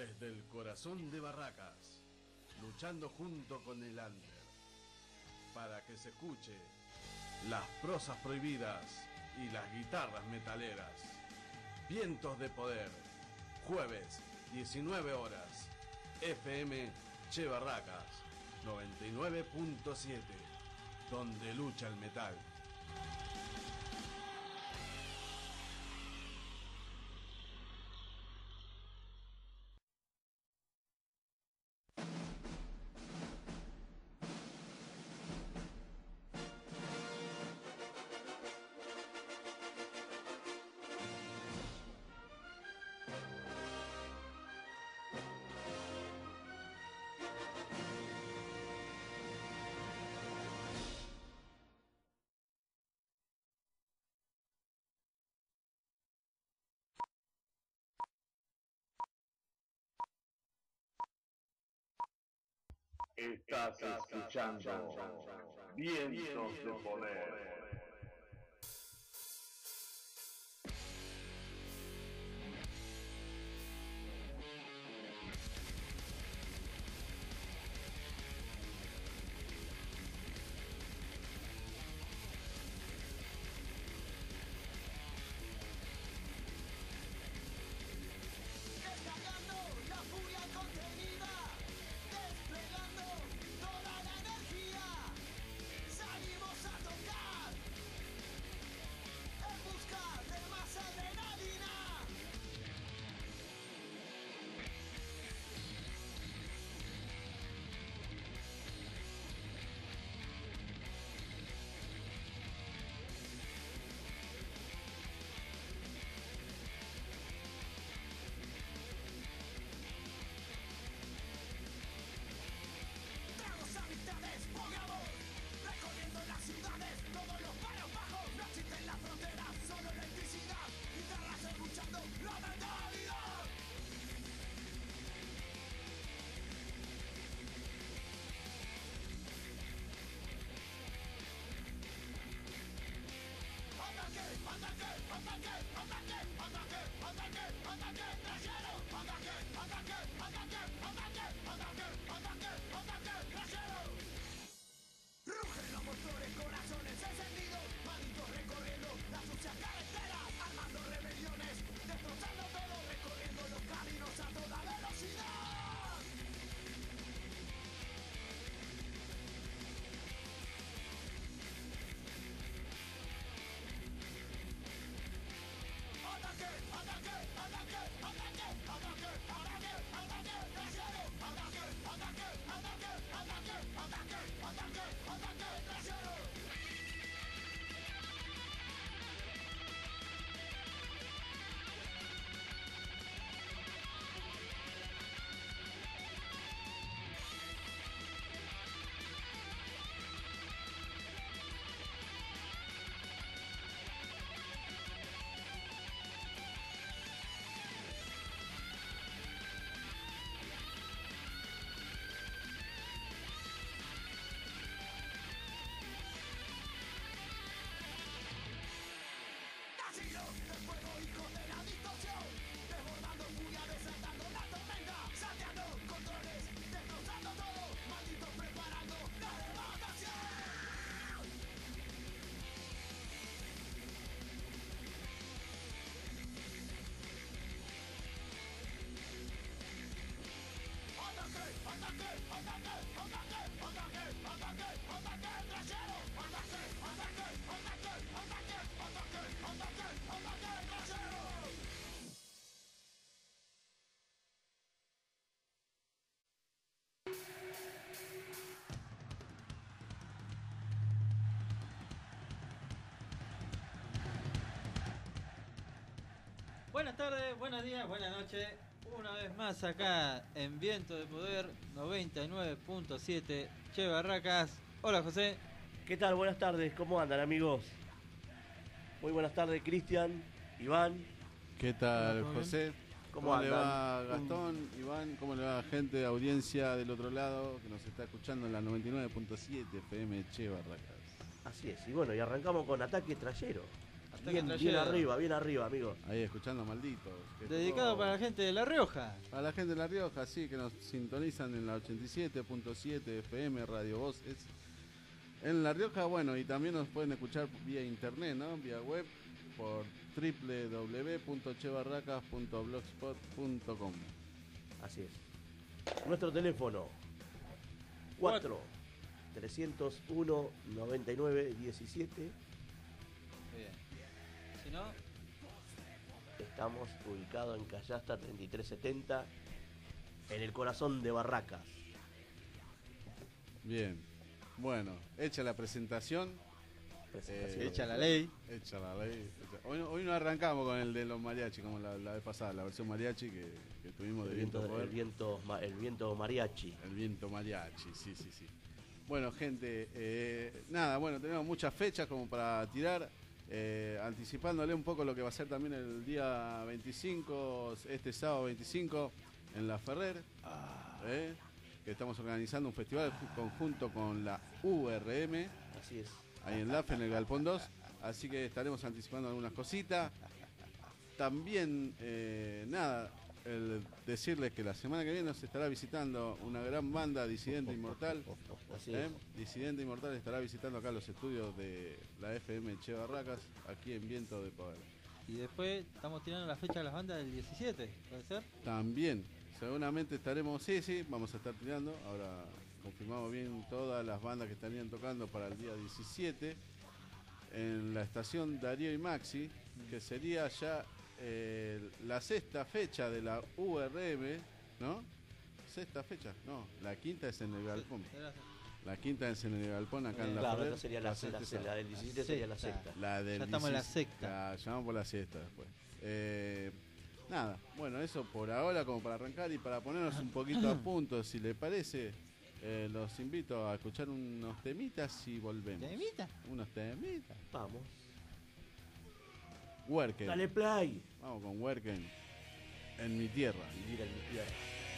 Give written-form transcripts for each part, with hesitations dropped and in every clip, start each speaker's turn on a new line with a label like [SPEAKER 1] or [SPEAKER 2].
[SPEAKER 1] Desde el corazón de Barracas, luchando junto con el under, para que se escuche las prosas prohibidas y las guitarras metaleras. Vientos de Poder, jueves, 19 horas, FM Che Barracas, 99.7, donde lucha el metal.
[SPEAKER 2] Estás escuchando Vientos de Poder.
[SPEAKER 3] Buenas tardes, buenos días, buenas noches. Una vez más acá en Viento de Poder 99.7 Che Barracas. Hola José.
[SPEAKER 4] ¿Qué tal? Buenas tardes, ¿cómo andan amigos? Muy buenas tardes Cristian, Iván.
[SPEAKER 1] ¿Qué tal, José?
[SPEAKER 4] ¿Cómo
[SPEAKER 1] le
[SPEAKER 4] andan?
[SPEAKER 1] va Gastón, Iván? ¿Cómo le va gente, audiencia del otro lado que nos está escuchando en la 99.7 FM Che Barracas?
[SPEAKER 4] Así es, y bueno, y arrancamos con Ataque Trayero.
[SPEAKER 3] Hasta
[SPEAKER 4] Bien,
[SPEAKER 3] que
[SPEAKER 4] bien
[SPEAKER 3] trayera.
[SPEAKER 4] bien arriba, amigo.
[SPEAKER 1] Ahí escuchando Malditos. que
[SPEAKER 3] Dedicado
[SPEAKER 1] tocó-
[SPEAKER 3] para la gente de La Rioja.
[SPEAKER 1] Para la gente de La Rioja, sí, que nos sintonizan en la 87.7 FM Radio Voz. En La Rioja, bueno, y también nos pueden escuchar vía internet, ¿no? Vía web por www.chebarracas.blogspot.com.
[SPEAKER 4] Así es. Nuestro teléfono 4 301 99 17.
[SPEAKER 3] Bien. Si no,
[SPEAKER 4] Estamos ubicados en Callasta 3370, en el corazón de Barracas.
[SPEAKER 1] Bien. Bueno, hecha la presentación.
[SPEAKER 4] Presentación.
[SPEAKER 3] echa la ley.
[SPEAKER 1] Hecha la ley. Hoy no arrancamos con el de los mariachi como la vez pasada, la versión mariachi que tuvimos de
[SPEAKER 4] El
[SPEAKER 1] Viento
[SPEAKER 4] viento,
[SPEAKER 1] Poder.
[SPEAKER 4] el viento mariachi.
[SPEAKER 1] El viento mariachi, sí. Bueno, gente, nada, bueno, tenemos muchas fechas como para tirar, anticipándole un poco lo que va a ser también el día 25, este sábado 25, en La Ferrer, que estamos organizando un festival conjunto con la URM,
[SPEAKER 4] Así es.
[SPEAKER 1] ahí en LAF, en el Galpón 2, así que estaremos anticipando algunas cositas. También, nada, decirles que la semana que viene nos estará visitando una gran banda, Disidente Inmortal.
[SPEAKER 4] Así es.
[SPEAKER 1] Disidente Inmortal estará visitando acá los estudios de la FM Che Barracas, aquí en Viento de Poder.
[SPEAKER 3] Y después estamos tirando la fecha de las bandas del 17, ¿puede ser?
[SPEAKER 1] También, seguramente estaremos, sí, vamos a estar tirando. Ahora confirmamos bien todas las bandas que estarían tocando para el día 17 en la estación Darío y Maxi, que sería ya la sexta fecha de la URM, ¿no? ¿Sexta fecha? No, la quinta es en el Galpón. La quinta es en el Galpón, acá en La
[SPEAKER 4] Claro,
[SPEAKER 1] Ferrer.
[SPEAKER 4] esta sería la del 17 sería la
[SPEAKER 3] Sexta.
[SPEAKER 4] sexta.
[SPEAKER 1] La del
[SPEAKER 3] Ya estamos en la
[SPEAKER 1] 16,
[SPEAKER 3] sexta.
[SPEAKER 1] la llamamos por la sexta después. Nada, bueno, eso por ahora como para arrancar y para ponernos un poquito a punto, si le parece, los invito a escuchar unos temitas y volvemos.
[SPEAKER 3] ¿Temita?
[SPEAKER 1] Unos temitas.
[SPEAKER 4] Vamos.
[SPEAKER 1] Worken.
[SPEAKER 4] Dale play.
[SPEAKER 1] Vamos con Worken en mi tierra.
[SPEAKER 4] Vivir en mi tierra.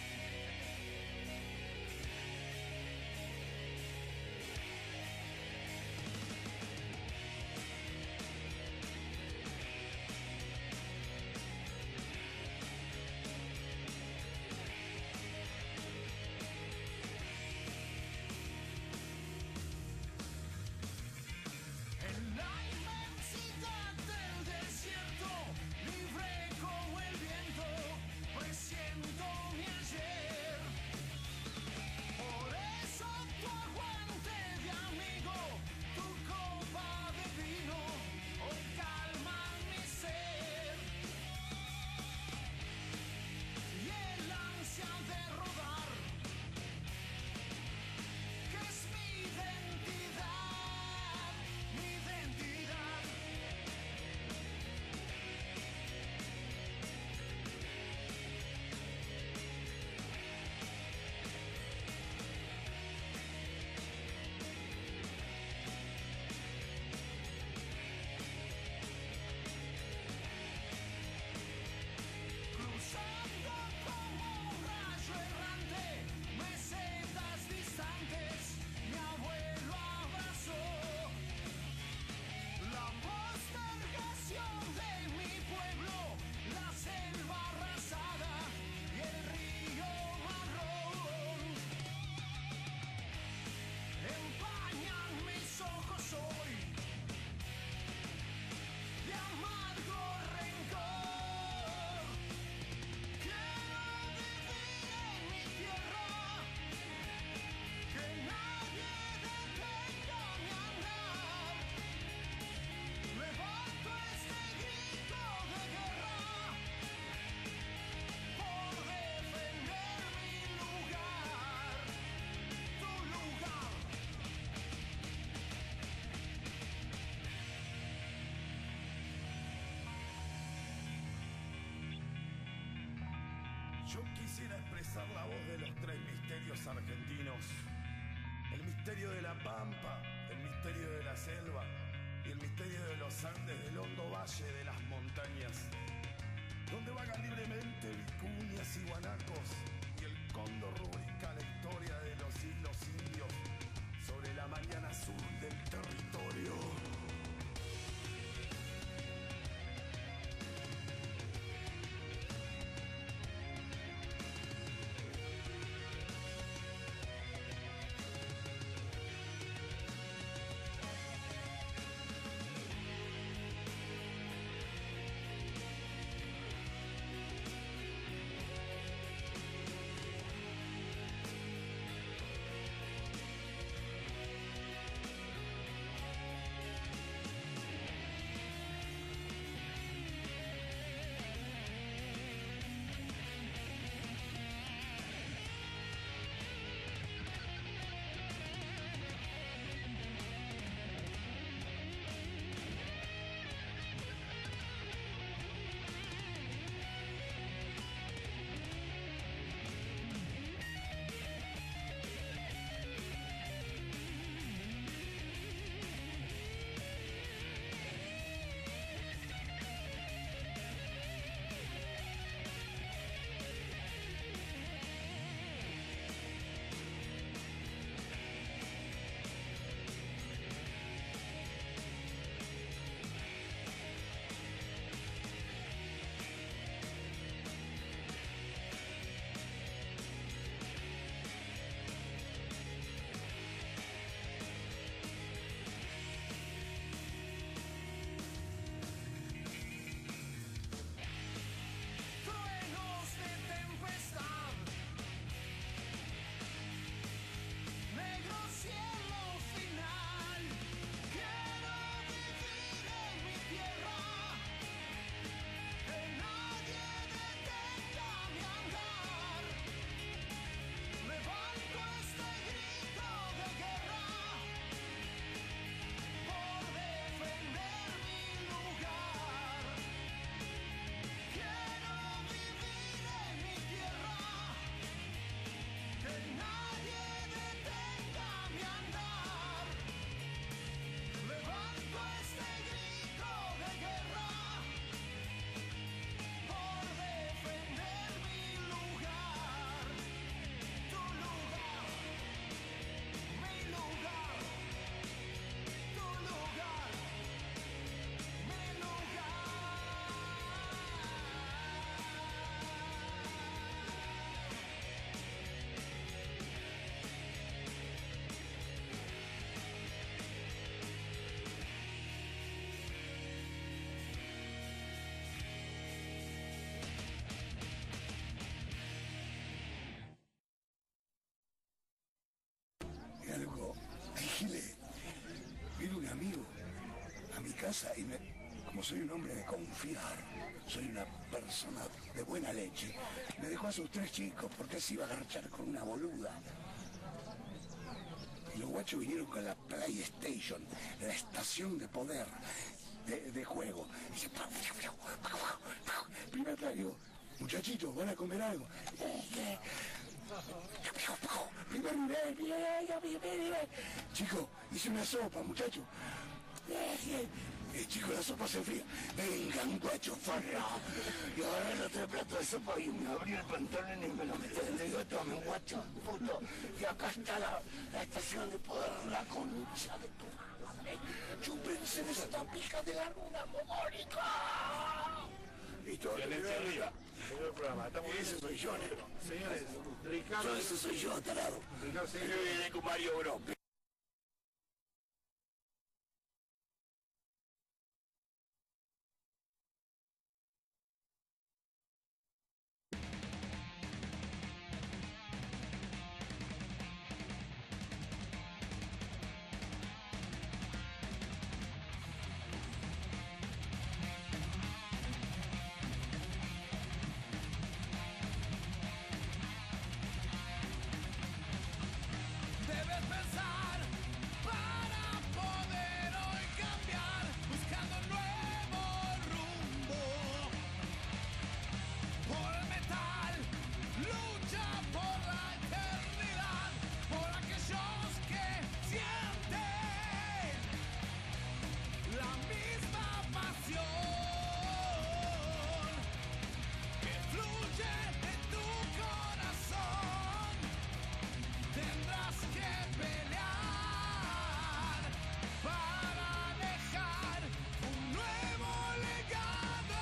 [SPEAKER 5] En la inmensidad del desierto, libre como el viento, presiento mi ayer. Por eso tu aguante de amigo, tu copa de vino, hoy calma mi sed. Y el ansia de rodar, que es mi identidad, mi identidad. Cruzando como un rayo errante, mesetas distantes, mi abuelo abrazó. La postergación de mi pueblo, la selva arrasada y el río marrón empañan mis ojos hoy de amargo rencor. Quiero vivir en mi tierra, que nadie detenga mi andar. Levanto este grito de guerra por defender mi lugar, tu lugar.
[SPEAKER 6] Yo quisiera expresar la voz de los tres misterios argentinos. El misterio de la pampa, el misterio de la selva y el misterio de los Andes del hondo valle de las montañas, donde vagan libremente vicuñas y guanacos y el cóndor rubrica la historia de los siglos indios sobre la mañana azul del territorio.
[SPEAKER 7] casa y como soy un hombre de confiar, soy una persona de buena leche, me dejó a sus 3 chicos porque se iba a agarchar con una boluda. Y los guachos vinieron con la PlayStation, la estación de poder de juego. Y primer playo, muchachitos, ¿van a comer algo? Primer nivel. Chico, hice una sopa, muchacho. Chico, la sopa se enfría. Vengan, guacho, farra. Y agarré los 3 platos de sopa y me abrí el pantalón y me lo metí. Le digo, tomen, guacho, puto. Y acá está la estación de poder, la concha de tu madre. Chúpense de esta pija de la luna mogólica. Listo, arriba.
[SPEAKER 6] Señor programa, estamos bien.
[SPEAKER 7] Ese soy yo, negro.
[SPEAKER 6] Señores, Ricardo.
[SPEAKER 7] Ese soy yo, tarado.
[SPEAKER 6] Ricardo,
[SPEAKER 7] Yo viene con Mario Bros.
[SPEAKER 5] Debes pensar para poder hoy cambiar, buscando un nuevo rumbo. Por el metal, lucha por la eternidad, por aquellos que sienten la misma pasión que fluye en tu corazón. Tendrás que pelear para dejar un nuevo legado.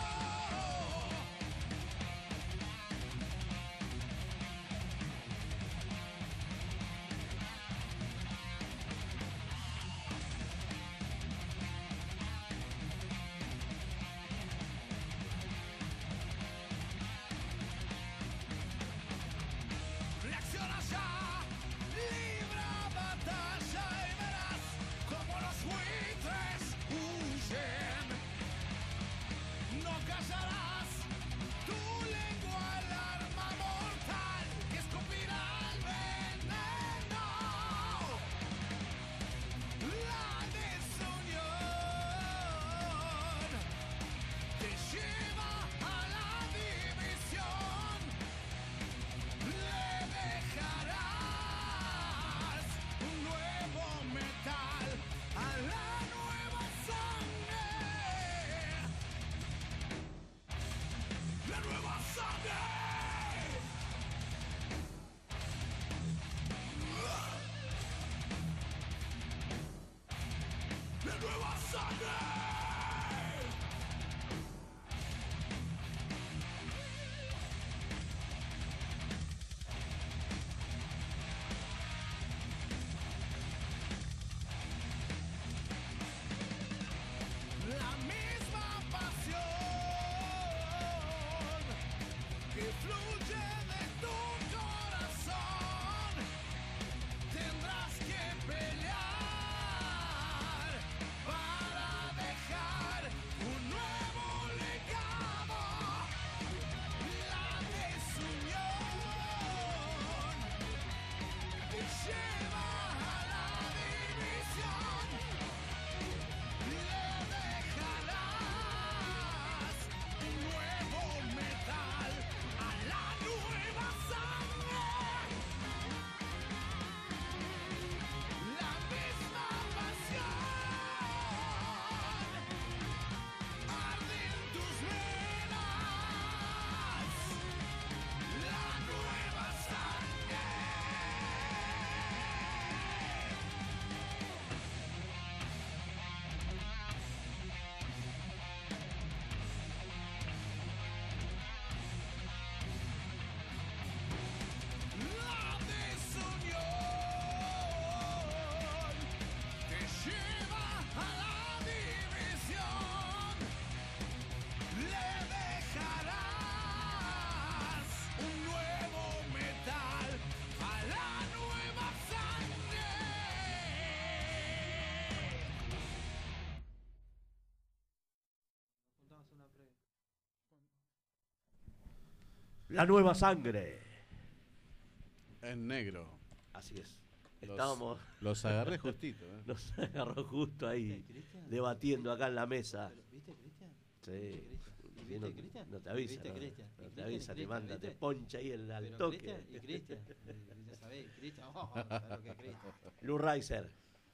[SPEAKER 5] Reacciona ya, libra batalla y verás como los buitres huyen. No callarás tu lengua al arma mortal que escupirá el veneno. La desunión te lleva a la división. Le dejarás un nuevo metal a la nueva sangre. La nueva sangre. La nueva sangre. La misma pasión que fluye de tu corazón. Tendrás que pelear para dejar
[SPEAKER 4] La nueva sangre.
[SPEAKER 1] En negro.
[SPEAKER 4] Así es.
[SPEAKER 1] Los-
[SPEAKER 4] Estábamos,
[SPEAKER 1] Los agarré justito.
[SPEAKER 4] nos agarró justo ahí,
[SPEAKER 3] ¿Viste, Cristian?
[SPEAKER 4] debatiendo acá en la mesa.
[SPEAKER 3] Pero, ¿viste, Cristian?
[SPEAKER 4] Sí.
[SPEAKER 3] ¿Viste, Cristian? ¿Y
[SPEAKER 4] Sí,
[SPEAKER 3] viste, Cristian?
[SPEAKER 4] no te avisa,
[SPEAKER 3] ¿Viste,
[SPEAKER 4] no,
[SPEAKER 3] Cristian?
[SPEAKER 4] no
[SPEAKER 3] ¿Y
[SPEAKER 4] te
[SPEAKER 3] viste,
[SPEAKER 4] avisa, te
[SPEAKER 3] Cristian?
[SPEAKER 4] manda, te
[SPEAKER 3] ¿Viste?
[SPEAKER 4] poncha ahí al
[SPEAKER 3] Pero
[SPEAKER 4] toque.
[SPEAKER 3] Cristian, y Cristian, ya sabéis, Cristian, ¿sabés lo que es Cristian?
[SPEAKER 4] Blue Riser.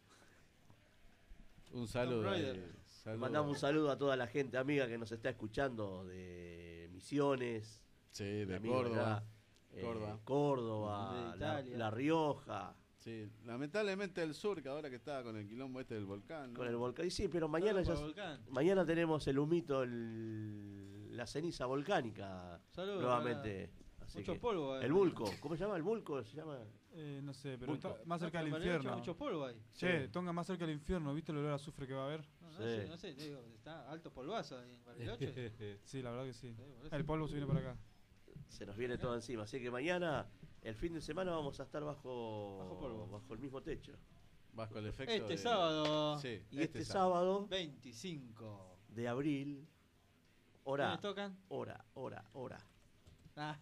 [SPEAKER 1] Un saludo.
[SPEAKER 3] Tomb
[SPEAKER 1] ahí,
[SPEAKER 3] Raider.
[SPEAKER 1] saludo.
[SPEAKER 4] Mandamos un saludo a toda la gente amiga que nos está escuchando de Misiones,
[SPEAKER 1] Sí, de
[SPEAKER 4] amigos
[SPEAKER 1] Córdoba.
[SPEAKER 4] acá,
[SPEAKER 1] Córdoba.
[SPEAKER 4] Córdoba,
[SPEAKER 3] De Italia.
[SPEAKER 4] la Rioja,
[SPEAKER 1] Sí, lamentablemente el sur, que ahora que estaba con el quilombo este del volcán. ¿no?
[SPEAKER 4] con el volcán. Y sí, pero mañana
[SPEAKER 3] Saludos
[SPEAKER 4] ya,
[SPEAKER 3] para el volcán.
[SPEAKER 4] mañana tenemos el humito, la ceniza volcánica
[SPEAKER 3] Saludos
[SPEAKER 4] nuevamente. Así
[SPEAKER 3] Mucho
[SPEAKER 4] que-
[SPEAKER 3] polvo.
[SPEAKER 4] el Vulco, ¿cómo se llama? ¿El Vulco se llama?
[SPEAKER 8] No sé, pero
[SPEAKER 4] Bulto.
[SPEAKER 8] más cerca del
[SPEAKER 3] En Bariloche
[SPEAKER 8] infierno.
[SPEAKER 3] mucho polvo ahí.
[SPEAKER 8] Che, Tonga más cerca del infierno, ¿viste el olor a azufre que va a haber?
[SPEAKER 3] No, no
[SPEAKER 4] Sí.
[SPEAKER 3] sé, no sé, te digo, está alto polvazo ahí en Bariloche.
[SPEAKER 8] Sí, la verdad que sí.
[SPEAKER 3] Sí, por eso.
[SPEAKER 8] El polvo se viene para acá.
[SPEAKER 4] Se nos viene todo encima. Así que mañana, el fin de semana, vamos a estar
[SPEAKER 3] Bajo polvo.
[SPEAKER 4] bajo el mismo techo.
[SPEAKER 1] Bajo el efecto.
[SPEAKER 3] Este
[SPEAKER 1] de-
[SPEAKER 3] sábado,
[SPEAKER 1] Sí,
[SPEAKER 4] Y este sábado
[SPEAKER 3] 25.
[SPEAKER 4] de abril, hora,
[SPEAKER 3] ¿Quiénes tocan?
[SPEAKER 4] hora.
[SPEAKER 3] A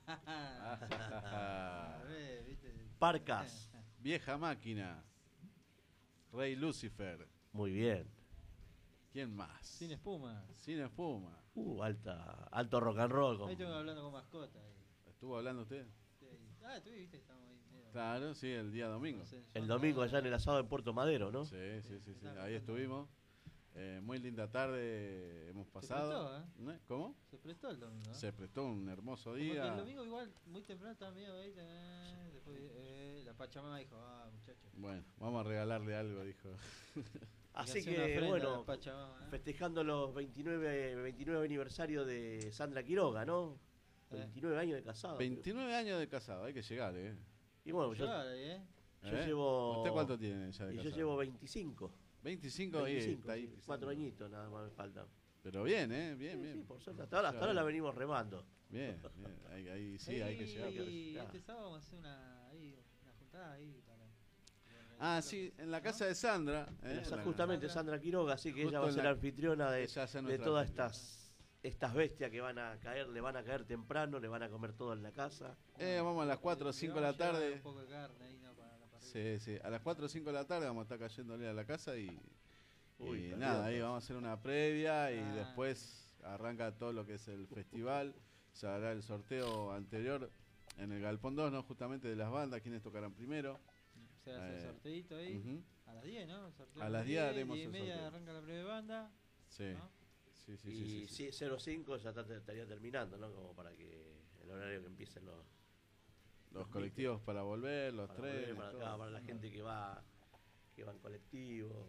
[SPEAKER 1] Ah,
[SPEAKER 3] ver, ¿viste?
[SPEAKER 4] Parcas.
[SPEAKER 1] Vieja máquina. Rey Lucifer.
[SPEAKER 4] Muy bien.
[SPEAKER 1] ¿Quién más?
[SPEAKER 3] Sin espuma.
[SPEAKER 1] Sin espuma.
[SPEAKER 4] Alto rock and roll.
[SPEAKER 3] Ahí estuve hablando con mascota. Ahí.
[SPEAKER 1] ¿Estuvo hablando usted?
[SPEAKER 3] Sí, ahí. Tú viste que estamos ahí medio.
[SPEAKER 1] Claro, sí, el día domingo.
[SPEAKER 4] El domingo allá en el asado en Puerto Madero, ¿no?
[SPEAKER 1] Sí. Ahí estuvimos. Muy linda tarde hemos pasado.
[SPEAKER 3] prestó,
[SPEAKER 1] ¿Eh? ¿Cómo?
[SPEAKER 3] Se prestó el domingo. ¿eh?
[SPEAKER 1] Se prestó un hermoso
[SPEAKER 3] Como que
[SPEAKER 1] día.
[SPEAKER 3] el domingo igual, muy temprano estaba medio ahí. Después la Pachamama dijo, muchachos.
[SPEAKER 1] Bueno, vamos a regalarle algo, dijo.
[SPEAKER 4] Así
[SPEAKER 3] hacer una
[SPEAKER 4] que,
[SPEAKER 3] ofrenda a
[SPEAKER 4] bueno,
[SPEAKER 3] la Pachamama, ¿eh?
[SPEAKER 4] festejando los 29 aniversario de Sandra Quiroga, ¿no? 29 años de casado.
[SPEAKER 1] 29 años de casado, hay que llegar, ¿eh?
[SPEAKER 4] Y bueno, yo
[SPEAKER 3] Llegar ahí, ¿eh?
[SPEAKER 4] ¿Eh? llevo...
[SPEAKER 1] ¿Usted cuánto tiene ya de
[SPEAKER 4] Y yo
[SPEAKER 1] casado?
[SPEAKER 4] llevo 25.
[SPEAKER 1] 25 y
[SPEAKER 4] 25,
[SPEAKER 1] está ahí.
[SPEAKER 4] sí, 4 añitos nada más me faltan.
[SPEAKER 1] Pero bien, ¿eh? Bien,
[SPEAKER 4] Sí,
[SPEAKER 1] bien.
[SPEAKER 4] sí, por suerte. Hasta ahora la venimos remando.
[SPEAKER 1] Bien. Ahí sí, hay que llegar.
[SPEAKER 3] Y
[SPEAKER 4] pero-
[SPEAKER 3] este sábado vamos a hacer una juntada ahí para...
[SPEAKER 1] Ah, sí, en la casa de Sandra.
[SPEAKER 4] Justamente Sandra Quiroga, así que
[SPEAKER 1] Justo
[SPEAKER 4] ella va a
[SPEAKER 1] en
[SPEAKER 4] ser
[SPEAKER 1] la-
[SPEAKER 4] anfitriona de
[SPEAKER 1] ella hace nuestra
[SPEAKER 4] todas
[SPEAKER 1] anfitriona.
[SPEAKER 4] estas bestias que van a caer, le van a caer temprano, le van a comer todo en la casa.
[SPEAKER 1] Vamos a las 4 o 5 de la tarde.
[SPEAKER 3] Un poco de carne ahí, ¿no? Para la parrilla.
[SPEAKER 1] Sí. A las 4 o 5 de la tarde vamos a estar cayéndole a la casa y
[SPEAKER 4] Uy,
[SPEAKER 1] nada, ahí
[SPEAKER 4] perdido.
[SPEAKER 1] vamos a hacer una previa y
[SPEAKER 3] Ah.
[SPEAKER 1] después arranca todo lo que es el festival. Se hará el sorteo anterior en el Galpón 2, ¿no? Justamente de las bandas, quienes tocarán primero.
[SPEAKER 3] Se hace el sorteito ahí.
[SPEAKER 1] Ujú.
[SPEAKER 3] A las 10, ¿no? El sorteo
[SPEAKER 1] A las 10 haremos
[SPEAKER 3] 10 y
[SPEAKER 1] el
[SPEAKER 3] media
[SPEAKER 1] sorteo.
[SPEAKER 3] arranca la primera banda.
[SPEAKER 1] Sí.
[SPEAKER 3] ¿no?
[SPEAKER 1] Sí.
[SPEAKER 4] Y 05 ya estaría terminando, ¿no? Como para que el horario que empiecen
[SPEAKER 1] Los colectivos para volver, los
[SPEAKER 4] para
[SPEAKER 1] trenes.
[SPEAKER 4] volver para
[SPEAKER 1] todo.
[SPEAKER 4] acá, para la gente que va en colectivo.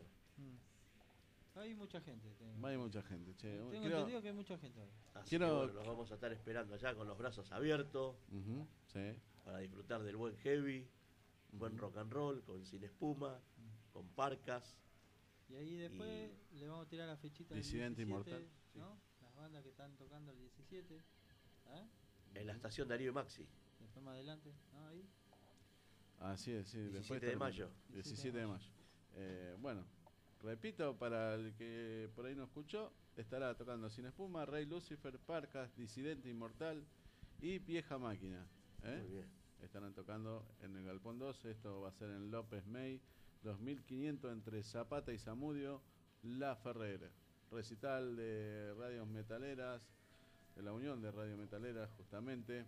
[SPEAKER 3] Hay mucha gente.
[SPEAKER 1] Hay mucha gente, che.
[SPEAKER 3] Tengo
[SPEAKER 1] Quiero-
[SPEAKER 3] entendido que hay mucha gente hoy.
[SPEAKER 4] Así
[SPEAKER 1] Quiero-
[SPEAKER 4] que bueno, los vamos a estar esperando allá con los brazos abiertos
[SPEAKER 1] Ujú, sí.
[SPEAKER 4] para disfrutar del buen heavy, buen rock and roll, con Sin Espuma, con Parcas.
[SPEAKER 3] Y ahí después le vamos a tirar la fechita del
[SPEAKER 1] Disidente
[SPEAKER 3] 17,
[SPEAKER 1] Inmortal,
[SPEAKER 3] ¿no? Las bandas que están tocando el 17. ¿eh?
[SPEAKER 4] En la estación Darío y Maxi.
[SPEAKER 3] Después más adelante, ¿no? Ahí.
[SPEAKER 1] Así es, sí.
[SPEAKER 4] 17
[SPEAKER 1] después
[SPEAKER 4] de
[SPEAKER 1] termina.
[SPEAKER 4] mayo.
[SPEAKER 1] 17 de mayo. Bueno, repito, para el que por ahí no escuchó, estará tocando Sin Espuma, Rey Lucifer, Parcas, Disidente Inmortal y Vieja Máquina. ¿eh?
[SPEAKER 4] Muy bien.
[SPEAKER 1] Estarán tocando en el Galpón 2. Esto va a ser en López May, 2500 entre Zapata y Zamudio, La Ferrer. Recital de radios metaleras, de la Unión de Radio Metaleras, justamente,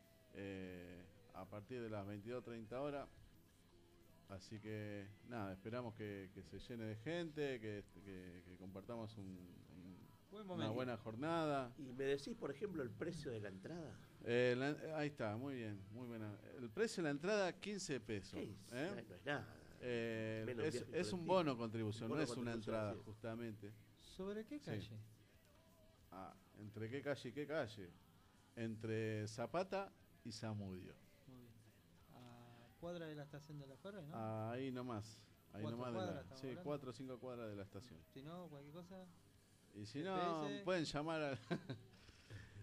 [SPEAKER 1] a partir de las 22:30 horas. Así que nada, esperamos que se llene de gente, que compartamos
[SPEAKER 3] Buen
[SPEAKER 1] una
[SPEAKER 3] momento.
[SPEAKER 1] buena jornada.
[SPEAKER 4] ¿Y me decís, por ejemplo, el precio de la entrada?
[SPEAKER 1] Ahí está, muy bien, muy buena. El precio de la entrada, 15 pesos.
[SPEAKER 4] No es nada. Menos
[SPEAKER 1] Es
[SPEAKER 4] viaje
[SPEAKER 1] un
[SPEAKER 4] colectivo.
[SPEAKER 1] bono contribución,
[SPEAKER 4] Un
[SPEAKER 1] no
[SPEAKER 4] bono
[SPEAKER 1] es una
[SPEAKER 4] contribución,
[SPEAKER 1] entrada,
[SPEAKER 4] así es.
[SPEAKER 1] justamente.
[SPEAKER 3] ¿Sobre qué calle?
[SPEAKER 1] ¿Entre qué calle y qué calle? Entre Zapata y Zamudio.
[SPEAKER 3] Muy bien. A cuadra de la estación de la Ferre, ¿no?
[SPEAKER 1] Ahí nomás. Ahí
[SPEAKER 3] 4
[SPEAKER 1] nomás
[SPEAKER 3] cuadras,
[SPEAKER 1] de
[SPEAKER 3] estamos
[SPEAKER 1] sí,
[SPEAKER 3] hablando.
[SPEAKER 1] 4 o 5 cuadras de la estación.
[SPEAKER 3] Si no, cualquier cosa.
[SPEAKER 1] Y si no,
[SPEAKER 3] GPS.
[SPEAKER 1] pueden llamar al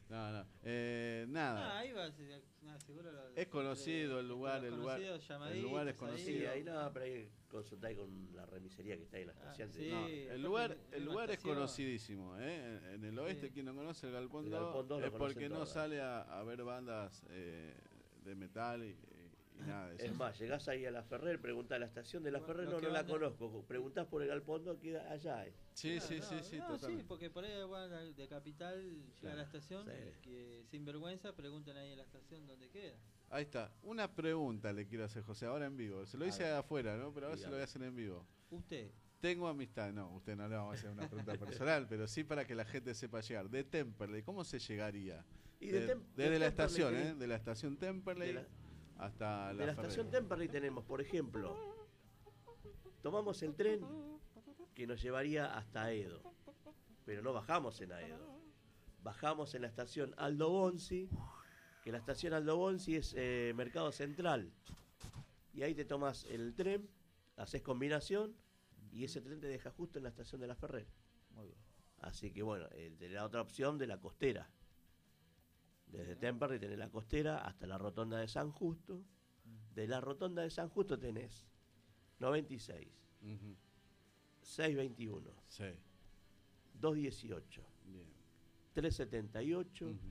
[SPEAKER 1] No.
[SPEAKER 3] Ah,
[SPEAKER 1] Nada.
[SPEAKER 3] ahí va, seguro
[SPEAKER 1] Es conocido el lugar,
[SPEAKER 3] los
[SPEAKER 1] el lugar.
[SPEAKER 3] conocidos
[SPEAKER 1] El lugar es
[SPEAKER 3] llamaditos
[SPEAKER 1] conocido.
[SPEAKER 4] Sí, ahí no, pero hay que consultar con la remisería que está ahí en la estación.
[SPEAKER 3] sí.
[SPEAKER 1] No,
[SPEAKER 3] aparte
[SPEAKER 1] el lugar
[SPEAKER 3] una
[SPEAKER 1] es
[SPEAKER 3] estación.
[SPEAKER 1] conocidísimo, ¿eh? En el oeste,
[SPEAKER 3] Sí.
[SPEAKER 1] quien no conoce el Galpón
[SPEAKER 4] El
[SPEAKER 1] 2
[SPEAKER 4] Galpón 2 lo
[SPEAKER 1] es porque
[SPEAKER 4] conocen
[SPEAKER 1] no
[SPEAKER 4] todas.
[SPEAKER 1] sale a ver bandas de metal y nada de eso.
[SPEAKER 4] Es más, llegás ahí a la Ferrer, preguntás la estación de la Ferrer,
[SPEAKER 3] Lo
[SPEAKER 4] no
[SPEAKER 3] que
[SPEAKER 4] la
[SPEAKER 3] van a-
[SPEAKER 4] conozco. Preguntás por el Galpondo, queda allá.
[SPEAKER 1] Sí,
[SPEAKER 3] Claro,
[SPEAKER 1] sí,
[SPEAKER 3] no,
[SPEAKER 1] totalmente.
[SPEAKER 3] sí, porque por ahí igual de Capital llega a
[SPEAKER 4] Claro,
[SPEAKER 3] la estación
[SPEAKER 4] sí.
[SPEAKER 3] que sin vergüenza preguntan ahí en la estación dónde queda.
[SPEAKER 1] Ahí está. Una pregunta le quiero hacer, José, ahora en vivo. Se lo hice
[SPEAKER 4] ver.
[SPEAKER 1] afuera, ¿no? Pero ahora se lo
[SPEAKER 4] Dígame.
[SPEAKER 1] voy a hacer en vivo.
[SPEAKER 3] Usted,
[SPEAKER 1] Tengo amistad, no, usted no le vamos a hacer una pregunta personal, pero sí para que la gente sepa llegar. De Temperley, ¿cómo se llegaría?
[SPEAKER 4] Y
[SPEAKER 1] Desde la
[SPEAKER 4] Temperley
[SPEAKER 1] estación,
[SPEAKER 4] tenés-
[SPEAKER 1] De la estación Temperley
[SPEAKER 4] De la-
[SPEAKER 1] hasta
[SPEAKER 4] De
[SPEAKER 1] la
[SPEAKER 4] la
[SPEAKER 1] Ferrer.
[SPEAKER 4] estación Temperley tenemos, por ejemplo, tomamos el tren que nos llevaría hasta Aedo, pero no bajamos en Aedo. Bajamos en la estación Aldo Bonzi, que la estación Aldo Bonzi es Mercado Central. Y ahí te tomas el tren, haces combinación y ese tren te deja justo en la estación de la Ferrer.
[SPEAKER 3] muy bien.
[SPEAKER 4] Así que bueno, tenés la otra opción de la costera. Desde Temperley tenés la costera hasta la rotonda de San Justo. De la rotonda de San Justo tenés 96,
[SPEAKER 1] Ujú.
[SPEAKER 4] 621,
[SPEAKER 1] Sí,
[SPEAKER 4] 218,
[SPEAKER 1] bien.
[SPEAKER 4] 378
[SPEAKER 1] Ujú.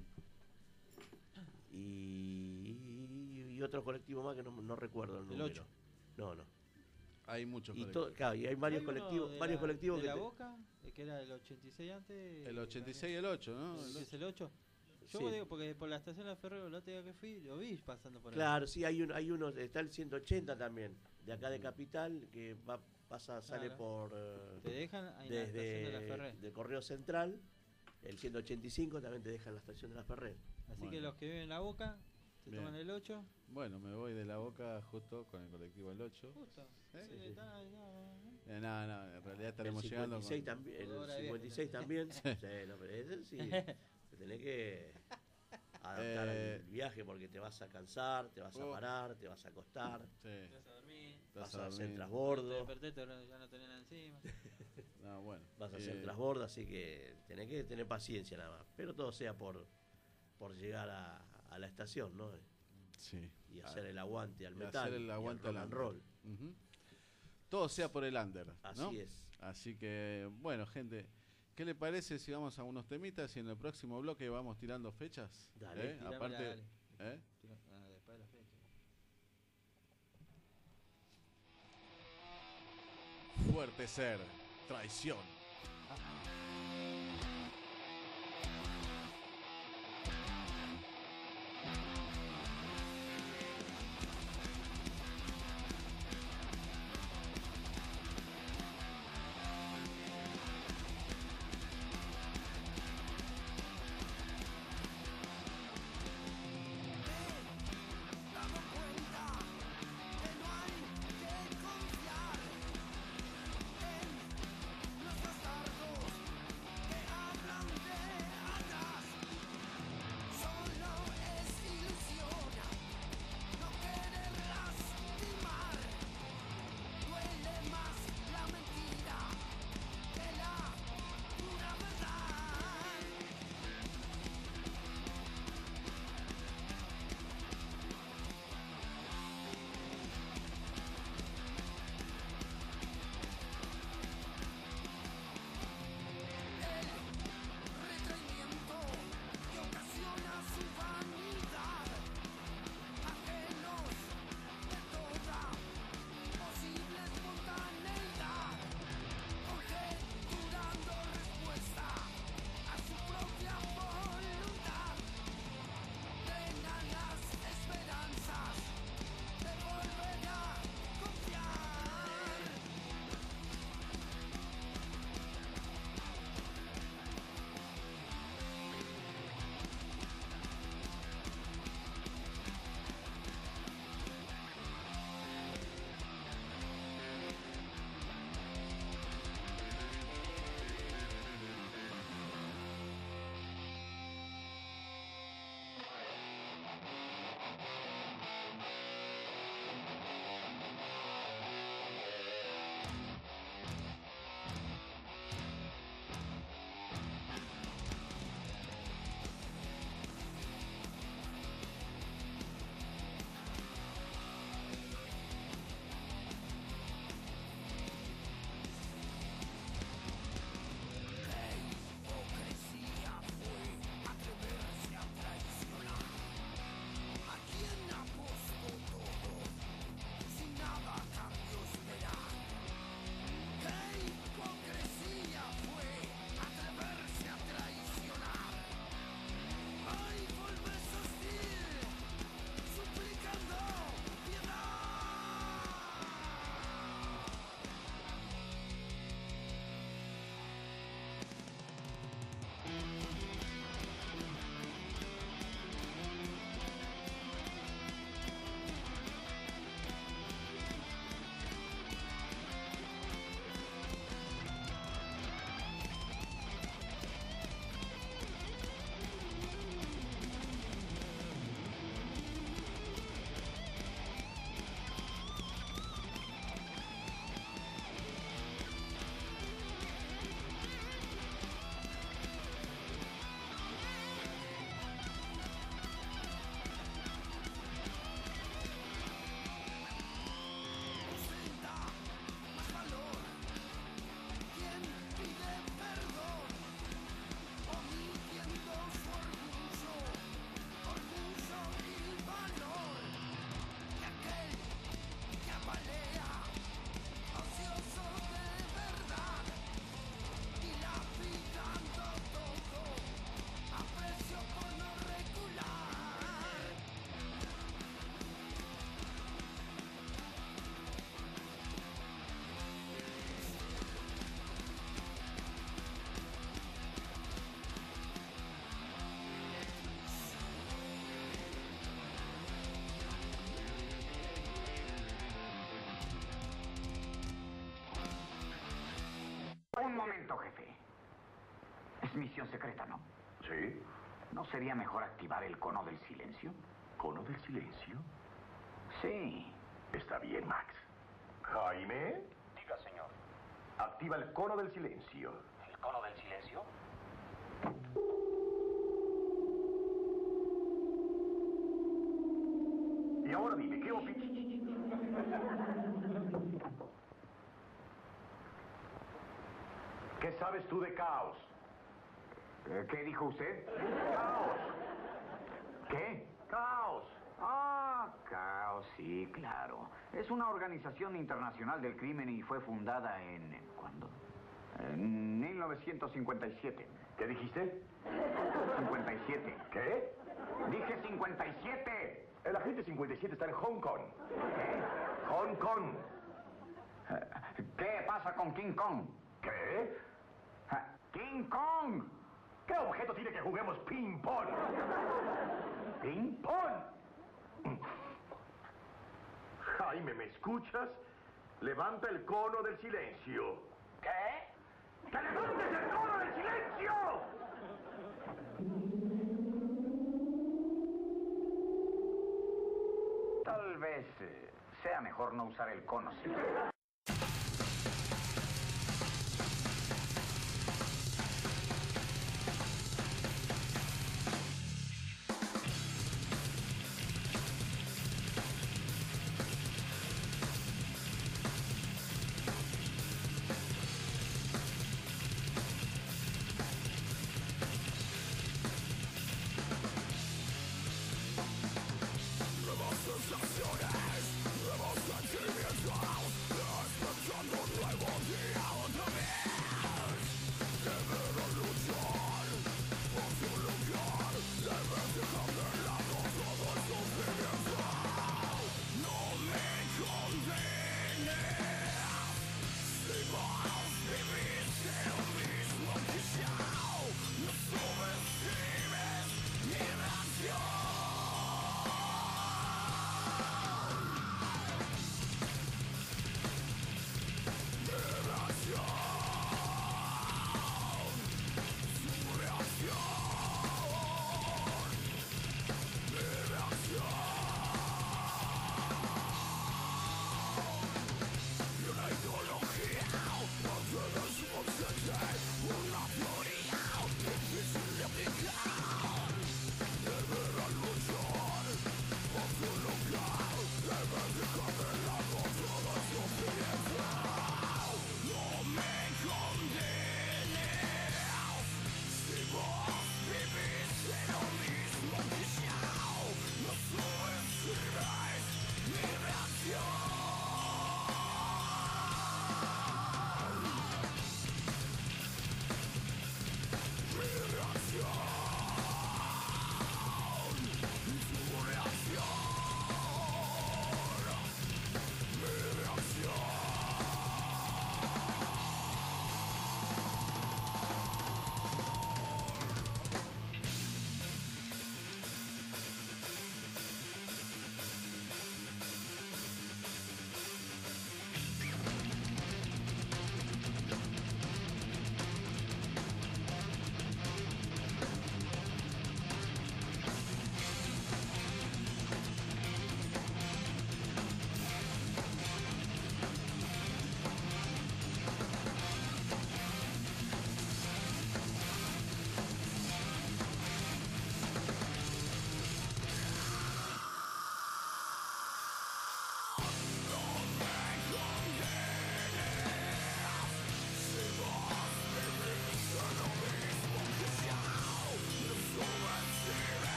[SPEAKER 4] y otro colectivo más que no recuerdo el número.
[SPEAKER 3] 8.
[SPEAKER 4] No.
[SPEAKER 1] Hay muchos
[SPEAKER 4] Y,
[SPEAKER 1] colectivos.
[SPEAKER 4] claro, y hay varios
[SPEAKER 3] Hay uno
[SPEAKER 4] colectivos,
[SPEAKER 3] de
[SPEAKER 4] varios
[SPEAKER 3] la-
[SPEAKER 4] colectivos
[SPEAKER 3] de
[SPEAKER 4] que
[SPEAKER 3] la
[SPEAKER 4] te-
[SPEAKER 3] Boca, que era el 86 antes.
[SPEAKER 1] El 86 y el 8, ¿no? El
[SPEAKER 3] ¿Es el 8? Yo
[SPEAKER 4] Sí.
[SPEAKER 3] digo, porque por la estación de la Ferrer, el otro día que fui, lo vi pasando por ahí.
[SPEAKER 4] Claro, sí, hay uno, está el 180 también, de acá de Capital, que sale
[SPEAKER 3] Claro.
[SPEAKER 4] por
[SPEAKER 3] Te dejan ahí en la estación de la Ferrer.
[SPEAKER 4] desde Correo Central, el 185 también te deja en la estación de la Ferrer.
[SPEAKER 3] Así
[SPEAKER 1] Bueno.
[SPEAKER 3] que los que viven en la Boca, se
[SPEAKER 1] Bien.
[SPEAKER 3] toman el 8.
[SPEAKER 1] Bueno, me voy de la Boca justo con el colectivo el 8.
[SPEAKER 3] Justo.
[SPEAKER 1] ¿Eh?
[SPEAKER 3] Sí,
[SPEAKER 4] Sí.
[SPEAKER 3] está ahí, no.
[SPEAKER 1] No, en realidad estaremos
[SPEAKER 4] El
[SPEAKER 1] llegando
[SPEAKER 4] 56
[SPEAKER 1] con...
[SPEAKER 4] también, el
[SPEAKER 3] Hora de
[SPEAKER 4] 56 también. Sí, no, pero ese sí, te tenés que adaptar al viaje porque te vas a cansar, te vas a
[SPEAKER 1] Oh.
[SPEAKER 4] parar, te vas a acostar,
[SPEAKER 1] Sí,
[SPEAKER 3] Te vas a dormir.
[SPEAKER 4] vas
[SPEAKER 1] vas
[SPEAKER 4] a hacer
[SPEAKER 1] dormir.
[SPEAKER 3] Te
[SPEAKER 4] transbordo,
[SPEAKER 3] desperté, ya no tenés nada encima.
[SPEAKER 1] No, bueno.
[SPEAKER 4] vas a hacer transbordo, así que tenés que tener paciencia nada más. Pero todo sea por llegar a la estación, ¿no?
[SPEAKER 1] Sí.
[SPEAKER 4] Y hacer el aguante al
[SPEAKER 1] Y
[SPEAKER 4] metal,
[SPEAKER 1] hacer el
[SPEAKER 4] y al
[SPEAKER 1] aguante
[SPEAKER 4] rock
[SPEAKER 1] al
[SPEAKER 4] and
[SPEAKER 1] under.
[SPEAKER 4] roll.
[SPEAKER 1] Ujú. Todo sea por el under,
[SPEAKER 4] Así
[SPEAKER 1] ¿no?
[SPEAKER 4] es.
[SPEAKER 1] Así que, bueno, gente, ¿qué le parece si vamos a unos temitas y en el próximo bloque vamos tirando fechas?
[SPEAKER 4] Dale,
[SPEAKER 3] Tirámela,
[SPEAKER 1] Aparte,
[SPEAKER 3] dale.
[SPEAKER 1] ¿eh?
[SPEAKER 3] Después de la fecha.
[SPEAKER 1] Fuerte ser, traición.
[SPEAKER 5] Dado cuenta que no hay que confiar en los bastardos
[SPEAKER 9] momento, jefe. Es misión secreta, ¿no?
[SPEAKER 10] Sí.
[SPEAKER 9] ¿No sería mejor activar el cono del silencio?
[SPEAKER 10] ¿Cono del silencio?
[SPEAKER 9] Sí.
[SPEAKER 10] Está bien, Max. Jaime.
[SPEAKER 9] Diga, señor.
[SPEAKER 10] Activa el cono del silencio.
[SPEAKER 9] ¿El cono del silencio?
[SPEAKER 10] Y ahora dime, ¿qué opinas? ¿Qué sabes tú de caos?
[SPEAKER 9] ¿Qué dijo usted?
[SPEAKER 10] Caos.
[SPEAKER 9] ¿Qué?
[SPEAKER 10] Caos.
[SPEAKER 9] Ah, Caos, sí, claro. Es una organización internacional del crimen y fue fundada ¿cuándo? En 1957.
[SPEAKER 10] ¿Qué dijiste?
[SPEAKER 9] 57.
[SPEAKER 10] ¿Qué?
[SPEAKER 9] Dije 57.
[SPEAKER 10] El agente 57 está en Hong Kong.
[SPEAKER 9] ¿Qué?
[SPEAKER 10] Hong Kong.
[SPEAKER 9] ¿Qué pasa con King Kong?
[SPEAKER 10] ¿Qué?
[SPEAKER 9] ¡King Kong!
[SPEAKER 10] ¿Qué objeto tiene que juguemos ping-pong?
[SPEAKER 9] ¿Ping-pong?
[SPEAKER 10] Jaime, ¿me escuchas? Levanta el cono del silencio.
[SPEAKER 9] ¿Qué?
[SPEAKER 10] ¡Que levantes el cono del silencio!
[SPEAKER 9] Tal vez sea mejor no usar el cono, sí.
[SPEAKER 5] Nuevas sensaciones, nuevos sentimientos.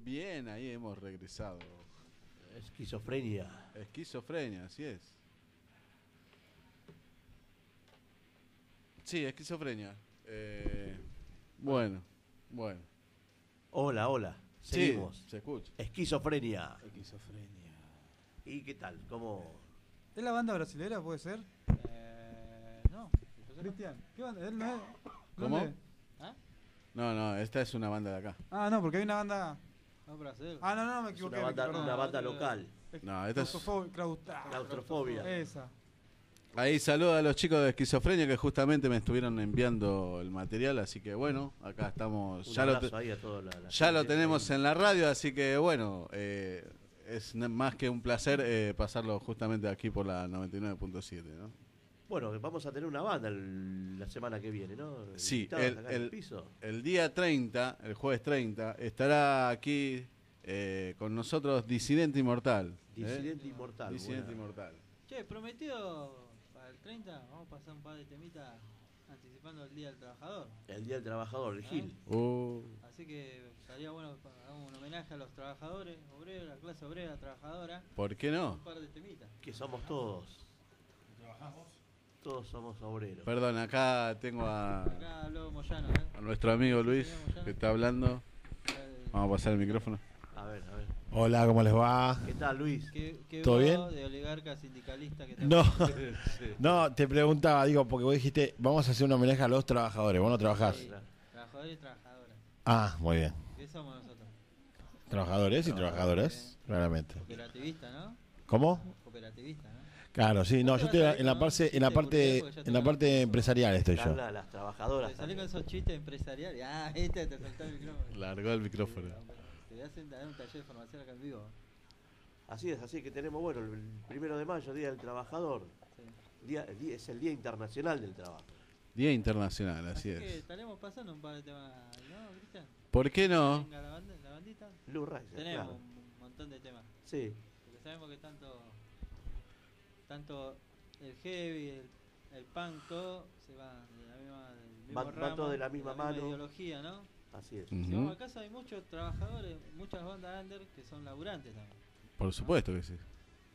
[SPEAKER 1] Bien, ahí hemos regresado.
[SPEAKER 4] Esquizofrenia.
[SPEAKER 1] Esquizofrenia, así es. Sí, esquizofrenia. Bueno.
[SPEAKER 4] Hola. Seguimos.
[SPEAKER 1] Sí, se escucha.
[SPEAKER 4] Esquizofrenia.
[SPEAKER 8] Esquizofrenia.
[SPEAKER 4] ¿Y qué tal? ¿Cómo?
[SPEAKER 8] ¿Es la banda brasilera, puede ser?
[SPEAKER 3] No.
[SPEAKER 8] Cristian, ¿qué banda? ¿Él no es?
[SPEAKER 1] ¿Cómo?
[SPEAKER 8] ¿Dónde?
[SPEAKER 3] ¿Ah?
[SPEAKER 1] No, esta es una banda de acá.
[SPEAKER 8] Ah, no, porque hay una banda...
[SPEAKER 3] No, Brasil.
[SPEAKER 8] Ah, no, me
[SPEAKER 4] Es
[SPEAKER 8] equivoqué.
[SPEAKER 4] una banda local.
[SPEAKER 1] No, esta es...
[SPEAKER 4] Claustrofobia.
[SPEAKER 8] Esa.
[SPEAKER 1] Ahí saludo a los chicos de Esquizofrenia que justamente me estuvieron enviando el material, así que bueno, acá estamos.
[SPEAKER 4] Un
[SPEAKER 1] Ya
[SPEAKER 4] abrazo ahí a toda la
[SPEAKER 1] ya lo
[SPEAKER 4] gente
[SPEAKER 1] tenemos
[SPEAKER 4] ahí.
[SPEAKER 1] en la radio, así que bueno, es más que un placer pasarlo justamente aquí por la 99.7, ¿no?
[SPEAKER 4] Bueno, vamos a tener una banda la semana que viene, ¿no?
[SPEAKER 1] Sí,
[SPEAKER 4] Invitados acá en el piso.
[SPEAKER 1] el día 30, el jueves 30, estará aquí con nosotros Disidente Inmortal.
[SPEAKER 4] Disidente Inmortal.
[SPEAKER 1] Disidente
[SPEAKER 4] buena.
[SPEAKER 1] Inmortal.
[SPEAKER 3] Che, prometido para el 30, vamos a pasar un par de temitas anticipando el Día del Trabajador.
[SPEAKER 4] El Día del Trabajador, el Gil.
[SPEAKER 3] Así que estaría bueno hacer un homenaje a los trabajadores, obreros, la clase obrera, trabajadora.
[SPEAKER 1] ¿Por qué no?
[SPEAKER 3] Un par de temitas.
[SPEAKER 4] Que somos todos. Todos somos obreros.
[SPEAKER 1] Perdón, acá tengo
[SPEAKER 3] Acá habló Moyano,
[SPEAKER 1] a nuestro amigo Luis que está hablando. Vamos a pasar el micrófono.
[SPEAKER 4] A ver.
[SPEAKER 6] Hola, ¿cómo les va?
[SPEAKER 4] ¿Qué tal, Luis?
[SPEAKER 6] ¿Todo bien?
[SPEAKER 3] De oligarca sindicalista que
[SPEAKER 6] No, no, te preguntaba, digo, porque vos dijiste, vamos a hacer un homenaje a los trabajadores, vos no trabajás.
[SPEAKER 3] Sí, trabajadores y trabajadoras.
[SPEAKER 6] Ah, muy bien.
[SPEAKER 3] ¿Qué somos nosotros?
[SPEAKER 6] Trabajadores y trabajadoras, claramente.
[SPEAKER 3] Cooperativista, ¿no?
[SPEAKER 6] ¿Cómo?
[SPEAKER 3] Cooperativista, ¿no?
[SPEAKER 6] Claro, sí, no, yo estoy en la parte empresarial estoy yo.
[SPEAKER 4] Las trabajadoras.
[SPEAKER 3] Te salí con esos chistes empresariales. Ah, te soltó el micrófono.
[SPEAKER 1] Largó el micrófono.
[SPEAKER 3] Te voy a hacer un taller de formación acá en vivo.
[SPEAKER 4] Así es que tenemos, bueno, el 1 de mayo, Día del Trabajador. Sí. Es el Día Internacional del Trabajo.
[SPEAKER 1] Día Internacional, así es.
[SPEAKER 3] Que estaremos pasando un par de temas, ¿no, Cristian?
[SPEAKER 1] ¿Por qué no?
[SPEAKER 3] Venga, la bandita.
[SPEAKER 4] Blue Riser,
[SPEAKER 3] tenemos
[SPEAKER 4] claro.
[SPEAKER 3] un montón de temas.
[SPEAKER 4] Sí.
[SPEAKER 3] Porque sabemos que tanto el heavy, el punk, todo se va de la misma,
[SPEAKER 4] va todo de la misma mano.
[SPEAKER 3] Ideología, ¿no?
[SPEAKER 4] Así es.
[SPEAKER 3] Si vamos a casa hay muchos trabajadores, muchas bandas under que son laburantes también.
[SPEAKER 1] Por supuesto que sí.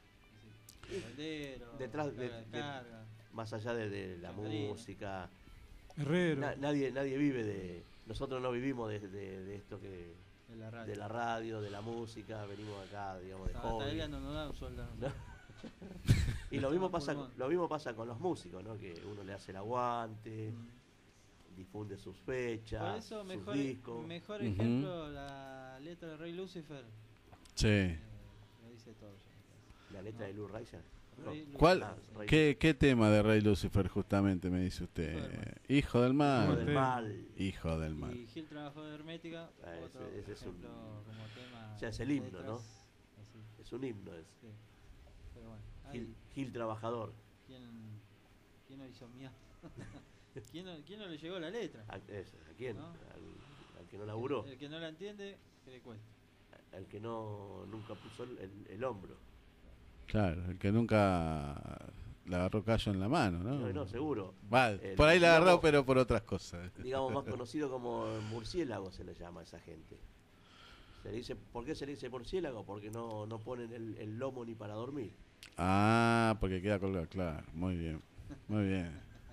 [SPEAKER 4] Detrás más allá de la música.
[SPEAKER 8] Herrero.
[SPEAKER 4] Nadie vive de. Nosotros no vivimos de esto que.
[SPEAKER 3] De
[SPEAKER 4] la radio, de la música, venimos acá, digamos, de hobby.
[SPEAKER 3] No nos da un sueldo.
[SPEAKER 4] Y lo mismo pasa con los músicos, ¿no? Que uno le hace el aguante, difunde sus fechas,
[SPEAKER 3] por eso
[SPEAKER 4] sus discos.
[SPEAKER 3] Mejor ejemplo, la letra de Rey Lucifer.
[SPEAKER 1] Sí.
[SPEAKER 3] Lo dice todo.
[SPEAKER 4] La letra de Blue Riser.
[SPEAKER 1] ¿Cuál? ¿Qué tema de Rey Lucifer justamente me dice usted? Hijo del mal. Hijo del mal.
[SPEAKER 3] Y Gil trabajó de Hermética.
[SPEAKER 4] Ese es
[SPEAKER 3] como tema.
[SPEAKER 4] Ya es el himno, ¿no? Es un himno ese.
[SPEAKER 3] Sí. Pero bueno,
[SPEAKER 4] Gil trabajador.
[SPEAKER 3] ¿Quién no hizo mía? ¿Quién no le llegó la letra?
[SPEAKER 4] ¿A quién?
[SPEAKER 3] ¿No?
[SPEAKER 4] Al que no laburó.
[SPEAKER 3] El que no la entiende, que le cuesta.
[SPEAKER 4] El que nunca puso el hombro.
[SPEAKER 1] Claro, el que nunca le agarró callo en la mano, ¿no?
[SPEAKER 4] No, seguro.
[SPEAKER 1] Por ahí le agarró, pero por otras cosas.
[SPEAKER 4] Digamos, más conocido como murciélago se le llama a esa gente. ¿Por qué se le dice murciélago? Porque no ponen el lomo ni para dormir.
[SPEAKER 1] Ah, porque queda colgado, claro. Muy bien, muy bien.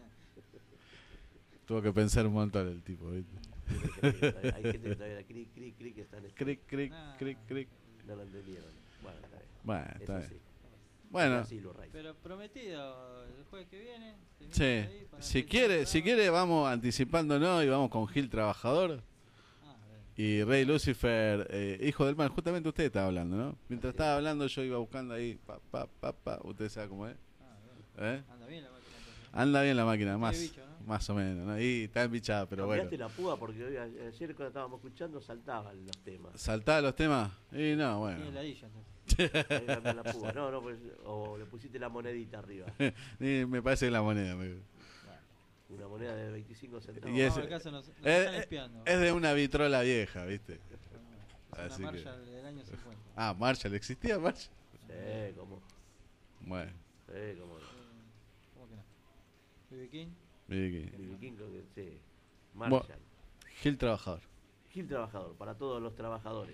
[SPEAKER 1] Tuvo que pensar un montón el tipo, ¿viste?
[SPEAKER 4] Hay gente que todavía cric, están...
[SPEAKER 1] Cric.
[SPEAKER 4] No lo entendieron. Bueno, está bien.
[SPEAKER 1] Bueno, está bien.
[SPEAKER 4] Sí.
[SPEAKER 1] Bueno,
[SPEAKER 3] pero prometido el jueves que viene.
[SPEAKER 1] Sí. Si quiere vamos anticipándonos y vamos con Gil Trabajador y Rey Lucifer, Hijo del Mal. Justamente usted estaba hablando, ¿no? Mientras estaba hablando yo iba buscando ahí, usted sabe cómo es.
[SPEAKER 3] Anda bien la máquina.
[SPEAKER 1] Anda bien la máquina,
[SPEAKER 3] bicho, ¿no?
[SPEAKER 1] más o menos, ¿no? Y está embichada, pero bueno.
[SPEAKER 4] Cambiaste la púa porque ayer cuando estábamos escuchando saltaban los temas.
[SPEAKER 1] ¿Saltaba los temas? Y no, bueno.
[SPEAKER 3] Tiene ladilla, entonces.
[SPEAKER 4] La púa. No, pues, o le pusiste la monedita arriba.
[SPEAKER 1] Me parece que la moneda.
[SPEAKER 4] Una moneda de 25 centavos.
[SPEAKER 1] Y es de una vitrola vieja, ¿viste?
[SPEAKER 3] Es una Marshall del año 50.
[SPEAKER 1] Ah, Marshall, ¿existía Marshall?
[SPEAKER 4] Sí, ¿cómo?
[SPEAKER 1] Bueno.
[SPEAKER 4] Sí, ¿cómo no?
[SPEAKER 3] ¿Cómo que no? ¿B.B. King?
[SPEAKER 4] B.B. King, creo que sí. Marshall.
[SPEAKER 1] Gil Trabajador.
[SPEAKER 4] Gil Trabajador, para todos los trabajadores.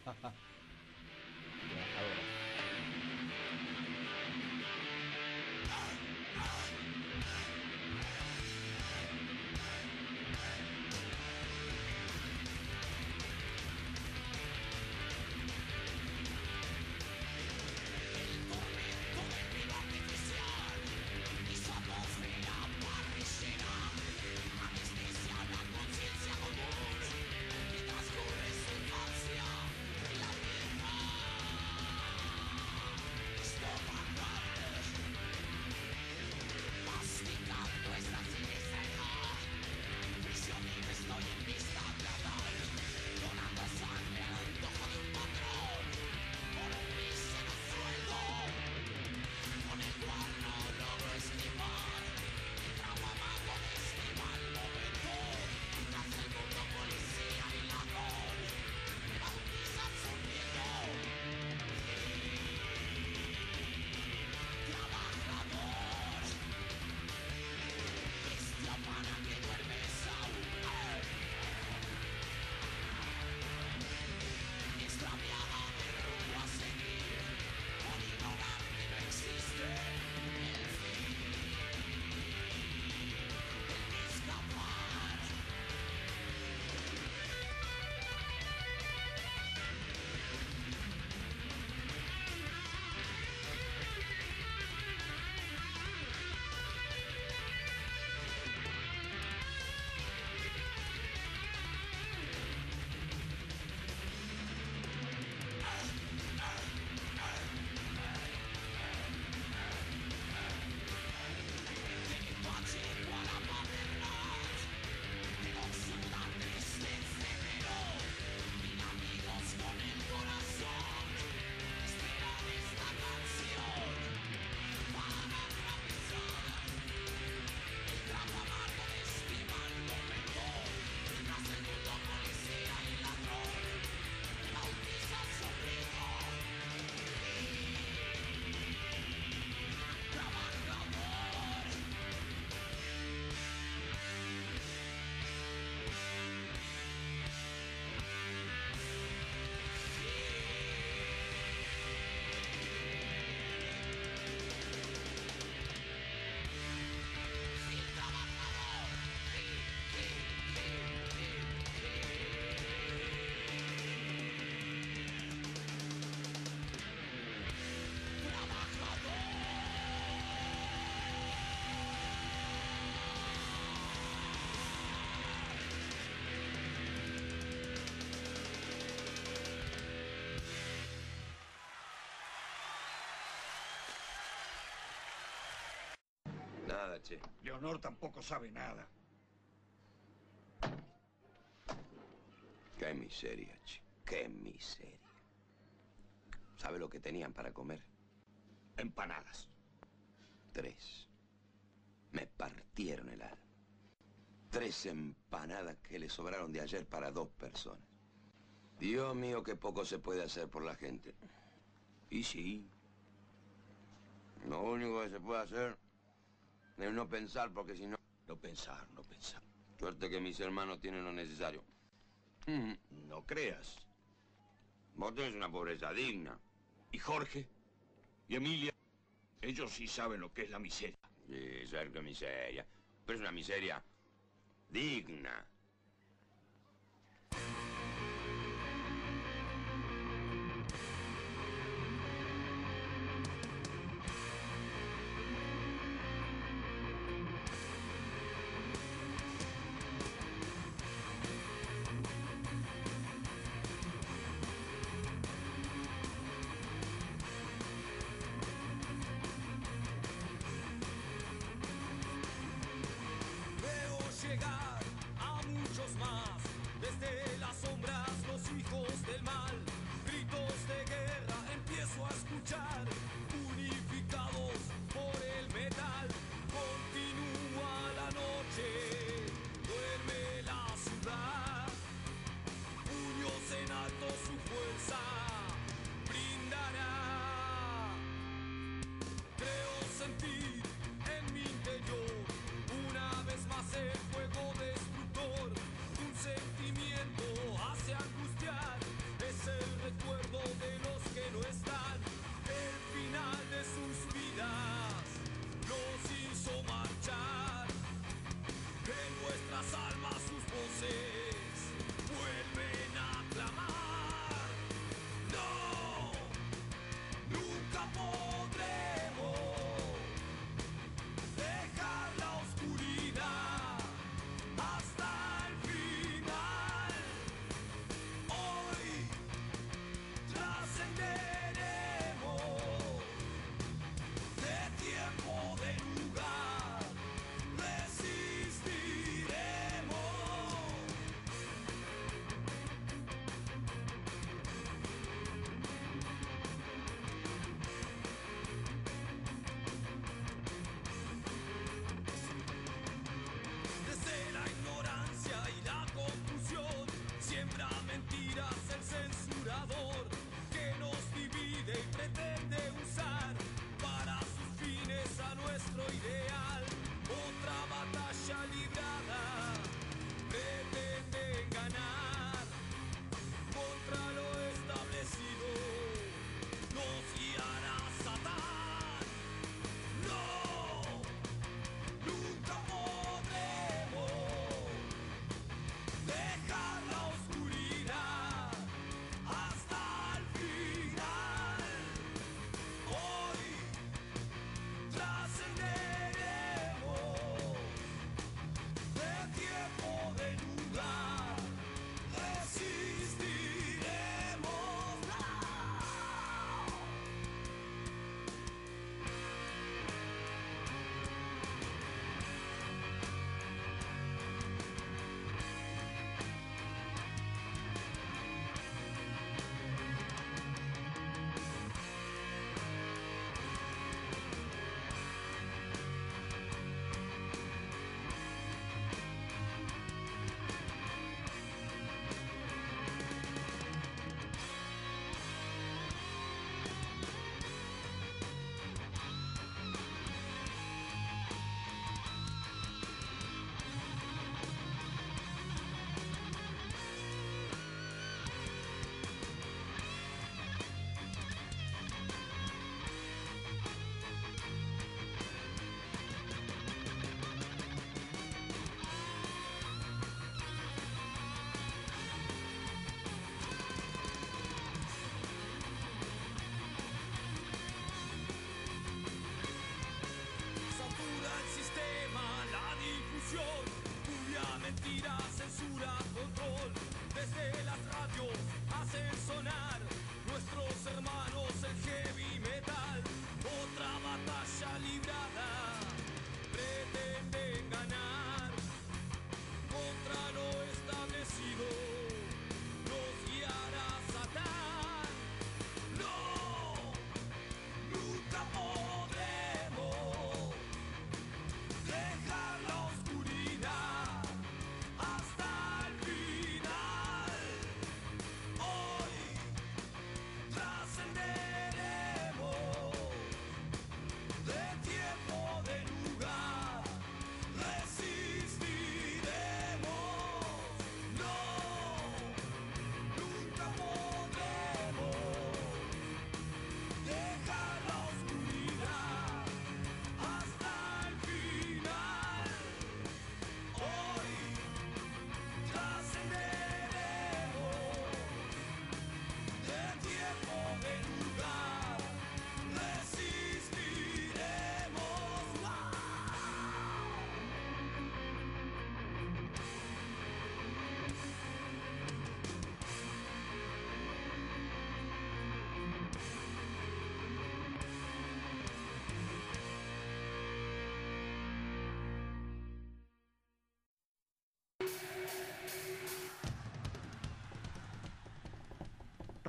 [SPEAKER 11] Nada, che.
[SPEAKER 12] Leonor tampoco sabe nada.
[SPEAKER 11] Qué miseria, che. Qué miseria. ¿Sabe lo que tenían para comer?
[SPEAKER 12] Empanadas.
[SPEAKER 11] 3. Me partieron el alma. 3 empanadas que le sobraron de ayer para 2 personas. Dios mío, qué poco se puede hacer por la gente. Y sí. Lo único que se puede hacer es no pensar, porque si no...
[SPEAKER 12] No pensar, no pensar.
[SPEAKER 11] Suerte que mis hermanos tienen lo necesario.
[SPEAKER 12] No creas.
[SPEAKER 11] Vos tenés una pobreza digna.
[SPEAKER 12] ¿Y Jorge? ¿Y Emilia? Ellos sí saben lo que es la miseria.
[SPEAKER 11] Sí, saber qué miseria. Pero es una miseria digna.
[SPEAKER 5] Veo llegar a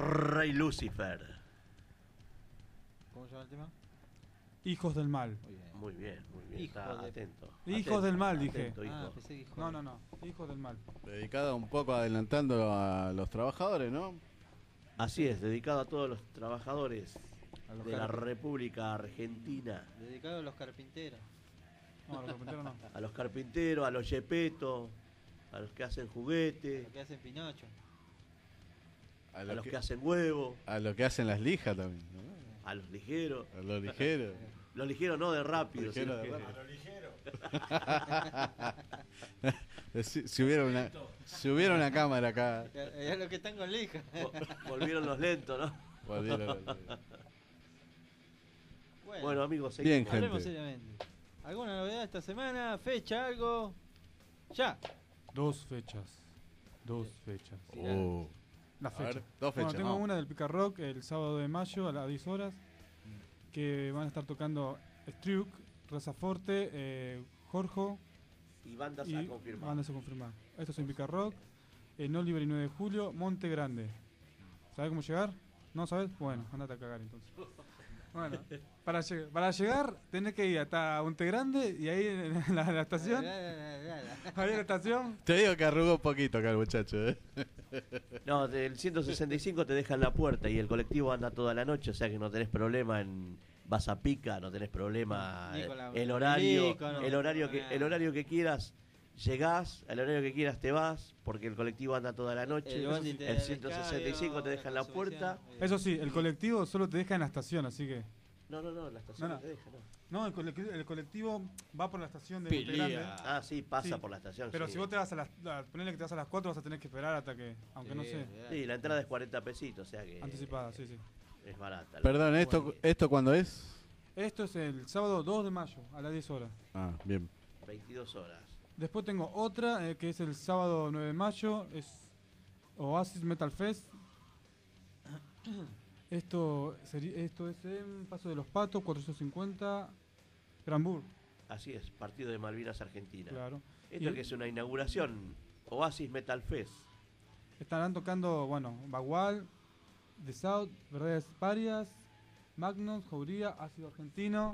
[SPEAKER 4] Rey Lucifer.
[SPEAKER 3] ¿Cómo se llama el tema?
[SPEAKER 8] Hijos del mal.
[SPEAKER 4] Muy bien, muy bien.
[SPEAKER 3] Hijo
[SPEAKER 4] Está
[SPEAKER 3] de-
[SPEAKER 4] atento.
[SPEAKER 8] Hijos del mal, dije.
[SPEAKER 4] Atento, hijo.
[SPEAKER 3] Ah, pensé que hijo
[SPEAKER 8] No,
[SPEAKER 3] de-
[SPEAKER 8] no, no. Hijos del mal.
[SPEAKER 1] Dedicada un poco adelantando a los trabajadores, ¿no?
[SPEAKER 4] Así es, dedicado a todos los trabajadores
[SPEAKER 3] A los
[SPEAKER 4] de la
[SPEAKER 3] carpinteros.
[SPEAKER 4] República Argentina.
[SPEAKER 3] Dedicado a los carpinteros.
[SPEAKER 8] No, los carpinteros no.
[SPEAKER 4] A los carpinteros, a los yepetos, a los que hacen juguetes,
[SPEAKER 3] Lo que hacen Pinocho.
[SPEAKER 4] a los que hacen huevo,
[SPEAKER 1] a lo que hacen las lijas también, ¿no?
[SPEAKER 4] a los ligeros.
[SPEAKER 1] A los ligeros.
[SPEAKER 4] Los ligeros no de rápido,
[SPEAKER 1] Ligero
[SPEAKER 4] sino
[SPEAKER 1] de
[SPEAKER 4] que-
[SPEAKER 1] rápido. Si hubiera una cámara acá.
[SPEAKER 3] Es lo que están con lija.
[SPEAKER 4] volvieron los lentos, ¿no?
[SPEAKER 1] Volvieron los-
[SPEAKER 4] Bueno, amigos,
[SPEAKER 1] Bien,
[SPEAKER 4] seguimos.
[SPEAKER 3] Hablemos
[SPEAKER 1] gente.
[SPEAKER 3] seriamente. ¿Alguna novedad esta semana? ¿Fecha? ¿Algo? Ya.
[SPEAKER 8] 2 fechas. 2 fechas.
[SPEAKER 1] Oh.
[SPEAKER 8] La
[SPEAKER 1] A
[SPEAKER 8] fecha.
[SPEAKER 1] ver, 2 fechas.
[SPEAKER 8] Bueno, tengo
[SPEAKER 1] vamos.
[SPEAKER 8] una del Pica Rock el sábado de mayo a las 10 horas. Que van a estar tocando Struck, Raza Forte, Jorge.
[SPEAKER 4] Y bandas
[SPEAKER 8] y
[SPEAKER 4] a confirmar.
[SPEAKER 8] bandas a confirmar. Esto es en Pica Rock. En Oliver y 9 de julio, Monte Grande. ¿Sabes cómo llegar? ¿No sabes? Bueno, andate a cagar entonces. Bueno, para llegar tenés que ir hasta Monte Grande y ahí en la estación. Ahí en la estación.
[SPEAKER 1] Te digo que arrugó un poquito acá el muchacho, ¿eh?
[SPEAKER 4] No, del 165 te dejan la puerta y el colectivo anda toda la noche, o sea que no tenés problema en vas a Pica, no tenés problema
[SPEAKER 3] Ni con la-
[SPEAKER 4] el horario,
[SPEAKER 3] Nico, no.
[SPEAKER 4] el horario que quieras llegás, al horario que quieras te vas, porque el colectivo anda toda la noche.
[SPEAKER 3] El bondi te da
[SPEAKER 4] El
[SPEAKER 3] el
[SPEAKER 4] 165 te dejan la puerta.
[SPEAKER 8] Eso sí, el colectivo solo te deja en la estación, así que.
[SPEAKER 4] No, la estación
[SPEAKER 8] No,
[SPEAKER 4] no
[SPEAKER 8] no.
[SPEAKER 4] te deja, no.
[SPEAKER 8] No, el colectivo va por la estación de Monte Grande.
[SPEAKER 4] Ah, sí, pasa por la estación.
[SPEAKER 8] Pero
[SPEAKER 4] sí.
[SPEAKER 8] si vos te vas ponele que te vas a las 4, vas a tener que esperar hasta que, aunque no sé,
[SPEAKER 4] Sí, la entrada es 40 pesitos, o sea que
[SPEAKER 8] anticipada, sí, sí.
[SPEAKER 4] es barata.
[SPEAKER 1] Perdón, ¿esto cuándo es?
[SPEAKER 8] Esto es el sábado 2 de mayo a las 10 horas.
[SPEAKER 1] Ah, bien.
[SPEAKER 4] 22 horas.
[SPEAKER 8] Después tengo otra que es el sábado 9 de mayo, es Oasis Metal Fest. Esto es en Paso de los Patos, 450, Granburg.
[SPEAKER 4] Así es, partido de Malvinas Argentina.
[SPEAKER 8] Claro.
[SPEAKER 4] Esto
[SPEAKER 8] Y-
[SPEAKER 4] que es una inauguración, Oasis Metal Fest.
[SPEAKER 8] Estarán tocando, bueno, Bagual, The South, Verdades Parias, Magnus, Jauría, Ácido Argentino,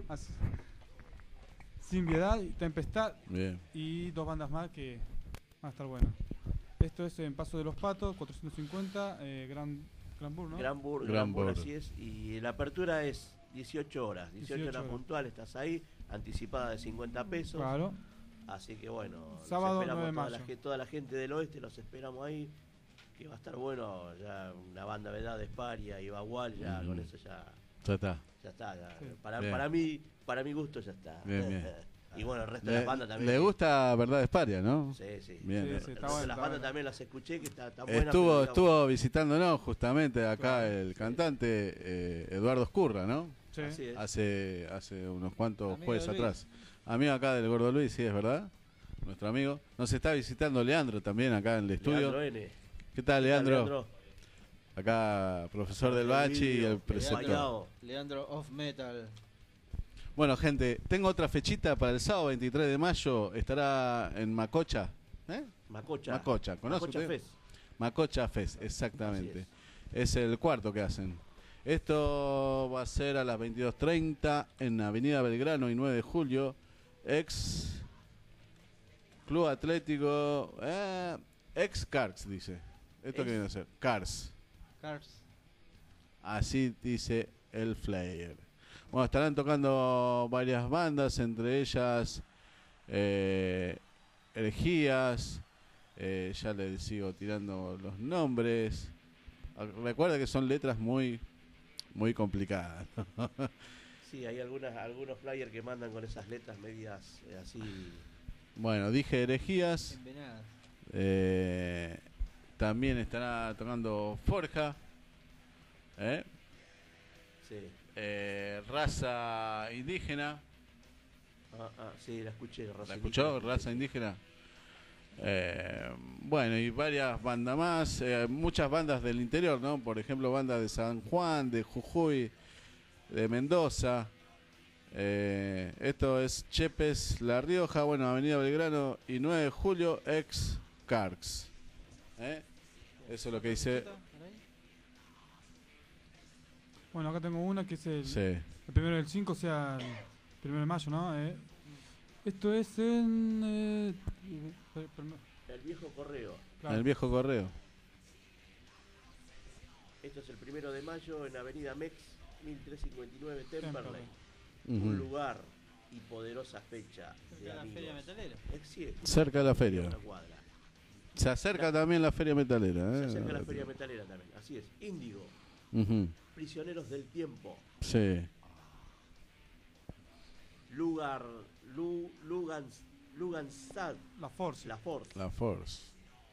[SPEAKER 8] Sin Piedad, y Tempestad
[SPEAKER 1] Bien.
[SPEAKER 8] y 2 bandas más que van a estar buenas. Esto es en Paso de los Patos, 450, Granburg, ¿no?
[SPEAKER 4] Granburg, así es. Y la apertura es 18 horas. 18 horas puntual, estás ahí, anticipada de 50 pesos.
[SPEAKER 8] Claro.
[SPEAKER 4] Así que bueno, los
[SPEAKER 8] Sábado,
[SPEAKER 4] esperamos
[SPEAKER 8] 9 de
[SPEAKER 4] toda la
[SPEAKER 8] mayo.
[SPEAKER 4] gente del oeste, los esperamos ahí. Que va a estar bueno, ya una banda Verdades Paria y Bagual, ya con eso ya
[SPEAKER 1] Ya está.
[SPEAKER 4] ya.
[SPEAKER 1] Sí.
[SPEAKER 4] Para mi gusto ya está.
[SPEAKER 1] Bien, bien.
[SPEAKER 4] Y bueno, el resto de las bandas también.
[SPEAKER 1] Le gusta Verdades Paria, ¿no?
[SPEAKER 4] Sí, sí.
[SPEAKER 1] Bien.
[SPEAKER 4] El
[SPEAKER 8] Sí,
[SPEAKER 4] resto
[SPEAKER 8] está
[SPEAKER 4] de
[SPEAKER 8] bueno,
[SPEAKER 4] las
[SPEAKER 8] está
[SPEAKER 4] bandas
[SPEAKER 8] bueno.
[SPEAKER 4] también las escuché, que está buena. pero digamos-
[SPEAKER 1] Estuvo visitándonos justamente acá el cantante Eduardo Escurra, ¿no?
[SPEAKER 8] Sí.
[SPEAKER 4] Así es.
[SPEAKER 1] Hace unos cuantos
[SPEAKER 3] Amigo
[SPEAKER 1] jueves
[SPEAKER 3] de Luis.
[SPEAKER 1] atrás. Amigo acá del Gordo Luis, sí, es verdad. Nuestro amigo. Nos está visitando Leandro también acá en el estudio.
[SPEAKER 4] Leandro N.
[SPEAKER 1] ¿Qué tal, Leandro? Acá, profesor del Bachi y el preceptor.
[SPEAKER 3] Leandro Off Metal.
[SPEAKER 1] Bueno, gente, tengo otra fechita para el sábado 23 de mayo. Estará en Macocha. ¿Eh?
[SPEAKER 4] Macocha.
[SPEAKER 1] Macocha, ¿conoce
[SPEAKER 4] Macocha
[SPEAKER 1] usted?
[SPEAKER 4] Fest.
[SPEAKER 1] Macocha Fest, exactamente. Es el cuarto que hacen. Esto va a ser a las 22:30 en Avenida Belgrano y 9 de julio. Ex Club Atlético. Ex Cars, dice. ¿Esto qué viene a ser? Cars.
[SPEAKER 3] Cars.
[SPEAKER 1] Así dice el flyer. Bueno, estarán tocando varias bandas, entre ellas Herejías. Ya les sigo tirando los nombres. Recuerda que son letras muy complicadas.
[SPEAKER 4] Sí, hay algunos flyers que mandan con esas letras medias así.
[SPEAKER 1] Bueno, dije Herejías.
[SPEAKER 3] Envenenadas.
[SPEAKER 1] También estará tocando Forja.
[SPEAKER 4] Sí.
[SPEAKER 1] Raza indígena.
[SPEAKER 4] Sí, la escuché.
[SPEAKER 1] ¿La escuchó? Raza indígena. Bueno, y varias bandas más. Muchas bandas del interior, ¿no? Por ejemplo, bandas de San Juan, de Jujuy, de Mendoza. Esto es Chepes, La Rioja, bueno, Avenida Belgrano y 9 de julio, ex Carx. Eso es lo que dice.
[SPEAKER 8] Bueno, acá tengo una que es el
[SPEAKER 13] Sí.
[SPEAKER 8] primero del 5, o sea, el 1 de mayo, ¿no? Esto es en...
[SPEAKER 4] El viejo correo.
[SPEAKER 8] Claro.
[SPEAKER 13] El viejo correo.
[SPEAKER 4] Esto es el 1 de mayo en Avenida Mex, 1359 Temperley.
[SPEAKER 13] Ujú.
[SPEAKER 4] Un lugar y poderosa fecha de
[SPEAKER 3] la
[SPEAKER 4] amigos.
[SPEAKER 3] Feria Metalera.
[SPEAKER 13] Cerca de la feria.
[SPEAKER 4] Una cuadra.
[SPEAKER 13] Se acerca también la feria metalera.
[SPEAKER 4] Se acerca la feria metalera también. Así es. Índigo.
[SPEAKER 13] Ujú.
[SPEAKER 4] Prisioneros del tiempo.
[SPEAKER 13] Sí.
[SPEAKER 4] Luganstad.
[SPEAKER 8] La Force.
[SPEAKER 4] La Force.
[SPEAKER 13] La Force.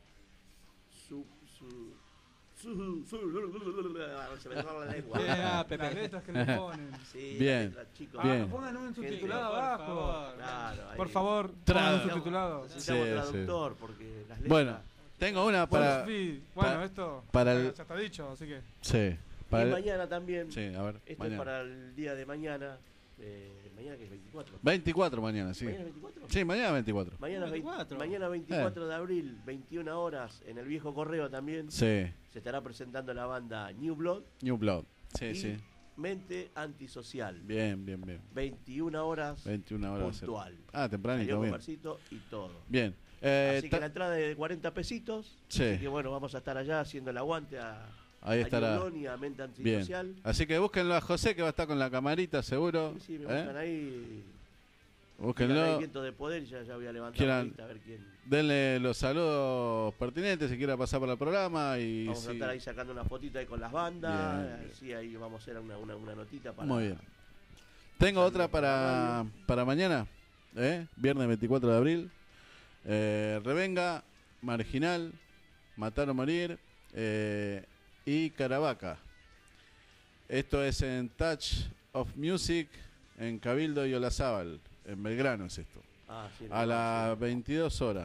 [SPEAKER 4] Se me traba la lengua.
[SPEAKER 8] Las letras que le ponen.
[SPEAKER 4] Sí,
[SPEAKER 13] Bien.
[SPEAKER 4] las letras, chicos.
[SPEAKER 13] Bien.
[SPEAKER 8] Pongan un
[SPEAKER 4] Gente,
[SPEAKER 8] subtitulado
[SPEAKER 3] por
[SPEAKER 8] abajo.
[SPEAKER 3] favor.
[SPEAKER 4] Claro, ahí.
[SPEAKER 8] Por favor,
[SPEAKER 13] Tra-
[SPEAKER 8] pongan un subtitulado.
[SPEAKER 4] Necesitamos
[SPEAKER 13] Sí,
[SPEAKER 4] traductor porque las letras.
[SPEAKER 13] Bueno, tengo una para...
[SPEAKER 8] Bueno, esto
[SPEAKER 13] para el-
[SPEAKER 8] ya está dicho, así que...
[SPEAKER 13] Sí. Para
[SPEAKER 4] Y
[SPEAKER 13] el-
[SPEAKER 4] mañana también.
[SPEAKER 13] Sí, a ver.
[SPEAKER 4] Esto
[SPEAKER 13] mañana.
[SPEAKER 4] es para el día de mañana. Mañana que es 24.
[SPEAKER 13] 24 mañana, sí.
[SPEAKER 4] ¿Mañana es 24?
[SPEAKER 13] Sí, mañana 24.
[SPEAKER 4] Mañana
[SPEAKER 3] 24.
[SPEAKER 4] Mañana 24 de abril, 21 horas, en el viejo correo también.
[SPEAKER 13] Sí.
[SPEAKER 4] Se estará presentando la banda New Blood.
[SPEAKER 13] New Blood. Sí,
[SPEAKER 4] y
[SPEAKER 13] sí.
[SPEAKER 4] Mente Antisocial.
[SPEAKER 13] Bien, bien, bien.
[SPEAKER 4] 21 horas.
[SPEAKER 13] 21 horas.
[SPEAKER 4] Puntual.
[SPEAKER 13] Tempranito,
[SPEAKER 4] Salió
[SPEAKER 13] bien.
[SPEAKER 4] comercito y todo.
[SPEAKER 13] Bien.
[SPEAKER 4] Así que la entrada es de 40 pesitos.
[SPEAKER 13] Sí.
[SPEAKER 4] Así que bueno, vamos a estar allá haciendo el aguante
[SPEAKER 13] Ahí
[SPEAKER 4] a
[SPEAKER 13] estará.
[SPEAKER 4] New Blood y a Mente
[SPEAKER 13] Bien.
[SPEAKER 4] Antisocial.
[SPEAKER 13] Así que búsquenlo a José, que va a estar con la camarita, seguro.
[SPEAKER 4] Sí, me buscan ahí.
[SPEAKER 13] Búsquenlo.
[SPEAKER 4] Hay viento de poder y ya voy a levantar
[SPEAKER 13] Quieran-
[SPEAKER 4] la lista a ver quién.
[SPEAKER 13] Denle los saludos pertinentes si quiera pasar por el programa. Y
[SPEAKER 4] Vamos a
[SPEAKER 13] si-
[SPEAKER 4] estar ahí sacando una fotita ahí con las bandas.
[SPEAKER 13] Bien.
[SPEAKER 4] Sí, ahí vamos a hacer una notita para.
[SPEAKER 13] Muy bien. Tengo otra para mañana, viernes 24 de abril. Revenga, Marginal, Matar o Morir y Caravaca. Esto es en Touch of Music, en Cabildo y Olazábal, en Belgrano es esto.
[SPEAKER 4] Ah, sí,
[SPEAKER 13] A las 22 horas.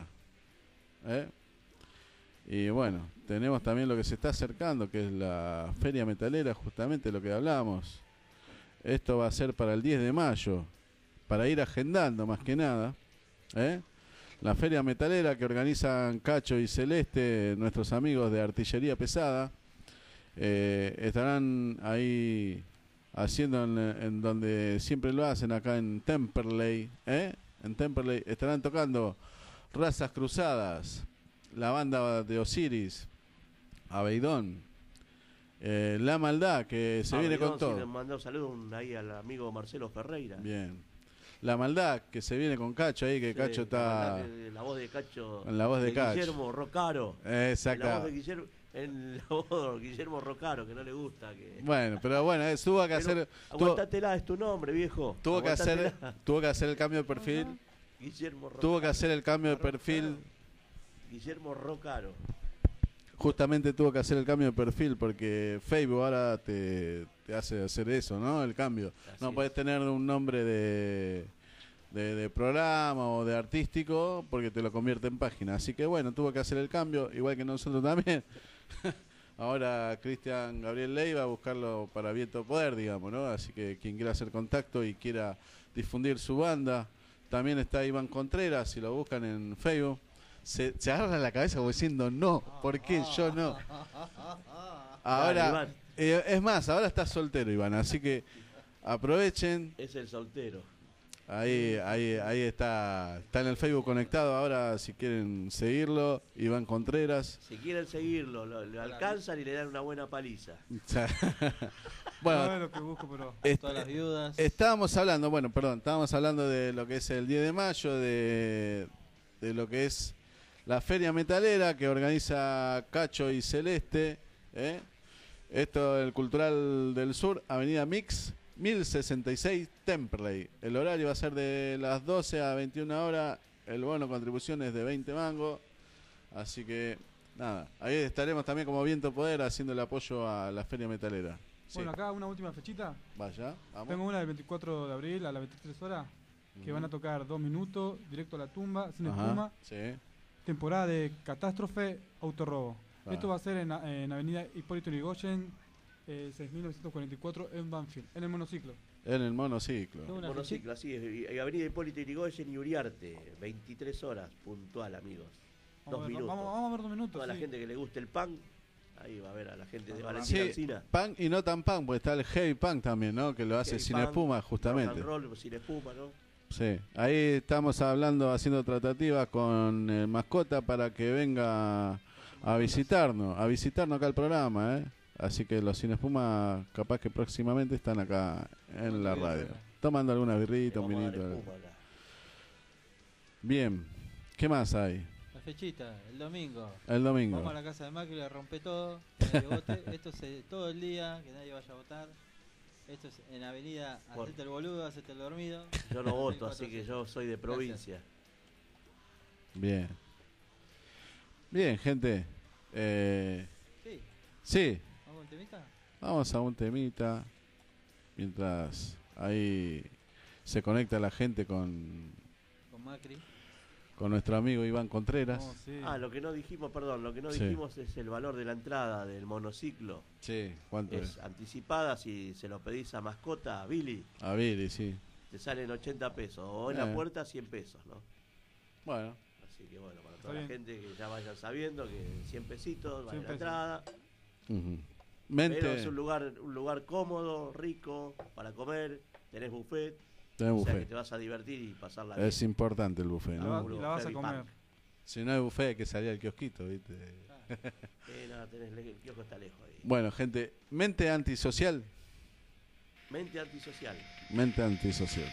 [SPEAKER 13] Y bueno, tenemos también lo que se está acercando, que es la Feria Metalera, justamente lo que hablábamos. Esto va a ser para el 10 de mayo, para ir agendando más que nada. La Feria Metalera que organizan Cacho y Celeste, nuestros amigos de Artillería Pesada, estarán ahí haciendo en donde siempre lo hacen, acá en Temperley. En Temperley estarán tocando Razas Cruzadas, la banda de Osiris, Abeidón, La Maldad, que se viene con todo.
[SPEAKER 4] Le mandó un saludo ahí al amigo Marcelo Ferreira.
[SPEAKER 13] Bien. La Maldad, que se viene con Cacho ahí, que
[SPEAKER 4] Sí,
[SPEAKER 13] Cacho está...
[SPEAKER 4] La voz de Cacho.
[SPEAKER 13] En la voz de Cacho.
[SPEAKER 4] Guillermo Rocaro.
[SPEAKER 13] Exacto.
[SPEAKER 4] La voz de Guillermo Rocaro, que no le gusta. Que...
[SPEAKER 13] Bueno, pero bueno, tuvo que hacer...
[SPEAKER 4] Aguantátela, es tu nombre, viejo.
[SPEAKER 13] Tuvo que hacer el cambio de perfil.
[SPEAKER 4] Guillermo Rocaro.
[SPEAKER 13] Tuvo que hacer el cambio de perfil.
[SPEAKER 4] Guillermo Rocaro.
[SPEAKER 13] Justamente tuvo que hacer el cambio de perfil porque Facebook ahora te hace hacer eso, ¿no? El cambio. No puedes tener un nombre de programa o de artístico porque te lo convierte en página. Así que bueno, tuvo que hacer el cambio, igual que nosotros también. Ahora Cristian Gabriel Leiva a buscarlo para Viento Poder, digamos, ¿no? Así que quien quiera hacer contacto y quiera difundir su banda, también está Iván Contreras, si lo buscan en Facebook. Se agarra la cabeza como diciendo, no, ¿por qué yo no? Ahora, es más, ahora está soltero Iván, así que aprovechen.
[SPEAKER 4] Es el soltero.
[SPEAKER 13] Ahí está en el Facebook conectado ahora, si quieren seguirlo, Iván Contreras.
[SPEAKER 4] Si quieren seguirlo, lo alcanzan y le dan una buena paliza.
[SPEAKER 13] Bueno,
[SPEAKER 8] No es lo que busco, pero...
[SPEAKER 3] Todas las viudas.
[SPEAKER 13] estábamos hablando de lo que es el 10 de mayo, de lo que es la Feria Metalera que organiza Cacho y Celeste. Esto el Cultural del Sur, Avenida Mix, 1066 Temperley. El horario va a ser de las 12 a 21 horas. El bono contribución es de 20 mangos. Así que, nada, ahí estaremos también como Viento Poder haciendo el apoyo a la Feria Metalera. Sí.
[SPEAKER 8] Bueno, acá una última fechita.
[SPEAKER 13] Vaya, vamos.
[SPEAKER 8] Tengo una del 24 de abril a las 23 horas, que van a tocar 2 minutos, directo a la tumba, sin espuma.
[SPEAKER 13] Sí.
[SPEAKER 8] Temporada de Catástrofe, Autorrobo.
[SPEAKER 13] Ah.
[SPEAKER 8] Esto va a ser en Avenida Hipólito Yrigoyen, 6944 en Banfield, en el monociclo.
[SPEAKER 13] En el monociclo.
[SPEAKER 4] Monociclo, así es. Y Avenida Hipólito Yrigoyen y Uriarte, 23 horas, puntual, amigos. 2 minutos.
[SPEAKER 8] Vamos a ver 2 minutos.
[SPEAKER 4] Toda la
[SPEAKER 8] sí.
[SPEAKER 4] gente que le guste el pan, Ahí va a ver a la gente de Valentina
[SPEAKER 13] Sí,
[SPEAKER 4] Alsina.
[SPEAKER 13] punk y no tan punk, porque está el heavy punk también, ¿no? Que lo hace
[SPEAKER 4] Heavy
[SPEAKER 13] sin
[SPEAKER 4] punk,
[SPEAKER 13] espuma, justamente.
[SPEAKER 4] Rock and roll sin espuma, ¿no?
[SPEAKER 13] Sí, ahí estamos hablando, haciendo tratativas con el Mascota para que venga a visitarnos acá al programa, ¿eh? Así que los sin espuma capaz que próximamente están acá en la radio, tomando alguna birrita, un vinito. Bien, ¿qué más hay?
[SPEAKER 3] La fechita, el domingo.
[SPEAKER 13] El domingo.
[SPEAKER 3] Vamos a la casa de Macri, le rompe todo, que nadie vote. Esto es todo el día, que nadie vaya a votar. Esto es en Avenida, hacete el boludo, hacete el dormido.
[SPEAKER 4] Yo no voto, así que yo soy de provincia.
[SPEAKER 13] Bien. Bien, gente. Sí.
[SPEAKER 3] ¿Vamos a un temita?
[SPEAKER 13] Vamos a un temita. Mientras ahí se conecta la gente con
[SPEAKER 3] Macri.
[SPEAKER 13] Con nuestro amigo Iván Contreras.
[SPEAKER 4] Oh, sí. Lo que no dijimos, dijimos es el valor de la entrada del monociclo.
[SPEAKER 13] Sí, ¿cuánto es?
[SPEAKER 4] Anticipada, si se lo pedís a Mascota, a Billy.
[SPEAKER 13] A Billy, sí.
[SPEAKER 4] Te salen 80 pesos, o en la puerta 100 pesos, ¿no?
[SPEAKER 13] Bueno.
[SPEAKER 4] Así que bueno, para toda la gente que ya vayan sabiendo que 100 pesitos vale la entrada. Pero es un lugar cómodo, rico, para comer, tenés buffet. O sea que te vas a divertir y pasarla bien.
[SPEAKER 13] Es importante el buffet, ¿no?
[SPEAKER 8] Y la vas a comer.
[SPEAKER 13] Si no hay buffet hay que salir al kiosquito, ¿viste?
[SPEAKER 4] El kiosco está lejos ahí.
[SPEAKER 13] Bueno, gente, mente antisocial.
[SPEAKER 4] Mente antisocial.
[SPEAKER 13] Mente antisocial.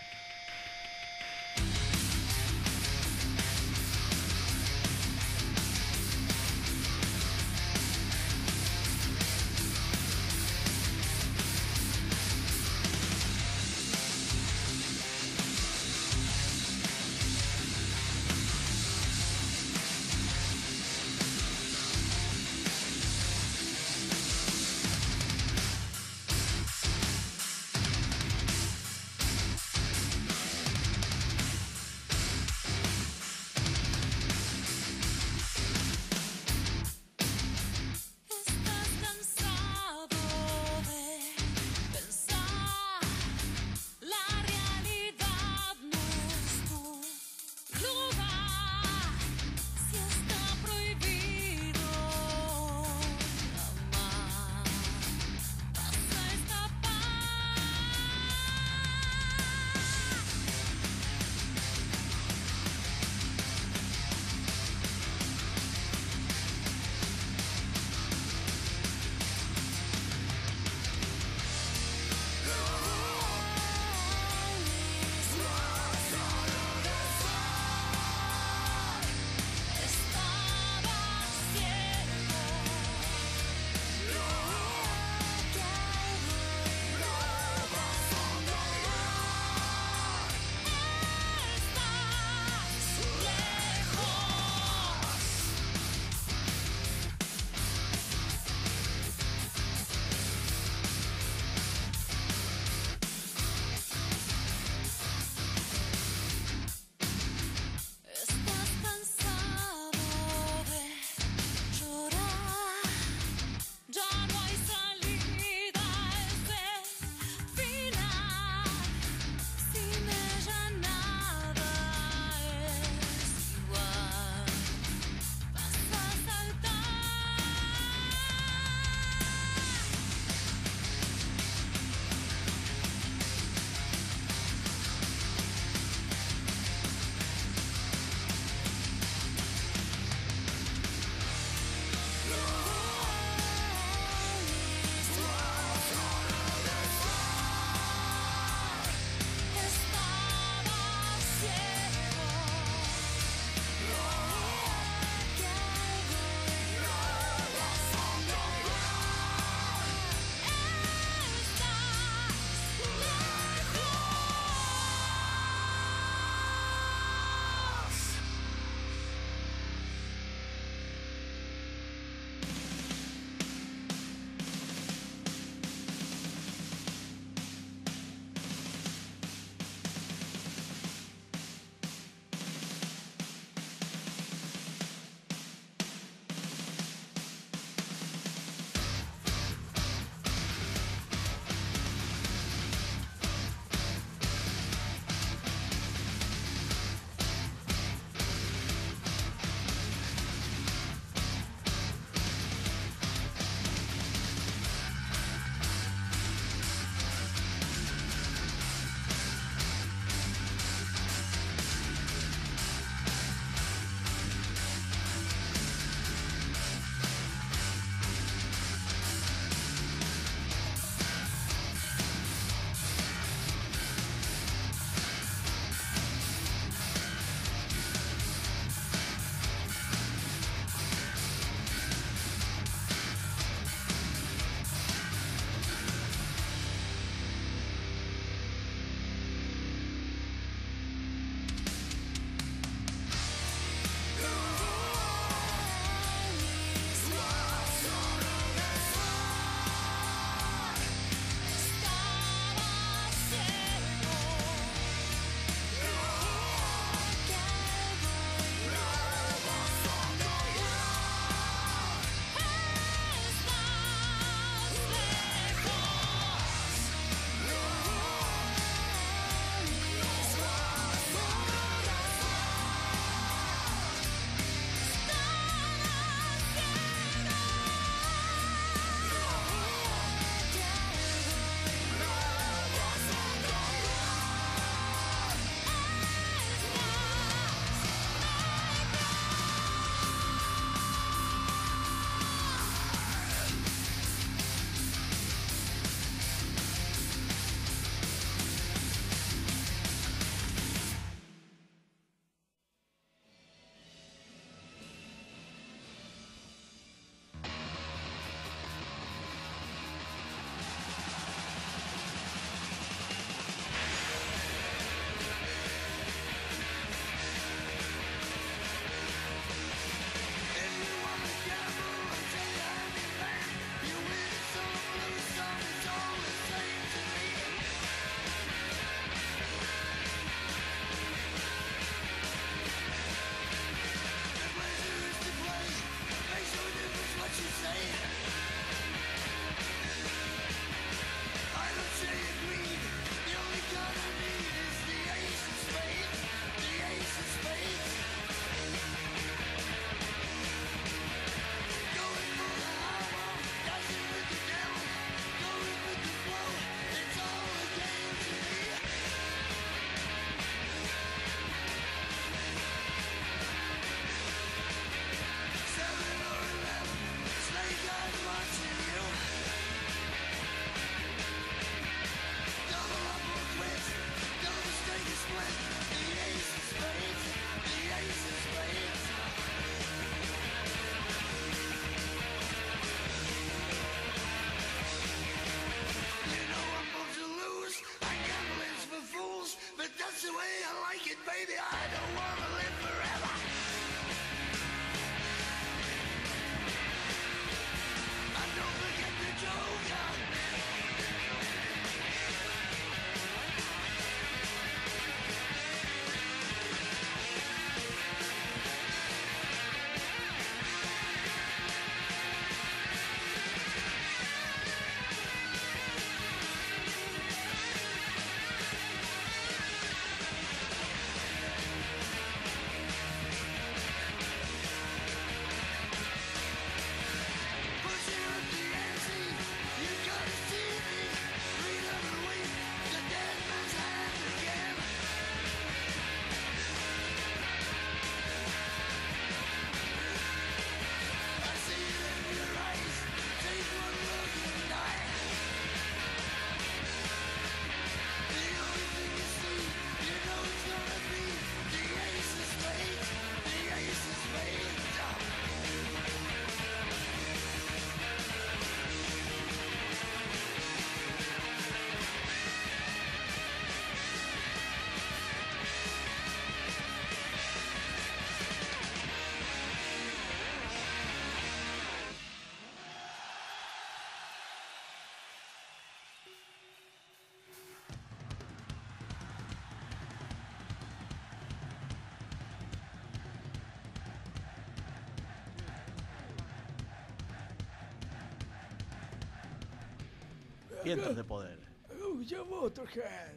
[SPEAKER 4] Vientos de poder.
[SPEAKER 6] Escucha Motorhead.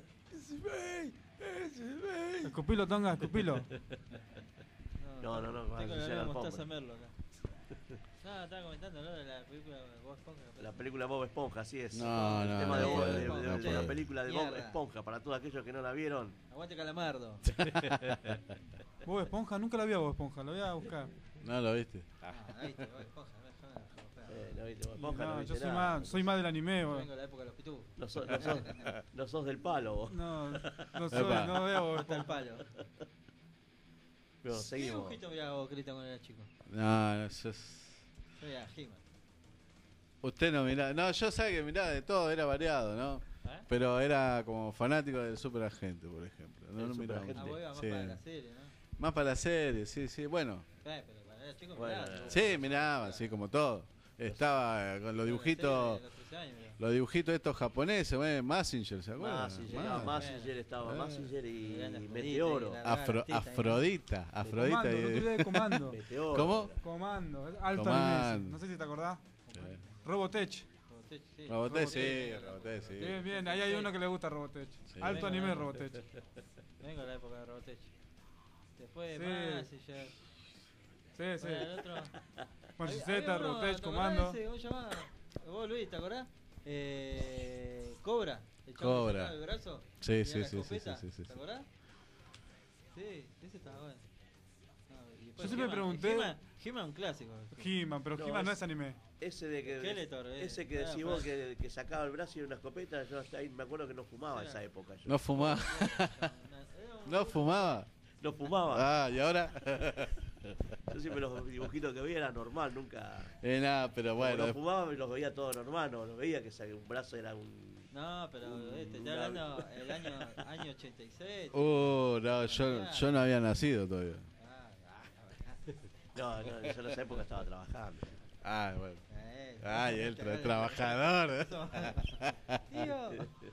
[SPEAKER 8] Escupilo, Tonga, escupilo.
[SPEAKER 4] No.
[SPEAKER 3] Tengo la
[SPEAKER 4] Llega al
[SPEAKER 3] mostaza
[SPEAKER 4] fondo.
[SPEAKER 3] Merlo acá. No, estaba comentando ¿no? de la película de Bob Esponja.
[SPEAKER 4] La película Bob Esponja, así es.
[SPEAKER 13] No,
[SPEAKER 4] el
[SPEAKER 13] no,
[SPEAKER 4] tema
[SPEAKER 13] no,
[SPEAKER 4] de, Bob-
[SPEAKER 13] no,
[SPEAKER 4] de-
[SPEAKER 13] no,
[SPEAKER 4] de-
[SPEAKER 13] no
[SPEAKER 4] de
[SPEAKER 13] puedo.
[SPEAKER 4] la película de Bob
[SPEAKER 3] Mierda.
[SPEAKER 4] Esponja, para todos aquellos que no la vieron.
[SPEAKER 3] Aguante Calamardo.
[SPEAKER 8] Bob Esponja, nunca la vi a Bob Esponja, lo voy a buscar.
[SPEAKER 13] No lo viste.
[SPEAKER 3] Ahí está, Bob Esponja.
[SPEAKER 4] ¿No viste Bob Esponja?
[SPEAKER 8] No,
[SPEAKER 4] No
[SPEAKER 8] yo
[SPEAKER 4] viste
[SPEAKER 8] soy
[SPEAKER 4] nada.
[SPEAKER 8] soy más del anime,
[SPEAKER 3] Yo
[SPEAKER 8] vos.
[SPEAKER 3] vengo de la época de los pitufos.
[SPEAKER 4] No sos del palo, vos.
[SPEAKER 8] No
[SPEAKER 13] Epa.
[SPEAKER 8] soy, no veo Bob
[SPEAKER 3] Hasta el
[SPEAKER 8] Esponja.
[SPEAKER 3] palo.
[SPEAKER 4] Pero
[SPEAKER 3] ¿Qué
[SPEAKER 4] seguimos.
[SPEAKER 3] dibujito miraba vos, Crita, cuando era chico?
[SPEAKER 13] No, eso es...
[SPEAKER 3] Yo veía He-Man.
[SPEAKER 13] Usted no miraba. No, yo sabía que miraba de todo, era variado, ¿no?
[SPEAKER 3] ¿Eh?
[SPEAKER 13] Pero era como fanático del Superagente, por ejemplo. No,
[SPEAKER 4] El
[SPEAKER 13] no miraba
[SPEAKER 4] Superagente.
[SPEAKER 3] Ah, vos ibas más
[SPEAKER 13] Sí.
[SPEAKER 3] para la serie, ¿no?
[SPEAKER 13] Más para la serie, sí. Bueno,
[SPEAKER 3] Pero cuando era chico
[SPEAKER 4] Bueno,
[SPEAKER 3] miraba.
[SPEAKER 13] sí, miraba, así como todo. Estaba con los dibujitos. Los dibujitos estos japoneses, Mazinger, ¿se acuerdan?
[SPEAKER 4] Mazinger estaba, Mazinger y
[SPEAKER 3] Afrodita,
[SPEAKER 4] Meteoro.
[SPEAKER 3] y la gatita,
[SPEAKER 13] Afrodita.
[SPEAKER 8] Comando, no te olvides de Comando.
[SPEAKER 4] Meteoro.
[SPEAKER 13] ¿Cómo?
[SPEAKER 8] Comando, alto
[SPEAKER 13] Comando.
[SPEAKER 8] anime. No sé si te acordás. Robotech.
[SPEAKER 13] Robotech, sí.
[SPEAKER 8] Bien, ahí hay uno que le gusta Robotech.
[SPEAKER 13] Sí.
[SPEAKER 8] Alto anime Robotech.
[SPEAKER 3] Vengo de la época de Robotech. Después
[SPEAKER 8] Sí.
[SPEAKER 3] Mazinger.
[SPEAKER 8] Sí.
[SPEAKER 3] Bueno, el otro.
[SPEAKER 8] Marcy
[SPEAKER 3] Había
[SPEAKER 8] Z,
[SPEAKER 3] uno,
[SPEAKER 8] Robotech,
[SPEAKER 3] ¿te
[SPEAKER 8] Comando.
[SPEAKER 3] acordás ese? ¿Cómo se llamaba? Vos, Luis, ¿te acordás? Cobra. El chavo que
[SPEAKER 13] Cobra.
[SPEAKER 3] sacaba el brazo.
[SPEAKER 13] Sí,
[SPEAKER 3] tenía
[SPEAKER 13] sí,
[SPEAKER 3] la
[SPEAKER 13] sí,
[SPEAKER 3] escopeta,
[SPEAKER 13] sí.
[SPEAKER 3] ¿Te acordás? Sí, ese estaba bueno. No, y después
[SPEAKER 8] Yo siempre
[SPEAKER 3] He-Man,
[SPEAKER 8] pregunté-
[SPEAKER 3] He-Man un clásico.
[SPEAKER 8] He-Man, pero
[SPEAKER 4] No,
[SPEAKER 8] He-Man no
[SPEAKER 4] es-
[SPEAKER 8] es anime.
[SPEAKER 4] Ese de que
[SPEAKER 3] Skeletor,
[SPEAKER 4] ese que
[SPEAKER 3] nada,
[SPEAKER 4] decís
[SPEAKER 3] fue-
[SPEAKER 4] vos que sacaba el brazo y era una escopeta, yo hasta ahí me acuerdo que no fumaba en esa época. Yo.
[SPEAKER 13] No fumaba. No fumaba.
[SPEAKER 4] No fumaba.
[SPEAKER 13] Ah, ¿y ahora?
[SPEAKER 4] Yo siempre los dibujitos que veía era normal, nunca.
[SPEAKER 13] Nada, pero
[SPEAKER 4] Como
[SPEAKER 13] bueno.
[SPEAKER 4] no fumaba, los veía todo normal, no veía que un brazo era un.
[SPEAKER 3] No, pero te estoy hablando el año 86.
[SPEAKER 13] No, yo no había nacido todavía.
[SPEAKER 4] No, yo en esa época estaba trabajando.
[SPEAKER 13] Ah, bueno. Ay, el trabajador.
[SPEAKER 3] Tío.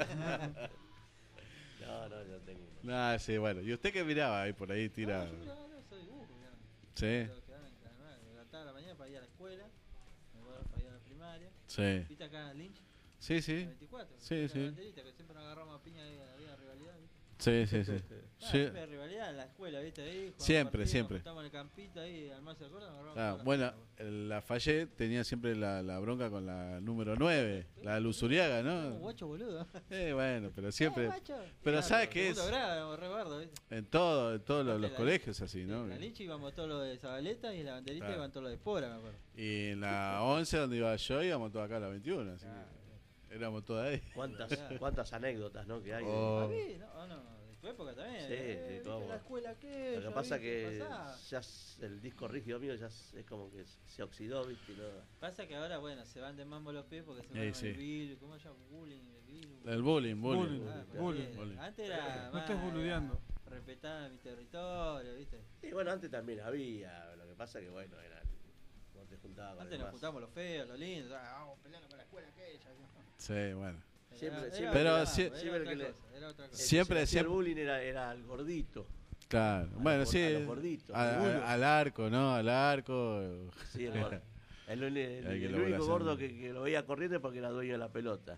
[SPEAKER 4] No, yo tengo.
[SPEAKER 13] No, sí, bueno. ¿Y usted qué miraba ahí por ahí? Tira.
[SPEAKER 3] Yo miraba, soy dibujo, miraba.
[SPEAKER 13] Sí.
[SPEAKER 3] Lo que hagan en Canadá, me levantaba a la mañana para ir a la escuela, me acuerdo para ir a la primaria.
[SPEAKER 13] Sí.
[SPEAKER 3] ¿Viste acá en Lynch?
[SPEAKER 13] Sí, sí.
[SPEAKER 3] La 24,
[SPEAKER 13] Sí,
[SPEAKER 3] la
[SPEAKER 13] sí.
[SPEAKER 3] banderita, que siempre nos agarramos a piña y había rivalidad. ¿viste?
[SPEAKER 13] Sí.
[SPEAKER 3] Siempre hay rivalidad en la escuela, ¿viste? Ahí, jugamos
[SPEAKER 13] Siempre,
[SPEAKER 3] partidos,
[SPEAKER 13] siempre.
[SPEAKER 3] nos juntamos en el campito ahí, al mar se acuerdan, nos agarramos
[SPEAKER 13] Ah,
[SPEAKER 3] todas las
[SPEAKER 13] bueno,
[SPEAKER 3] piñas,
[SPEAKER 13] la Fayette tenía siempre la bronca con la número 9, la Luzuriaga,
[SPEAKER 3] Como
[SPEAKER 13] ¿no?
[SPEAKER 3] guacho boludo.
[SPEAKER 13] Bueno, pero siempre.
[SPEAKER 3] Guacho.
[SPEAKER 13] Pero
[SPEAKER 3] Claro,
[SPEAKER 13] ¿sabes qué es?
[SPEAKER 3] segundo grado, éramos re bardo, ¿viste?
[SPEAKER 13] En todos los
[SPEAKER 3] La-
[SPEAKER 13] colegios así, ¿no?
[SPEAKER 3] En la Lynch íbamos todos los de Zabaleta y en la banderita
[SPEAKER 13] Claro.
[SPEAKER 3] iban todos los de Espora, me acuerdo.
[SPEAKER 13] Y en la 11, donde iba yo, íbamos todos acá a la 21, así que éramos todos ahí.
[SPEAKER 4] ¿Cuántas anécdotas, no? Que hay.
[SPEAKER 13] Oh.
[SPEAKER 3] No, de tu época también.
[SPEAKER 4] Sí,
[SPEAKER 3] ¿viste
[SPEAKER 4] cómo.
[SPEAKER 3] la escuela que
[SPEAKER 4] Lo que pasa que ya el disco rígido mío ya es como que se oxidó, ¿viste? No.
[SPEAKER 3] Pasa que ahora, bueno, se van de mambo los pies porque se van
[SPEAKER 13] Sí.
[SPEAKER 3] el bill, ¿cómo se llama? Bullying,
[SPEAKER 13] El bullying.
[SPEAKER 8] Bullying.
[SPEAKER 3] Antes era
[SPEAKER 8] No
[SPEAKER 3] más,
[SPEAKER 8] estés boludeando.
[SPEAKER 3] respetar mi territorio, ¿viste?
[SPEAKER 4] Y bueno, antes también había, lo que pasa que bueno, era cuando te juntabas con
[SPEAKER 3] Antes
[SPEAKER 4] los
[SPEAKER 3] nos juntamos los feos, los lindos, vamos peleando con la escuela aquella.
[SPEAKER 13] Sí, bueno.
[SPEAKER 3] Era otra cosa.
[SPEAKER 13] Siempre
[SPEAKER 4] el bullying era el gordito.
[SPEAKER 13] Claro, bueno, sí.
[SPEAKER 4] A los gorditos.
[SPEAKER 13] Al arco, ¿no? Al arco.
[SPEAKER 4] Sí, el gordo. El
[SPEAKER 13] Hay que
[SPEAKER 4] único
[SPEAKER 13] lograr
[SPEAKER 4] gordo
[SPEAKER 13] hacer-
[SPEAKER 4] que lo veía corriendo porque era dueño de la pelota.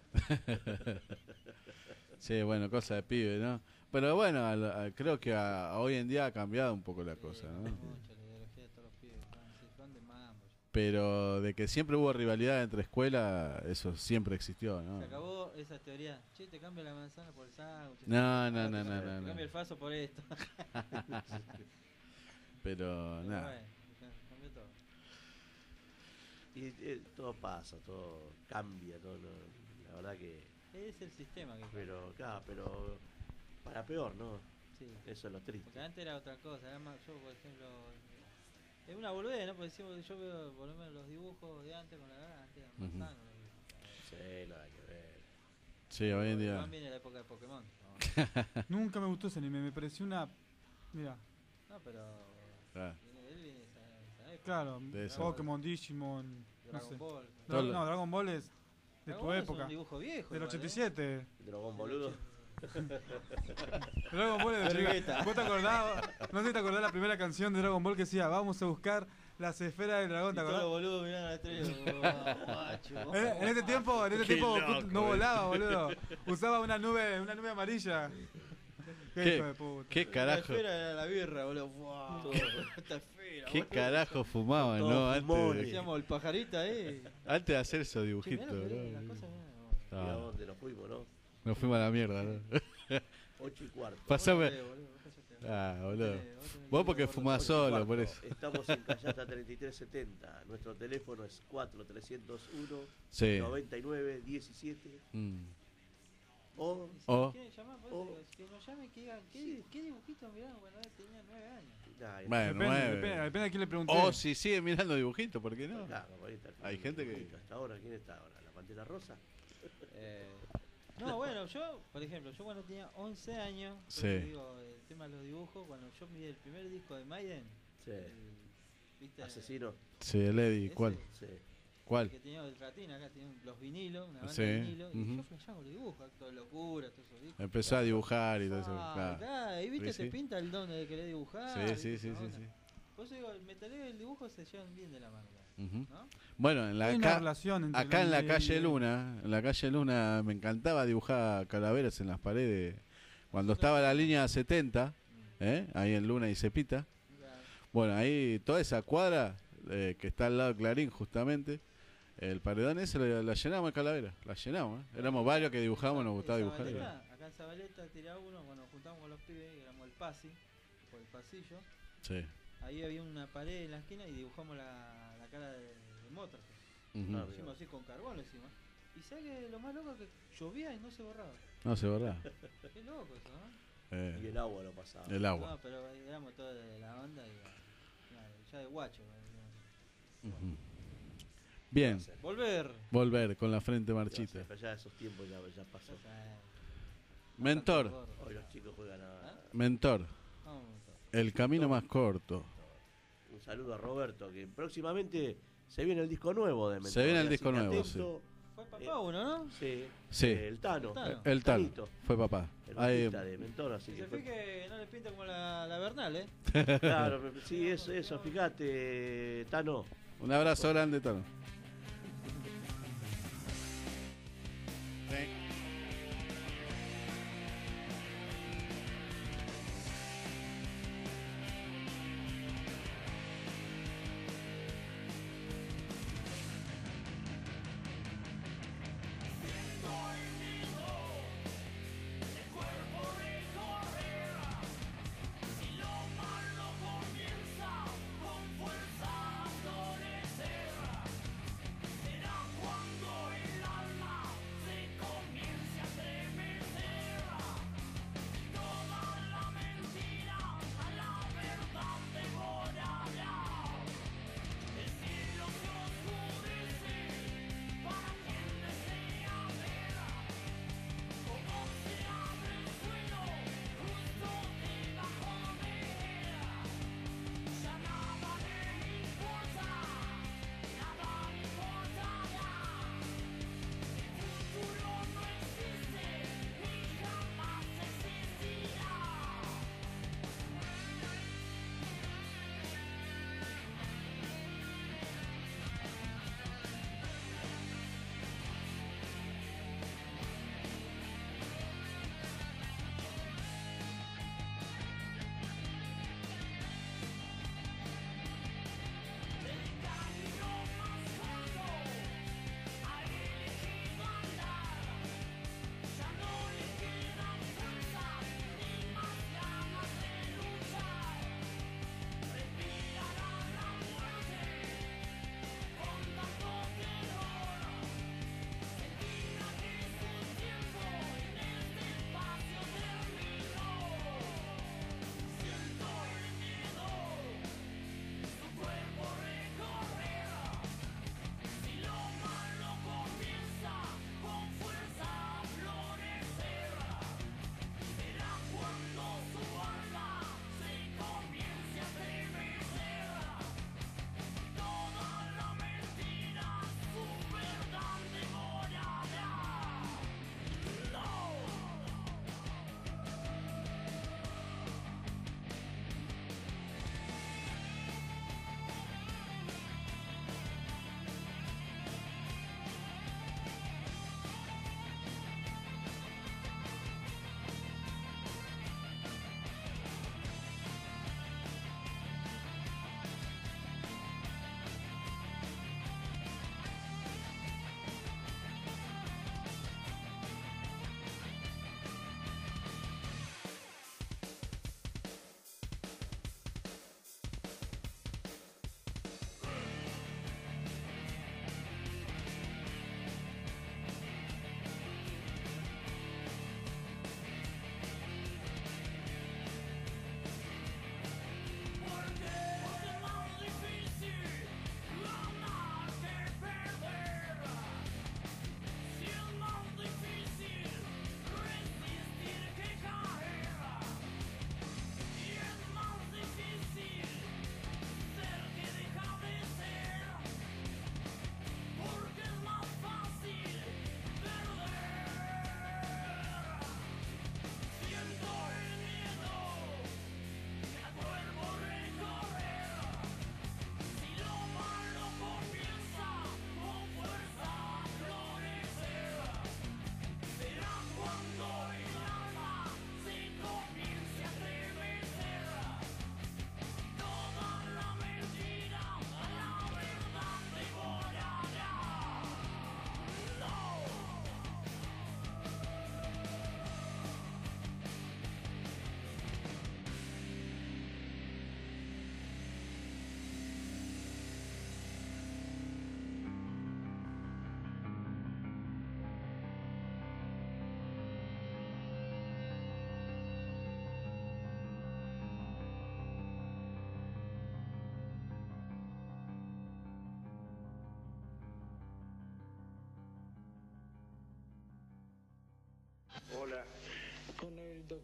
[SPEAKER 13] Sí, bueno, cosa de pibe, ¿no? Pero bueno, creo que hoy en día ha cambiado un poco la cosa, ¿no?
[SPEAKER 3] Mucho, la ideología de todos los pibes, van de mambo.
[SPEAKER 13] Pero de que siempre hubo rivalidad entre escuelas, eso siempre existió, ¿no?
[SPEAKER 3] Se acabó esa teoría. Che, te cambio la manzana por el sándwich.
[SPEAKER 13] No.
[SPEAKER 3] Te cambio el faso por esto.
[SPEAKER 13] Pero nada.
[SPEAKER 3] Bueno, cambió todo.
[SPEAKER 4] Y todo pasa, todo cambia, todo. La verdad que.
[SPEAKER 3] Es el sistema que
[SPEAKER 4] Pero, claro, pero para peor, ¿no?
[SPEAKER 3] Sí.
[SPEAKER 4] Eso es lo triste.
[SPEAKER 3] Porque antes era otra cosa, era más, yo por ejemplo, es una boludez, ¿no? Porque decimos, yo veo por lo menos los dibujos de antes con la edad, antes eran más
[SPEAKER 13] Ujú.
[SPEAKER 3] sanos.
[SPEAKER 4] Sí, nada que ver.
[SPEAKER 13] Sí, hoy en día.
[SPEAKER 3] Juan viene la época de Pokémon.
[SPEAKER 8] Nunca me gustó ese anime, me pareció una. Mira.
[SPEAKER 3] No, pero.
[SPEAKER 13] Ah.
[SPEAKER 3] Él viene de esa época.
[SPEAKER 8] Claro,
[SPEAKER 13] De eso.
[SPEAKER 8] Pokémon, Digimon.
[SPEAKER 3] Dragon
[SPEAKER 8] no sé.
[SPEAKER 3] Ball.
[SPEAKER 8] No, Dragon Ball es de
[SPEAKER 3] Dragon
[SPEAKER 8] tu
[SPEAKER 3] Ball es
[SPEAKER 8] época.
[SPEAKER 3] un dibujo viejo
[SPEAKER 8] Del
[SPEAKER 3] igual,
[SPEAKER 8] 87.
[SPEAKER 4] Dragón boludo.
[SPEAKER 8] Dragon Ball es de
[SPEAKER 3] Barrigueta.
[SPEAKER 8] ¿Vos te acordás? No sé si te acordás la primera canción de Dragon Ball que decía, vamos a buscar Las esferas del dragón,
[SPEAKER 3] Y
[SPEAKER 8] ¿te
[SPEAKER 3] todos los
[SPEAKER 8] acordás?
[SPEAKER 3] boludos mirando a la estrella. Guacho.
[SPEAKER 8] En este tiempo
[SPEAKER 4] Qué loco,
[SPEAKER 8] no volaba, boludo. Usaba una nube amarilla.
[SPEAKER 13] ¿Qué?
[SPEAKER 8] Hijo de puta.
[SPEAKER 13] ¿Qué
[SPEAKER 3] La
[SPEAKER 13] carajo?
[SPEAKER 3] esfera era la birra, boludo. Wow. Esta esfera,
[SPEAKER 13] ¿Qué
[SPEAKER 3] boludo.
[SPEAKER 13] carajo fumaban,
[SPEAKER 4] Todos
[SPEAKER 13] no?
[SPEAKER 4] fumones.
[SPEAKER 3] Decíamos el pajarito ahí.
[SPEAKER 13] Antes de hacer esos
[SPEAKER 3] Che,
[SPEAKER 13] dibujitos,
[SPEAKER 3] mirá lo que
[SPEAKER 13] bro.
[SPEAKER 3] las cosas, mirá.
[SPEAKER 4] ¿Y a
[SPEAKER 13] Ah,
[SPEAKER 4] dónde nos fuimos, no?
[SPEAKER 13] nos fuimos a la mierda, ¿no?
[SPEAKER 4] 8:15.
[SPEAKER 13] Pasame.
[SPEAKER 3] Vos boludo, cállate.
[SPEAKER 13] Ah, boludo.
[SPEAKER 3] Vos tenés
[SPEAKER 13] Vos
[SPEAKER 3] que
[SPEAKER 13] porque
[SPEAKER 3] ir a
[SPEAKER 13] fumás
[SPEAKER 4] 8:15.
[SPEAKER 13] solo, por eso.
[SPEAKER 4] Estamos en Callata 3370. Nuestro teléfono es 4301
[SPEAKER 13] Sí.
[SPEAKER 4] 9917. O
[SPEAKER 13] O-
[SPEAKER 3] ¿Quieren llamar? Por
[SPEAKER 4] o-
[SPEAKER 3] eso, que nos llamen, que digan qué dibujitos miraron cuando él tenía 9 años.
[SPEAKER 13] Bueno,
[SPEAKER 8] Depende de quién le pregunté.
[SPEAKER 13] O si sigue mirando dibujitos, ¿por qué no?
[SPEAKER 4] Claro, ahí está.
[SPEAKER 13] Hay gente que...
[SPEAKER 4] Hasta ahora, ¿quién está ahora? ¿La Pantera Rosa?
[SPEAKER 3] No, bueno, yo, por ejemplo, yo cuando tenía 11 años,
[SPEAKER 13] Sí.
[SPEAKER 3] yo te digo, el tema de los dibujos, cuando yo miré el primer disco de Maiden,
[SPEAKER 4] Sí.
[SPEAKER 3] ¿viste?
[SPEAKER 4] Asesino.
[SPEAKER 13] Sí, el Eddie,
[SPEAKER 3] Ese,
[SPEAKER 13] ¿cuál?
[SPEAKER 4] Sí.
[SPEAKER 13] ¿Cuál?
[SPEAKER 3] Que tenía el ratín acá, tenía los vinilos, una banda
[SPEAKER 13] Sí,
[SPEAKER 3] de vinilo, y
[SPEAKER 13] ujú.
[SPEAKER 3] yo flashaba los dibujos, Acto de Locura, todos esos discos.
[SPEAKER 13] Empezó a dibujar y todo eso.
[SPEAKER 3] Ah, claro, y viste,
[SPEAKER 13] Sí,
[SPEAKER 3] te
[SPEAKER 13] sí.
[SPEAKER 3] pinta el don de querer dibujar.
[SPEAKER 13] Sí,
[SPEAKER 3] ¿viste?
[SPEAKER 13] sí, sí,
[SPEAKER 3] Esa
[SPEAKER 13] sí,
[SPEAKER 3] onda.
[SPEAKER 13] sí.
[SPEAKER 3] Por eso digo, el metalero y el dibujo se llevan bien de la mano.
[SPEAKER 13] Ujú.
[SPEAKER 3] ¿No?
[SPEAKER 13] Bueno, en la
[SPEAKER 8] Hay una
[SPEAKER 13] acá,
[SPEAKER 8] relación entre
[SPEAKER 13] acá en la
[SPEAKER 8] y-
[SPEAKER 13] calle Luna, me encantaba dibujar calaveras en las paredes. Cuando estaba la línea 70, ahí en Luna y Cepita. Bueno, ahí toda esa cuadra que está al lado de Clarín justamente, el paredón ese la llenamos de calaveras, la llenamos. Éramos varios que dibujábamos, nos gustaba dibujar.
[SPEAKER 3] Acá en Zabaleta tiraba uno, cuando nos juntamos con los pibes, éramos el pasi, por el pasillo.
[SPEAKER 13] Sí.
[SPEAKER 3] Ahí había una pared en la esquina y dibujamos la cara de Mozart.
[SPEAKER 13] Ujú.
[SPEAKER 3] Lo hicimos así con carbón, lo hicimos. Y sabes que lo más loco es que llovía y no se borraba.
[SPEAKER 13] No se borraba.
[SPEAKER 3] Qué loco eso, ¿no?
[SPEAKER 4] Y el agua lo pasaba.
[SPEAKER 13] El agua.
[SPEAKER 3] No, pero éramos todos de la onda y ya de guacho.
[SPEAKER 13] Ujú. Bien. Volver con la frente marchita.
[SPEAKER 4] Pero ya esos tiempos ya pasó.
[SPEAKER 13] Mentor.
[SPEAKER 4] Hoy los chicos juegan a...
[SPEAKER 13] Mentor. El camino más corto.
[SPEAKER 4] Un saludo a Roberto, que próximamente se viene el disco nuevo de Mentor.
[SPEAKER 13] Se viene el
[SPEAKER 4] así
[SPEAKER 13] disco
[SPEAKER 4] que
[SPEAKER 13] nuevo,
[SPEAKER 4] atento.
[SPEAKER 3] Fue papá uno, ¿no?
[SPEAKER 4] Sí.
[SPEAKER 13] Sí.
[SPEAKER 4] El Tano.
[SPEAKER 13] El Tano.
[SPEAKER 4] Tanito.
[SPEAKER 13] Fue papá.
[SPEAKER 4] El
[SPEAKER 13] Ahí-
[SPEAKER 4] bajista de Mentor, así
[SPEAKER 3] Que
[SPEAKER 4] que
[SPEAKER 3] se
[SPEAKER 4] fue...
[SPEAKER 3] fije, no le pinta como la Bernal, ¿eh?
[SPEAKER 4] Claro, sí, eso, fíjate, Tano.
[SPEAKER 13] Un abrazo grande, Tano.
[SPEAKER 5] Cuando el alma se convierte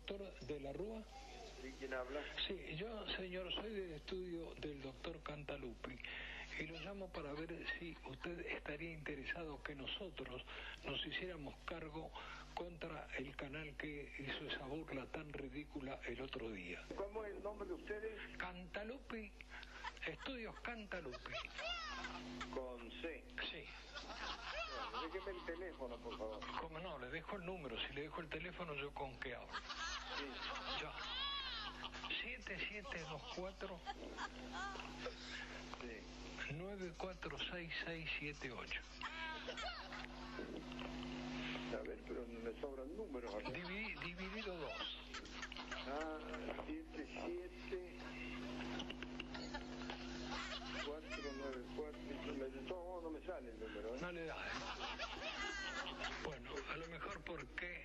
[SPEAKER 14] doctor de la Rúa?
[SPEAKER 2] ¿Sí? ¿Quién habla?
[SPEAKER 14] Sí, yo, señor, soy del estudio del doctor Cantalupi y lo llamo para ver si usted estaría interesado que nosotros nos hiciéramos cargo contra el canal que hizo esa burla tan ridícula el otro día.
[SPEAKER 2] ¿Cómo es el nombre de ustedes?
[SPEAKER 14] Cantalupi, Estudios Cantalupi.
[SPEAKER 2] Con C.
[SPEAKER 14] Sí.
[SPEAKER 2] Bueno, déjeme el teléfono, por favor.
[SPEAKER 14] ¿Cómo no? Le dejo el número. Si le dejo el teléfono, ¿yo con qué hablo?
[SPEAKER 2] Sí.
[SPEAKER 14] Ya. 7724
[SPEAKER 2] Sí.
[SPEAKER 14] 946678.
[SPEAKER 2] A ver, pero me sobran números acá.
[SPEAKER 14] Dividido 2.
[SPEAKER 2] Ah, 77 494. De todos modos no me sale el número, ¿eh?
[SPEAKER 14] No le da, Bueno, a lo mejor porque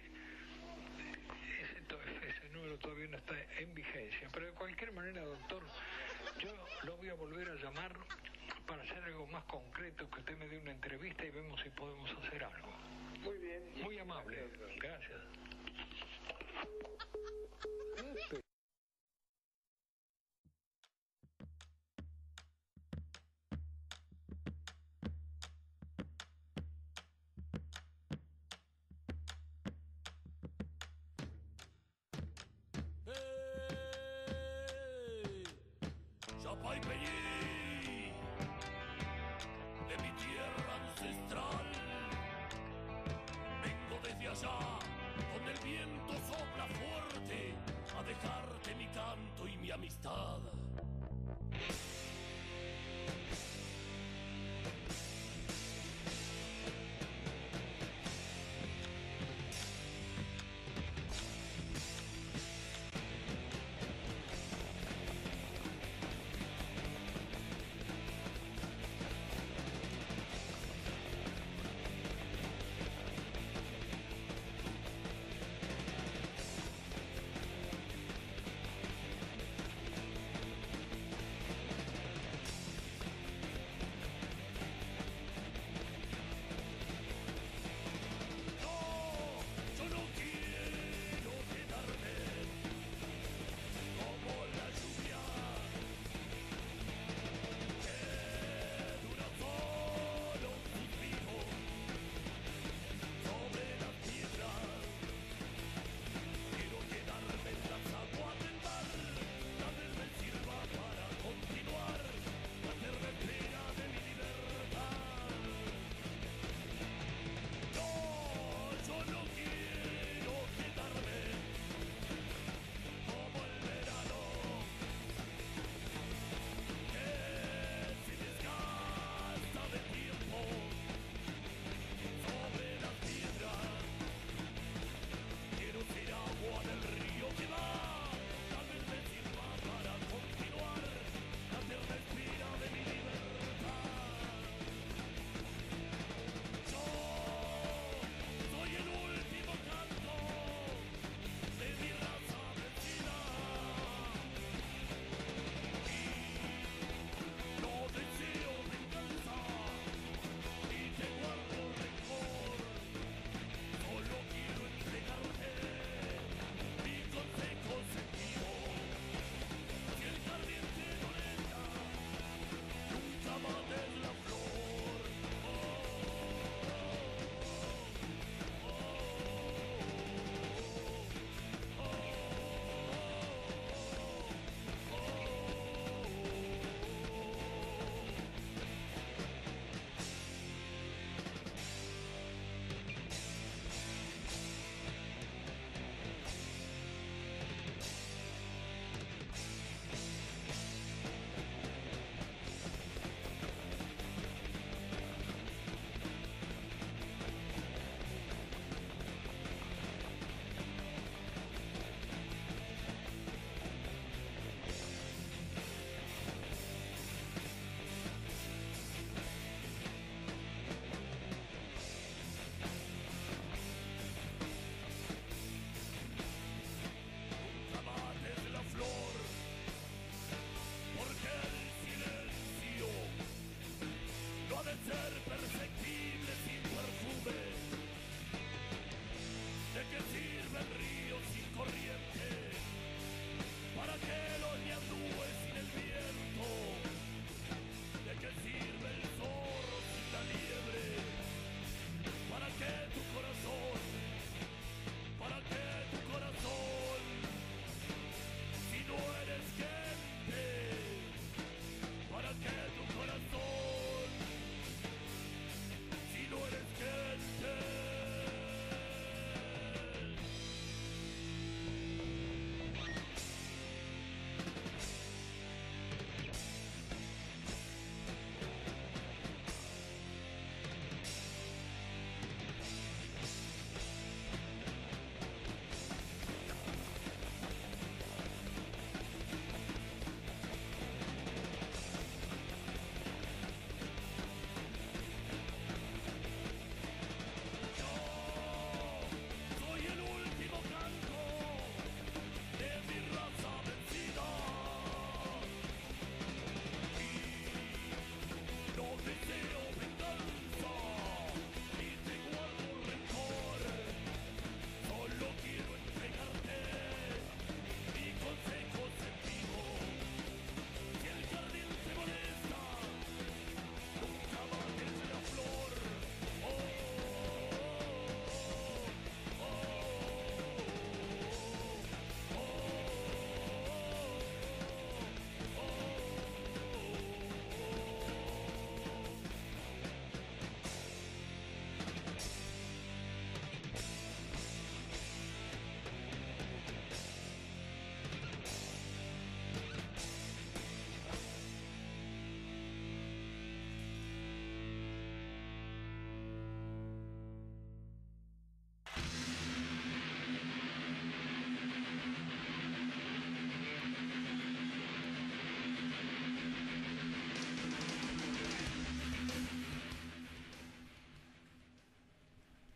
[SPEAKER 14] ese número todavía no está en vigencia. Pero de cualquier manera, doctor, yo lo voy a volver a llamar para hacer algo más concreto, que usted me dé una entrevista y vemos si podemos hacer algo.
[SPEAKER 2] Muy bien.
[SPEAKER 14] Muy amable. Gracias.
[SPEAKER 5] Chapay Peñí, de mi tierra ancestral, vengo desde allá, donde el viento sopla fuerte, a dejar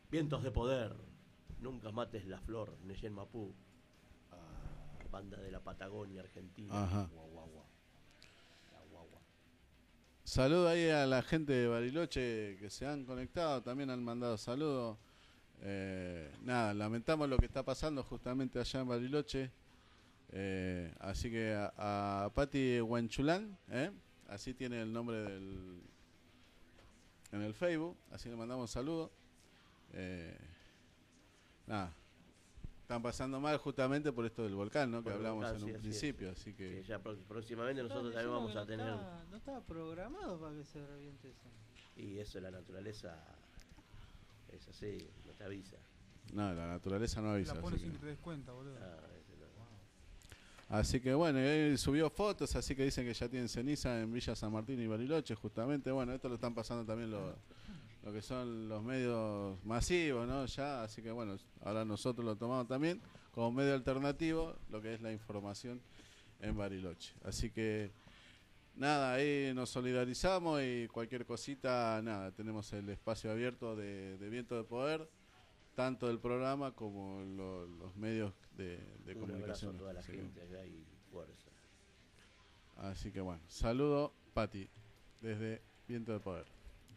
[SPEAKER 4] Vientos de poder, nunca mates la flor, Neyen Mapú. Banda de la Patagonia Argentina.
[SPEAKER 13] Ajá.
[SPEAKER 4] Guagua.
[SPEAKER 13] Saludo ahí a la gente de Bariloche que se han conectado, también han mandado saludos. Nada, lamentamos lo que está pasando justamente allá en Bariloche. Así que a Pati Huanchulán, así tiene el nombre en el Facebook, así le mandamos saludos. Nada, están pasando mal justamente por esto del volcán, ¿no? Que hablamos en un principio, así que...
[SPEAKER 4] Sí, ya próximamente nosotros también vamos a tener...
[SPEAKER 3] No estaba programado para que se reviente eso.
[SPEAKER 4] Y eso, la naturaleza es así, no te avisa.
[SPEAKER 13] No, la naturaleza no avisa.
[SPEAKER 8] La pones
[SPEAKER 13] así
[SPEAKER 8] sin
[SPEAKER 13] que...
[SPEAKER 8] que te des cuenta, boludo.
[SPEAKER 13] Así que bueno, él subió fotos, así que dicen que ya tienen ceniza en Villa San Martín y Bariloche, justamente. Bueno, esto lo están pasando también lo que son los medios masivos, ¿no? Ya, así que bueno, ahora nosotros lo tomamos también como medio alternativo, lo que es la información en Bariloche. Así que nada, ahí nos solidarizamos y cualquier cosita, nada, tenemos el espacio abierto de Viento de Poder, tanto del programa como los medios de comunicación.
[SPEAKER 4] Un abrazo a toda la gente allá y fuerza.
[SPEAKER 13] Así que bueno, saludo Pati desde Viento de Poder.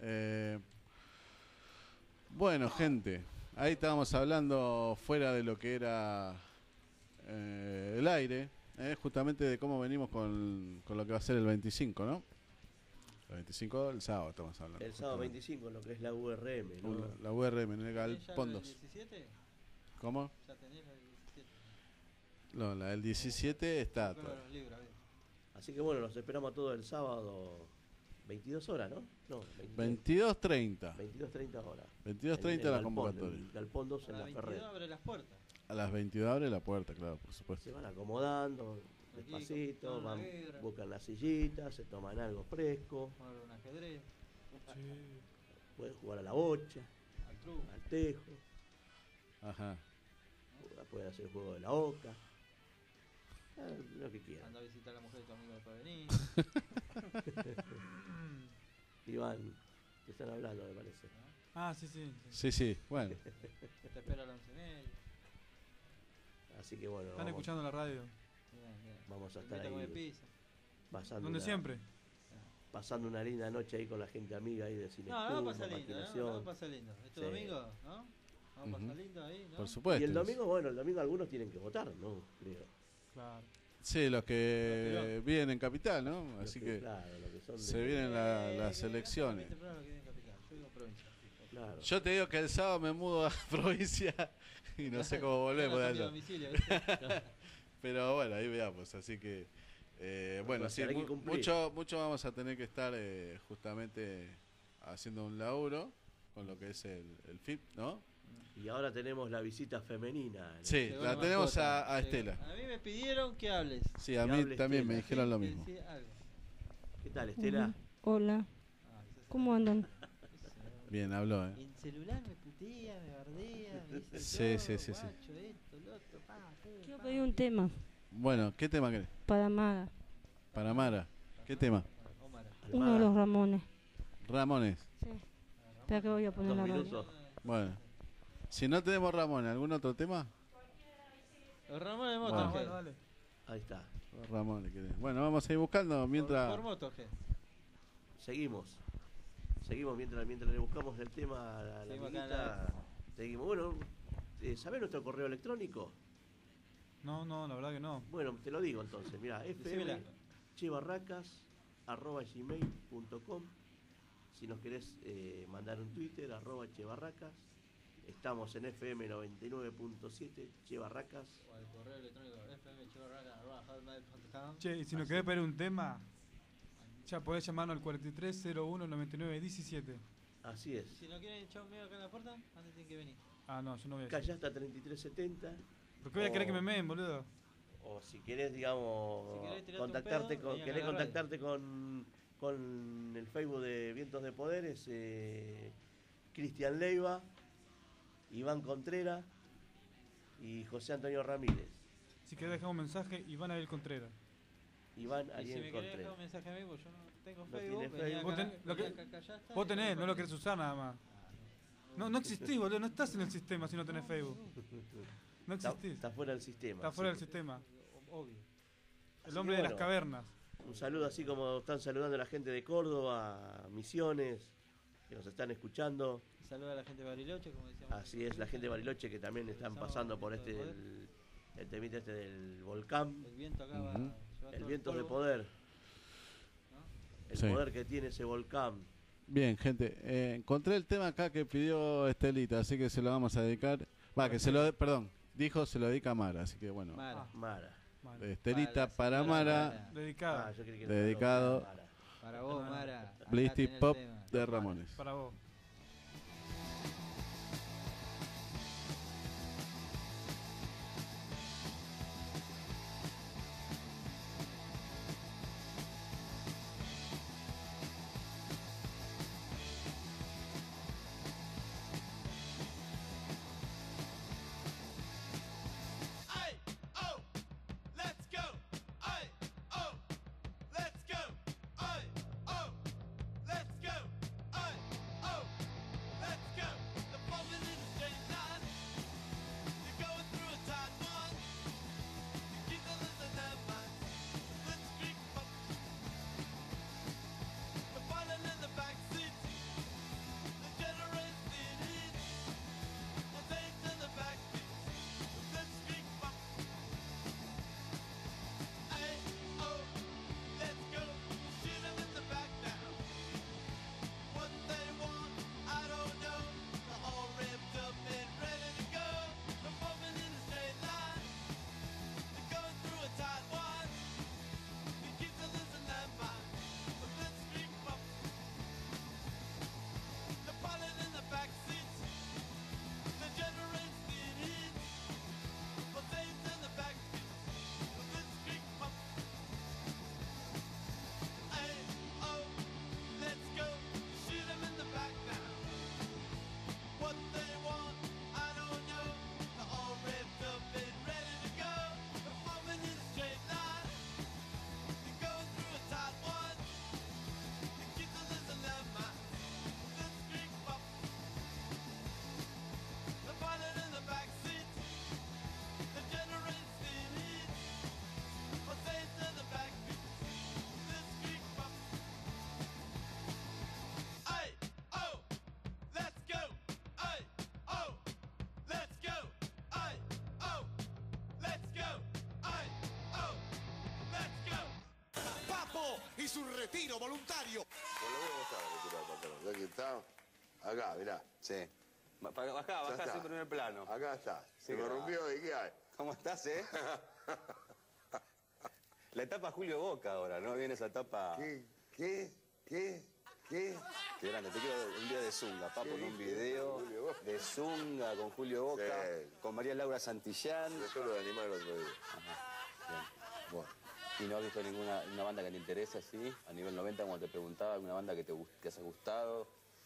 [SPEAKER 13] Bueno, gente, ahí estábamos hablando fuera de lo que era el aire, justamente de cómo venimos con lo que va a ser el 25, ¿no? El 25, el sábado estamos hablando.
[SPEAKER 4] El sábado 25, lo que es la URM, ¿no?
[SPEAKER 13] La URM, en el Galpón 2.
[SPEAKER 3] ¿Ya el 17?
[SPEAKER 13] ¿Cómo?
[SPEAKER 3] ¿Ya tenés la 17?
[SPEAKER 13] No, la del 17 está.
[SPEAKER 4] Así que bueno, los esperamos a todos el sábado, 22 horas, ¿no? No,
[SPEAKER 13] 22:30.
[SPEAKER 4] 22:30 horas.
[SPEAKER 13] 22:30 la convocatoria.
[SPEAKER 4] El Galpón 2 en la Ferrer.
[SPEAKER 3] A las 22 abre las puertas.
[SPEAKER 13] A las 22 abre la puerta, claro, por supuesto.
[SPEAKER 4] Se van acomodando despacito, buscan las sillitas, se toman algo fresco.
[SPEAKER 3] Jugar un ajedrez.
[SPEAKER 4] Pueden jugar a la bocha,
[SPEAKER 3] al truco,
[SPEAKER 4] al tejo.
[SPEAKER 13] Ajá.
[SPEAKER 4] Pueden hacer el juego de la oca. Lo que quieran.
[SPEAKER 3] Anda a visitar a la mujer de tu amigo para venir.
[SPEAKER 4] Iván, te están hablando, me parece.
[SPEAKER 8] Ah, sí.
[SPEAKER 13] Sí, bueno.
[SPEAKER 3] Te espero a las 11:30.
[SPEAKER 4] Así que bueno.
[SPEAKER 8] Están escuchando la radio.
[SPEAKER 3] Bien.
[SPEAKER 4] Vamos a estar ahí.
[SPEAKER 8] ¿Dónde siempre?
[SPEAKER 4] Pasando una linda noche ahí con la gente amiga ahí de Cine.
[SPEAKER 3] No, vamos a pasar lindo, ¿no? Vamos a pasar lindo. Este domingo, ¿no? Vamos a pasar lindo ahí, ¿no?
[SPEAKER 13] Por supuesto.
[SPEAKER 4] Y el domingo, el domingo algunos tienen que votar, ¿no? Creo.
[SPEAKER 8] Claro.
[SPEAKER 13] Sí, los que viven en Capital, ¿no? Así que
[SPEAKER 4] claro, lo que son
[SPEAKER 13] se vienen las elecciones.
[SPEAKER 4] Claro.
[SPEAKER 13] Yo te digo que el sábado me mudo a provincia y no sé cómo volvemos de allá. Pero bueno, ahí veamos. Así que, bueno, sí, mucho vamos a tener que estar justamente haciendo un laburo con lo que es el FIP, ¿no?
[SPEAKER 4] Y ahora tenemos la visita femenina.
[SPEAKER 13] Sí, la tenemos a Estela.
[SPEAKER 3] A mí me pidieron que hables.
[SPEAKER 13] Sí, a mí también me dijeron lo mismo.
[SPEAKER 4] ¿Qué tal, Estela?
[SPEAKER 15] Hola. ¿Cómo andan?
[SPEAKER 13] Bien, habló,
[SPEAKER 3] En celular me putea, me bardea, me dice
[SPEAKER 13] Sí.
[SPEAKER 3] Guacho, esto, lo otro,
[SPEAKER 15] Quiero pedir un tema.
[SPEAKER 13] Bueno, ¿qué tema querés?
[SPEAKER 15] Para Mara.
[SPEAKER 13] Para Mara. ¿Qué tema?
[SPEAKER 15] Uno de los Ramones.
[SPEAKER 13] Ramones.
[SPEAKER 15] Sí. Espera que voy a poner la radio.
[SPEAKER 13] Bueno. Si no tenemos Ramones, ¿algún otro tema?
[SPEAKER 3] Los Ramones de Motorhead.
[SPEAKER 8] Bueno, dale.
[SPEAKER 4] Ahí está.
[SPEAKER 13] Los Ramones, ¿querés? Bueno, vamos a ir buscando mientras...
[SPEAKER 3] Por Motorhead.
[SPEAKER 4] Seguimos mientras le buscamos el tema a la amiguita. Seguimos. Bueno, ¿sabés nuestro correo electrónico?
[SPEAKER 8] No, la verdad que no.
[SPEAKER 4] Bueno, te lo digo entonces. Mira, fmchebarracas@gmail.com. Si nos querés mandar un Twitter, @chebarracas. Estamos en FM 99.7, Chebarracas.
[SPEAKER 3] O al correo electrónico fmchebarracas@hotmail.com.
[SPEAKER 8] Che, y si nos querés pedir un tema, ya podés llamarnos al 4301-9917.
[SPEAKER 4] Así es.
[SPEAKER 3] Si no quieren echar un medio acá en la puerta, antes tienen que venir.
[SPEAKER 8] Ah, no, yo no voy a decir.
[SPEAKER 4] Callá hasta 3370.
[SPEAKER 8] ¿Por qué voy a querer que me meen, boludo?
[SPEAKER 4] O si querés, digamos, contactarte con el Facebook de Vientos de Poder, es Cristian Leiva, Iván Contreras y José Antonio Ramírez.
[SPEAKER 8] Si querés dejar un mensaje, Iván Ariel Contreras.
[SPEAKER 4] Iván
[SPEAKER 3] Y
[SPEAKER 4] Ariel
[SPEAKER 3] si me querés
[SPEAKER 4] Contreras.
[SPEAKER 3] dejar un mensaje a mí, pues yo no tengo
[SPEAKER 4] No
[SPEAKER 3] Facebook.
[SPEAKER 4] tiene Facebook.
[SPEAKER 8] Vos tenés, no lo querés usar nada más. No existís, boludo. No estás en el sistema si no tenés Facebook. No existís.
[SPEAKER 4] Está fuera del sistema.
[SPEAKER 8] Está fuera del sistema. Obvio. El hombre de las cavernas.
[SPEAKER 4] Un saludo así como están saludando a la gente de Córdoba, Misiones, que nos están escuchando.
[SPEAKER 3] Saluda a la gente de Bariloche, como decíamos.
[SPEAKER 4] Así es, la gente de Bariloche que también están pasando por el temita del volcán.
[SPEAKER 3] El viento acá va.
[SPEAKER 4] El viento de poder. El poder que tiene ese volcán.
[SPEAKER 13] Bien, gente, encontré el tema acá que pidió Estelita, así que se lo vamos a dedicar. Dijo se lo dedica a Mara, así que bueno.
[SPEAKER 4] Mara.
[SPEAKER 13] Estelita para Mara.
[SPEAKER 8] Dedicado.
[SPEAKER 13] Dedicado.
[SPEAKER 3] Para vos, Mara.
[SPEAKER 13] Blisty Pop de Ramones.
[SPEAKER 8] Para vos.
[SPEAKER 5] Y su retiro voluntario.
[SPEAKER 16] Aquí está. Acá, mirá.
[SPEAKER 17] Sí. Bajá siempre en primer plano.
[SPEAKER 16] Acá está.
[SPEAKER 17] Sí,
[SPEAKER 16] Se me rompió y ¿qué hay?
[SPEAKER 17] ¿Cómo estás, La etapa Julio Boca ahora, ¿no? Viene esa etapa...
[SPEAKER 16] ¿Qué?
[SPEAKER 17] Qué grande. Te quiero un día de Zunga, Papo, en un video de Zunga con Julio Boca, con María Laura Santillán.
[SPEAKER 16] Yo lo de animar el otro día.
[SPEAKER 17] Bien. Bueno. ¿Y no has visto ninguna banda que te interese así? A nivel 90, como te preguntaba, ¿alguna banda que te haya gustado?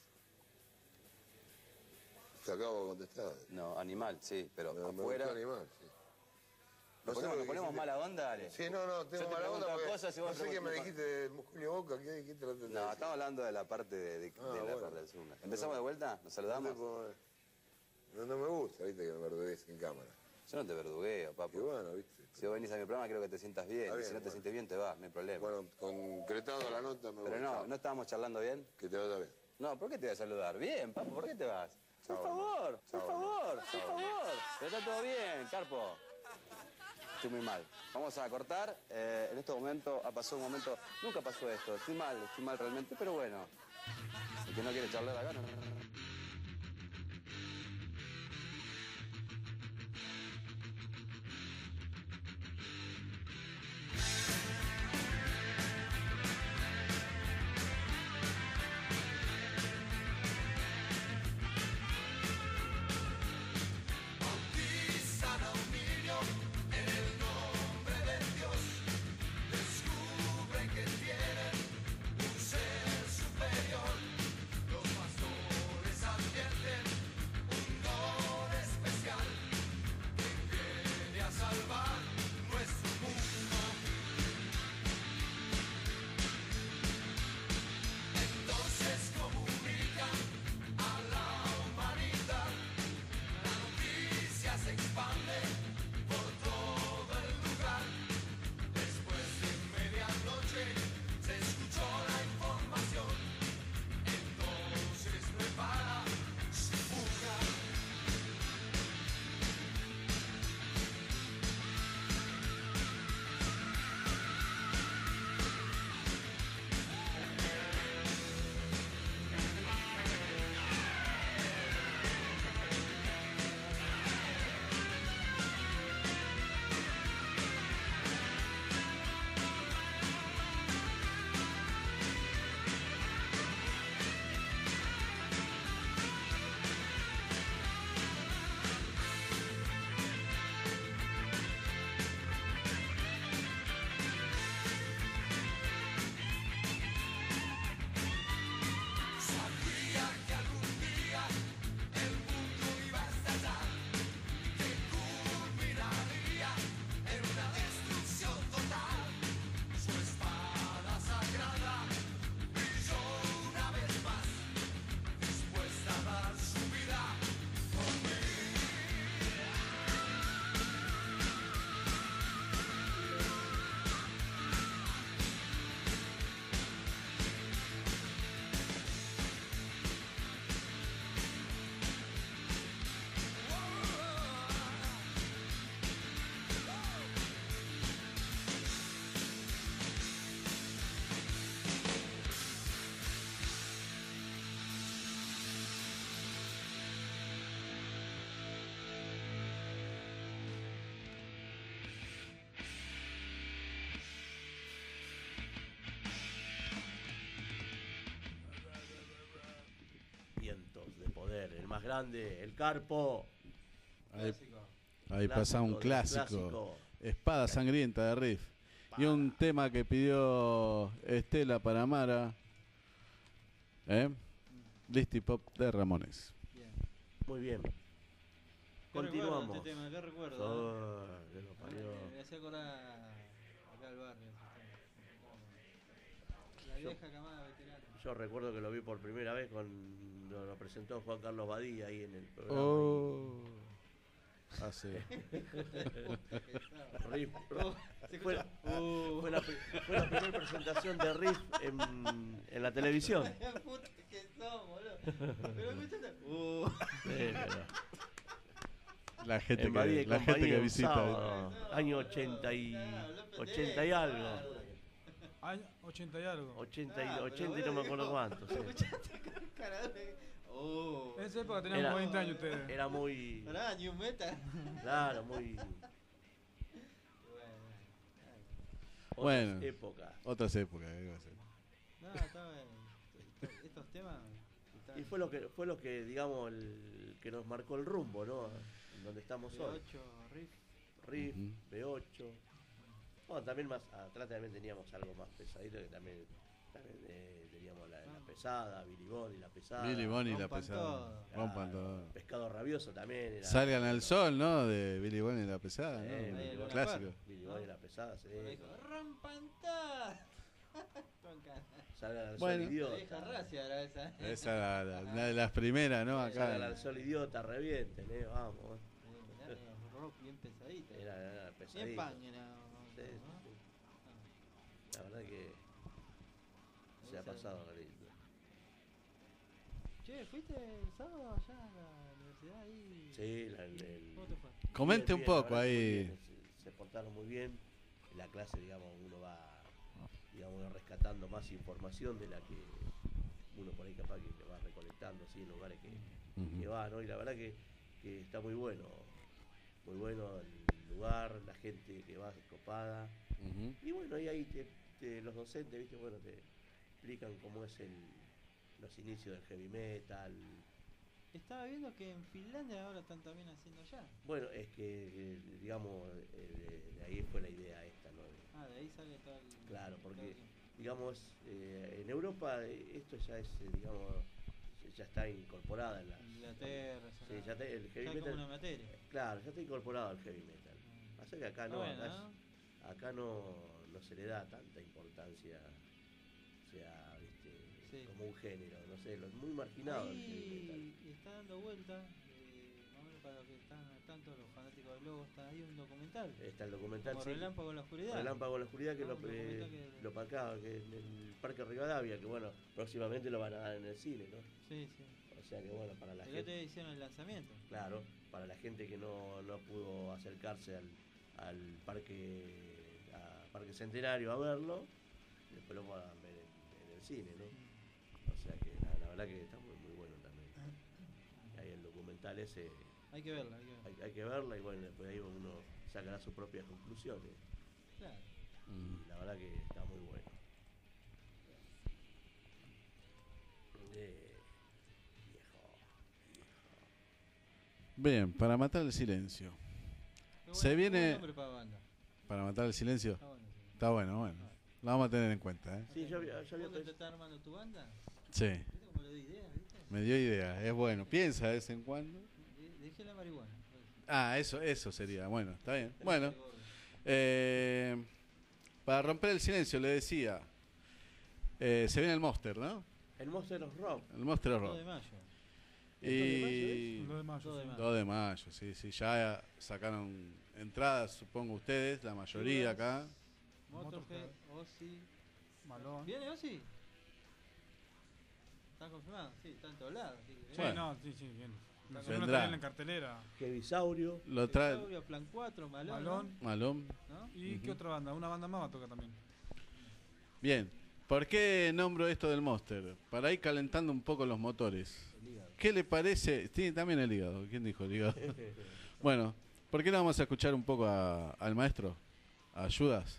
[SPEAKER 16] Te acabo de contestar.
[SPEAKER 17] No, Animal, sí, pero
[SPEAKER 16] Me
[SPEAKER 17] afuera...
[SPEAKER 16] gustó Animal, sí.
[SPEAKER 17] ¿Nos ponemos mala onda, Ale?
[SPEAKER 16] Sí, no, tengo mala onda porque
[SPEAKER 17] cosas y vos
[SPEAKER 16] no sé qué me dijiste de Julio Boca, ¿qué dijiste?
[SPEAKER 17] No, estamos hablando de la parte de la parte del Zunga. ¿Empezamos de vuelta? ¿Nos saludamos?
[SPEAKER 16] No me gusta, viste, que me verdugues en cámara.
[SPEAKER 17] Yo no te verdugueo, papu.
[SPEAKER 16] Y bueno, viste.
[SPEAKER 17] Si vos venís a mi programa, creo que te sientas bien. Y si no te sientes bien, te vas, no hay problema.
[SPEAKER 16] Bueno, concretado la nota me
[SPEAKER 17] Pero no estábamos charlando bien.
[SPEAKER 16] Que te vaya bien.
[SPEAKER 17] No, ¿por qué te voy a saludar? Bien, papu, ¿por qué te vas? Por favor. Pero está todo bien, Carpo. Estoy muy mal. Vamos a cortar. En este momento ha pasado un momento... Nunca pasó esto. Estoy mal realmente, pero bueno. El que no quiere charlar acá, no.
[SPEAKER 5] Superior, los pastores
[SPEAKER 4] poder, el más grande, el Carpo.
[SPEAKER 13] Ahí pasa un clásico. Espada sangrienta de Riff. Y un tema que pidió Estela para Mara. Listy Pop de Ramones.
[SPEAKER 3] Bien.
[SPEAKER 4] Muy bien.
[SPEAKER 3] ¿Qué
[SPEAKER 4] Continuamos.
[SPEAKER 3] recuerdo este tema? ¿Qué recuerdo?
[SPEAKER 4] Que lo parió.
[SPEAKER 3] Me hacía acordar acá al barrio. La vieja camada veterana.
[SPEAKER 4] Yo recuerdo que lo vi por primera vez cuando lo presentó Juan Carlos Badía ahí en el programa. Riff. Fue la primera presentación de Riff en la televisión.
[SPEAKER 3] Puta que sos, boludo. Pero escuchate.
[SPEAKER 13] La gente que visita.
[SPEAKER 4] Sábado, año 80 y algo.
[SPEAKER 8] Año 80 y algo.
[SPEAKER 4] 80 y no me acuerdo cuánto. Sí.
[SPEAKER 8] En esa época teníamos 20 años ustedes.
[SPEAKER 4] Era muy...
[SPEAKER 3] New Metal.
[SPEAKER 4] Claro, muy...
[SPEAKER 13] Bueno,
[SPEAKER 4] otras épocas.
[SPEAKER 3] No, está bien. Estos temas...
[SPEAKER 4] Y fue lo que digamos, que nos marcó el rumbo, ¿no? Donde estamos hoy.
[SPEAKER 3] B8,
[SPEAKER 4] Riff, B8. Bueno, también más atrás también teníamos algo más pesadito, que también teníamos la pesada, Billy Bonnie, la pesada.
[SPEAKER 13] Billy Bonnie, la pesada. Rompan todo.
[SPEAKER 4] Pescado Rabioso también. Era,
[SPEAKER 13] Salgan al sol, ¿no? De Billy Bonnie, la pesada, ¿no? Clásico.
[SPEAKER 4] Billy Bonnie, la pesada, sí.
[SPEAKER 3] Rompan todo.
[SPEAKER 4] Salgan al
[SPEAKER 13] bueno,
[SPEAKER 4] sol, idiota.
[SPEAKER 3] La vieja racia era esa.
[SPEAKER 13] Esa era una de las primeras, ¿no? Acá.
[SPEAKER 4] Salgan al sol, idiota, revienten, vamos.
[SPEAKER 3] Rock bien pesadito.
[SPEAKER 4] Era pesadito.
[SPEAKER 3] Bien punk era.
[SPEAKER 4] Sí. La verdad que se ha pasado la lindo.
[SPEAKER 3] Che, ¿fuiste el sábado allá a la universidad ahí?
[SPEAKER 4] Sí,
[SPEAKER 3] ¿Cómo te fue?
[SPEAKER 13] Comente un poco ahí.
[SPEAKER 4] Se portaron muy bien. En la clase, digamos, uno va rescatando más información de la que uno por ahí capaz que va recolectando así en lugares que va, ¿no? Y la verdad que está muy bueno el lugar, la gente que va copada. Y bueno, y ahí los docentes, ¿viste? Bueno, te explican cómo es los inicios del heavy metal.
[SPEAKER 3] Estaba viendo que en Finlandia ahora están también haciendo allá.
[SPEAKER 4] Bueno, es que, digamos, de ahí fue la idea esta, ¿no?
[SPEAKER 3] De ahí sale todo el...
[SPEAKER 4] Claro, porque, digamos, en Europa esto ya es, digamos, ya está incorporada en la...
[SPEAKER 3] Inglaterra,
[SPEAKER 4] sí, ya está, el heavy metal...
[SPEAKER 3] como una materia.
[SPEAKER 4] Claro, ya está incorporado el heavy metal. Pasa que acá no,
[SPEAKER 3] bueno,
[SPEAKER 4] acá no se le da tanta importancia, o sea, ¿viste? Sí. Como un género, no sé, muy marginado el heavy metal.
[SPEAKER 3] Está dando vuelta, más o menos para los que están tanto los fanáticos del Lobo, está ahí un documental.
[SPEAKER 4] Está el documental,
[SPEAKER 3] como
[SPEAKER 4] sí.
[SPEAKER 3] Relámpago en la oscuridad.
[SPEAKER 4] Relámpago en la oscuridad, que lo marcaba, que en el Parque Rivadavia, que bueno, próximamente lo van a dar en el cine, ¿no?
[SPEAKER 3] Sí.
[SPEAKER 4] O sea que bueno, para la
[SPEAKER 3] gente... te hicieron el lanzamiento.
[SPEAKER 4] Claro, para la gente que no pudo acercarse al Parque Centenario a verlo, después lo van a ver en el cine, ¿no? O sea que la verdad que está muy bueno también. Y ahí el documental ese...
[SPEAKER 3] Hay que verla.
[SPEAKER 4] Hay que verla y bueno, después ahí uno sacará sus propias conclusiones.
[SPEAKER 3] Claro.
[SPEAKER 4] Y la verdad que está muy bueno.
[SPEAKER 13] Bien, para matar el silencio. Se viene... Para matar el silencio. Está bueno. Lo vamos a tener en cuenta, ¿eh?
[SPEAKER 4] Sí, yo había
[SPEAKER 3] ¿Te estás armando tu banda?
[SPEAKER 13] Sí.
[SPEAKER 3] ¿Viste cómo le doy idea? ¿Viste?
[SPEAKER 13] Me dio idea, es bueno. Piensa de vez en cuando.
[SPEAKER 3] Dejé la marihuana.
[SPEAKER 13] Eso sería. Bueno, está bien. Bueno. Para romper el silencio, le decía. Se viene el Monster, ¿no?
[SPEAKER 4] El Monster of Rock.
[SPEAKER 13] El Monster of Rock.
[SPEAKER 3] 2 de mayo.
[SPEAKER 13] Y
[SPEAKER 8] 2
[SPEAKER 13] de mayo, sí. Ya sacaron entradas, supongo ustedes, la mayoría acá.
[SPEAKER 3] Motorhead, Ozzy,
[SPEAKER 8] Malón.
[SPEAKER 3] ¿Viene Ozzy? ¿Está confirmado? Sí, está en todos lados.
[SPEAKER 8] Sí, sí, bien.
[SPEAKER 13] Vendrá.
[SPEAKER 8] En cartelera.
[SPEAKER 4] Heavisaurio.
[SPEAKER 13] Lo trae.
[SPEAKER 3] Heavisaurio, Plan 4, Malón.
[SPEAKER 13] ¿No?
[SPEAKER 8] ¿Y qué otra banda? Una banda más va a tocar también.
[SPEAKER 13] Bien. ¿Por qué nombro esto del Monster? Para ir calentando un poco los motores. ¿Qué le parece? Sí, también el hígado. ¿Quién dijo el hígado? Bueno, ¿por qué no vamos a escuchar un poco al maestro? ¿A Judas?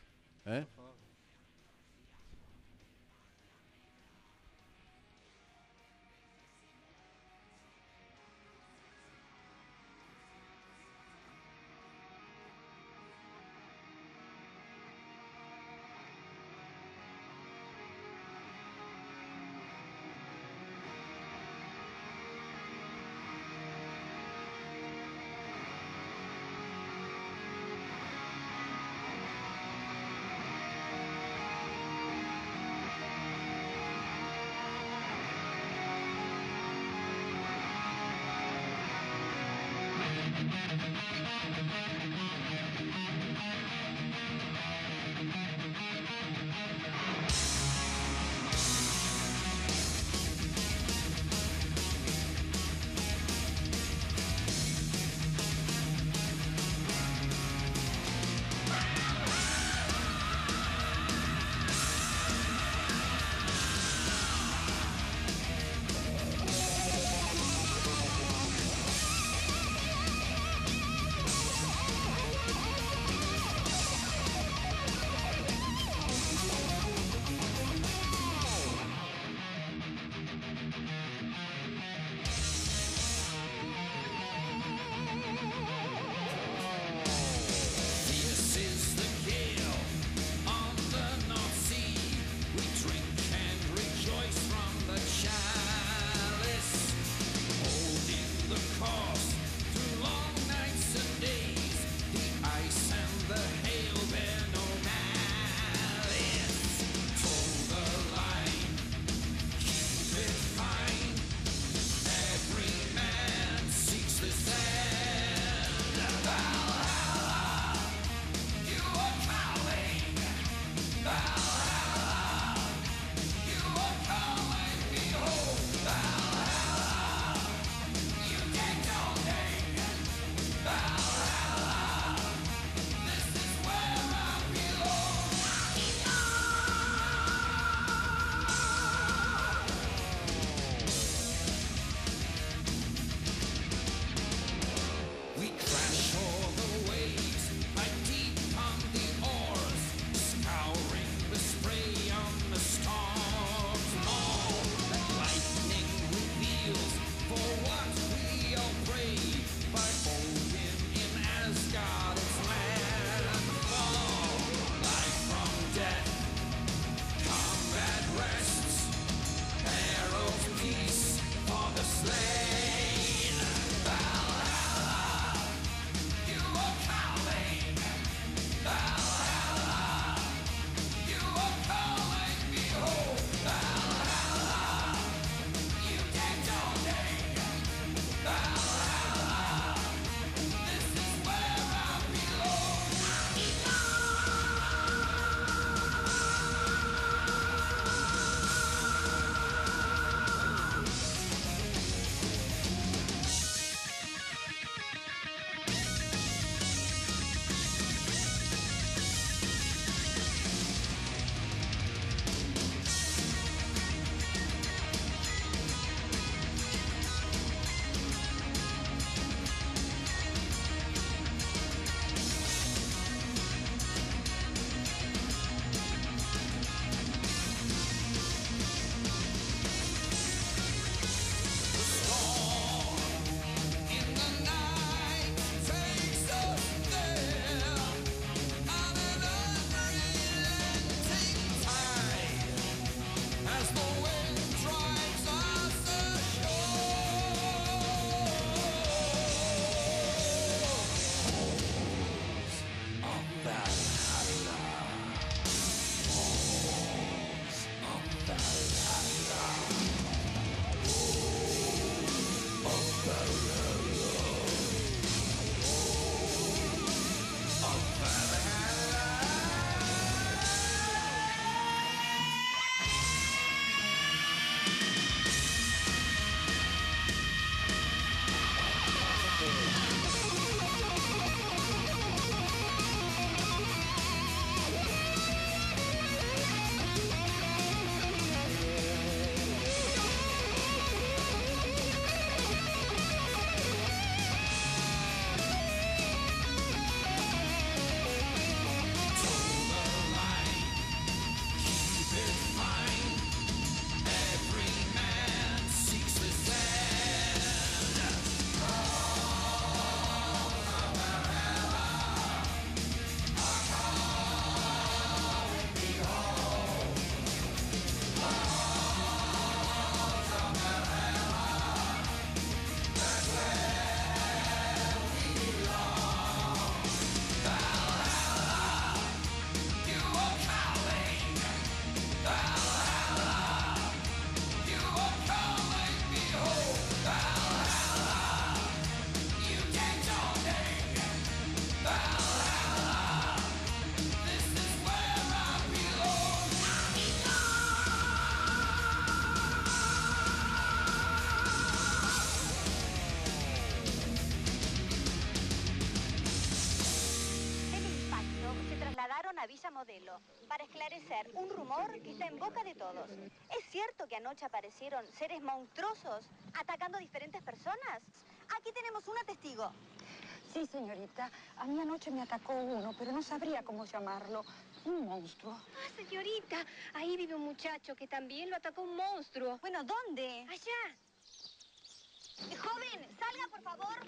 [SPEAKER 18] a Villa Modelo para esclarecer un rumor que está en boca de todos. ¿Es cierto que anoche aparecieron seres monstruosos atacando a diferentes personas? Aquí tenemos una testigo.
[SPEAKER 19] Sí, señorita. A mí anoche me atacó uno, pero no sabría cómo llamarlo. Un monstruo.
[SPEAKER 18] Ah, señorita, ahí vive un muchacho que también lo atacó un monstruo. Bueno, ¿dónde? Allá. Joven, salga, por favor.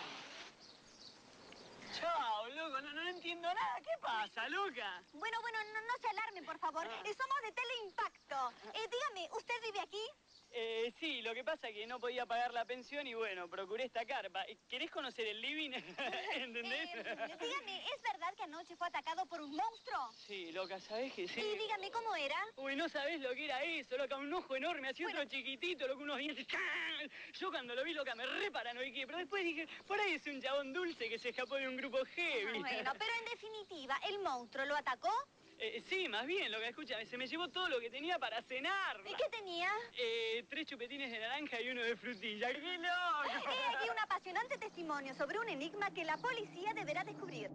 [SPEAKER 20] Chao, loco, no entiendo nada. ¿Qué pasa, loca?
[SPEAKER 18] Bueno, no se alarmen, por favor. Somos de Teleimpacto. Dígame, ¿usted vive aquí?
[SPEAKER 20] Sí, lo que pasa es que no podía pagar la pensión y bueno, procuré esta carpa. ¿Querés conocer el living? ¿Entendés?
[SPEAKER 18] Dígame, ¿es verdad que anoche fue atacado por un monstruo?
[SPEAKER 20] Sí, loca, ¿sabés que sí?
[SPEAKER 18] Y dígame, ¿cómo era?
[SPEAKER 20] Uy, no sabés lo que era eso, loca, un ojo enorme, así otro chiquitito, loca, unos dientes. Yo cuando lo vi, loca, me re paranoiqué, pero después dije, por ahí es un chabón dulce que se escapó de un grupo heavy.
[SPEAKER 18] Bueno, pero en definitiva, ¿el monstruo lo atacó?
[SPEAKER 20] Sí, más bien, loca, escúchame, se me llevó todo lo que tenía para cenar.
[SPEAKER 18] ¿Y qué tenía?
[SPEAKER 20] 3 chupetines de naranja y 1 de frutilla. ¡Qué loco!
[SPEAKER 18] Aquí un apasionante testimonio sobre un enigma que la policía deberá descubrir.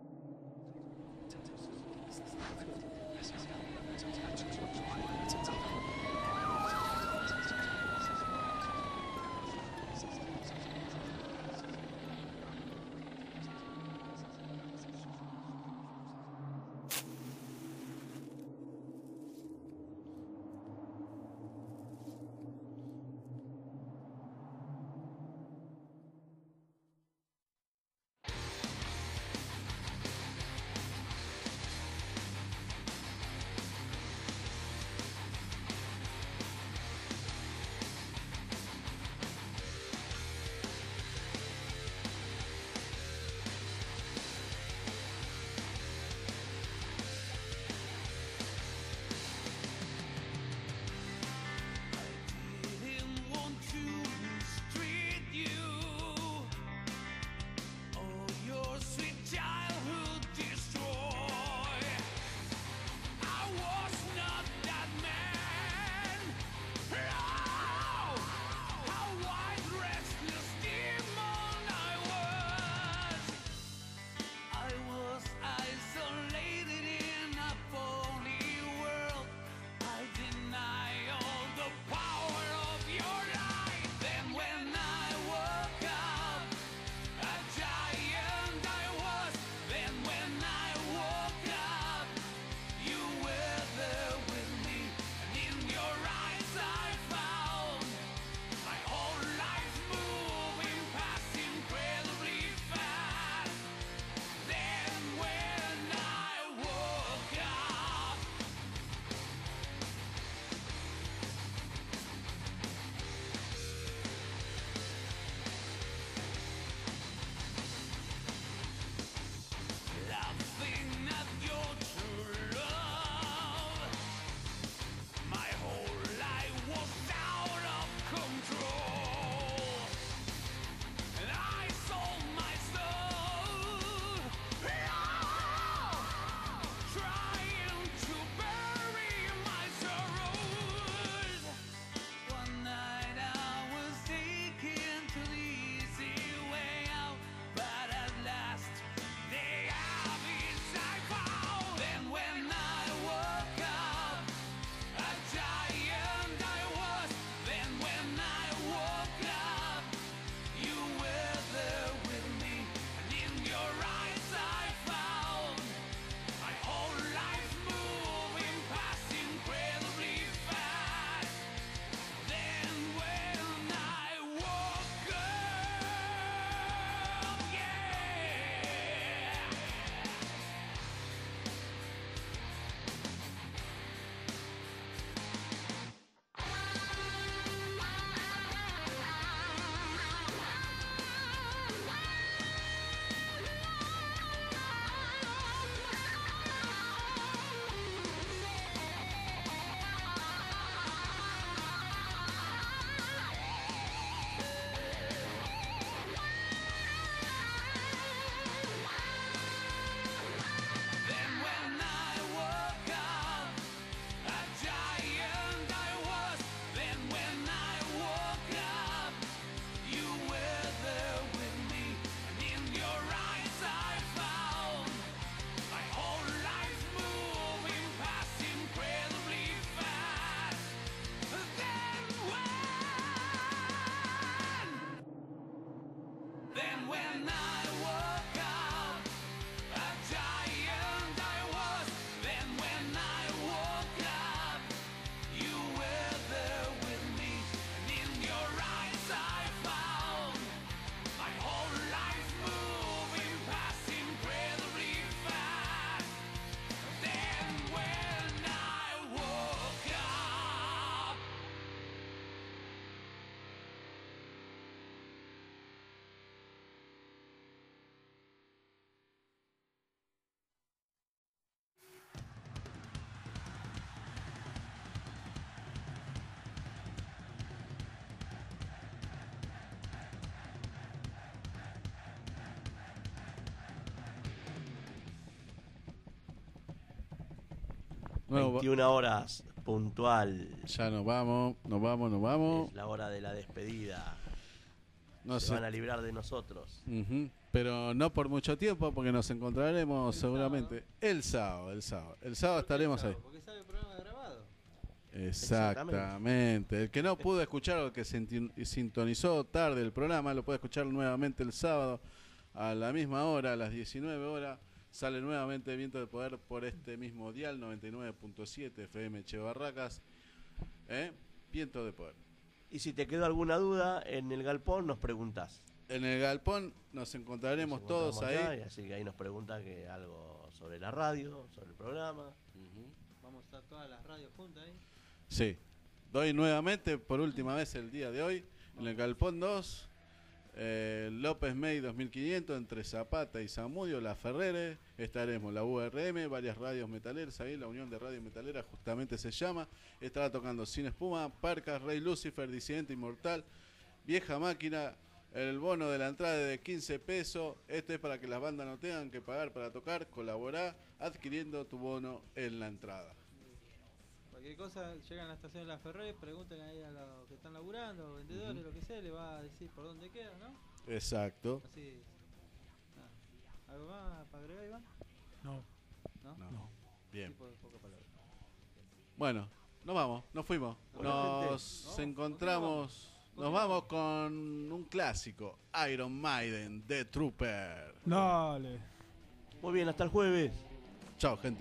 [SPEAKER 4] 21 horas puntual.
[SPEAKER 13] Ya nos vamos.
[SPEAKER 4] Es la hora de la despedida. Se van a librar de nosotros.
[SPEAKER 13] Pero no por mucho tiempo, porque nos encontraremos seguramente el sábado. El sábado estaremos ahí.
[SPEAKER 3] Porque sale el programa grabado.
[SPEAKER 13] Exactamente. El que no pudo escuchar o el que sintonizó tarde el programa, lo puede escuchar nuevamente el sábado a la misma hora, a las 19 horas. Sale nuevamente Viento de Poder por este mismo dial 99.7 FM Che Barracas. Viento de Poder.
[SPEAKER 4] Y si te quedó alguna duda, en el galpón nos preguntás.
[SPEAKER 13] En el galpón nos encontraremos todos ahí.
[SPEAKER 4] Allá, así que ahí nos preguntan algo sobre la radio, sobre el programa.
[SPEAKER 3] Vamos a estar todas las radios juntas ahí.
[SPEAKER 13] Sí. Doy nuevamente, por última vez el día de hoy, en el galpón 2, López May 2500, entre Zapata y Zamudio, La Ferrere. Estaremos la URM, varias radios metaleras ahí, la Unión de Radio Metalera justamente se llama. Estará tocando Sin Espuma, Parcas, Rey Lucifer, Disidente Inmortal, Vieja Máquina. El bono de la entrada es de 15 pesos. Esto es para que las bandas no tengan que pagar para tocar. Colaborá adquiriendo tu bono en la entrada.
[SPEAKER 3] Cualquier cosa, llegan a la estación de La Ferré, pregunten ahí a los que están laburando, los vendedores, lo que sea, le va a decir por dónde queda, ¿no?
[SPEAKER 13] Exacto.
[SPEAKER 3] Así. ¿Algo más para agregar, Iván?
[SPEAKER 8] No.
[SPEAKER 3] ¿No?
[SPEAKER 13] Bien.
[SPEAKER 3] Tipo de poca palabra.
[SPEAKER 13] Bueno, nos vamos, nos fuimos. Nos encontramos. Nos vamos con un clásico, Iron Maiden, The Trooper.
[SPEAKER 8] Dale.
[SPEAKER 4] Muy bien, hasta el jueves.
[SPEAKER 13] Chao, gente.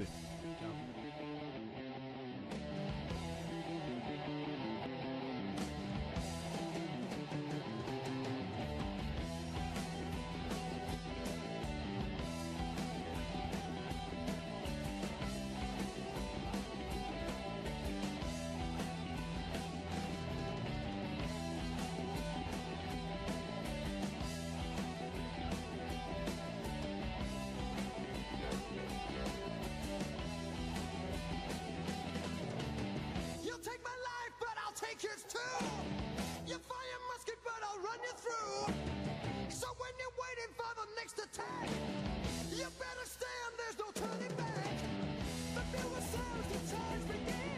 [SPEAKER 5] Take yours too. You fire musket, but I'll run you through. So when you're waiting for the next attack, you better stand, there's no turning back. The bill was served, the times begin.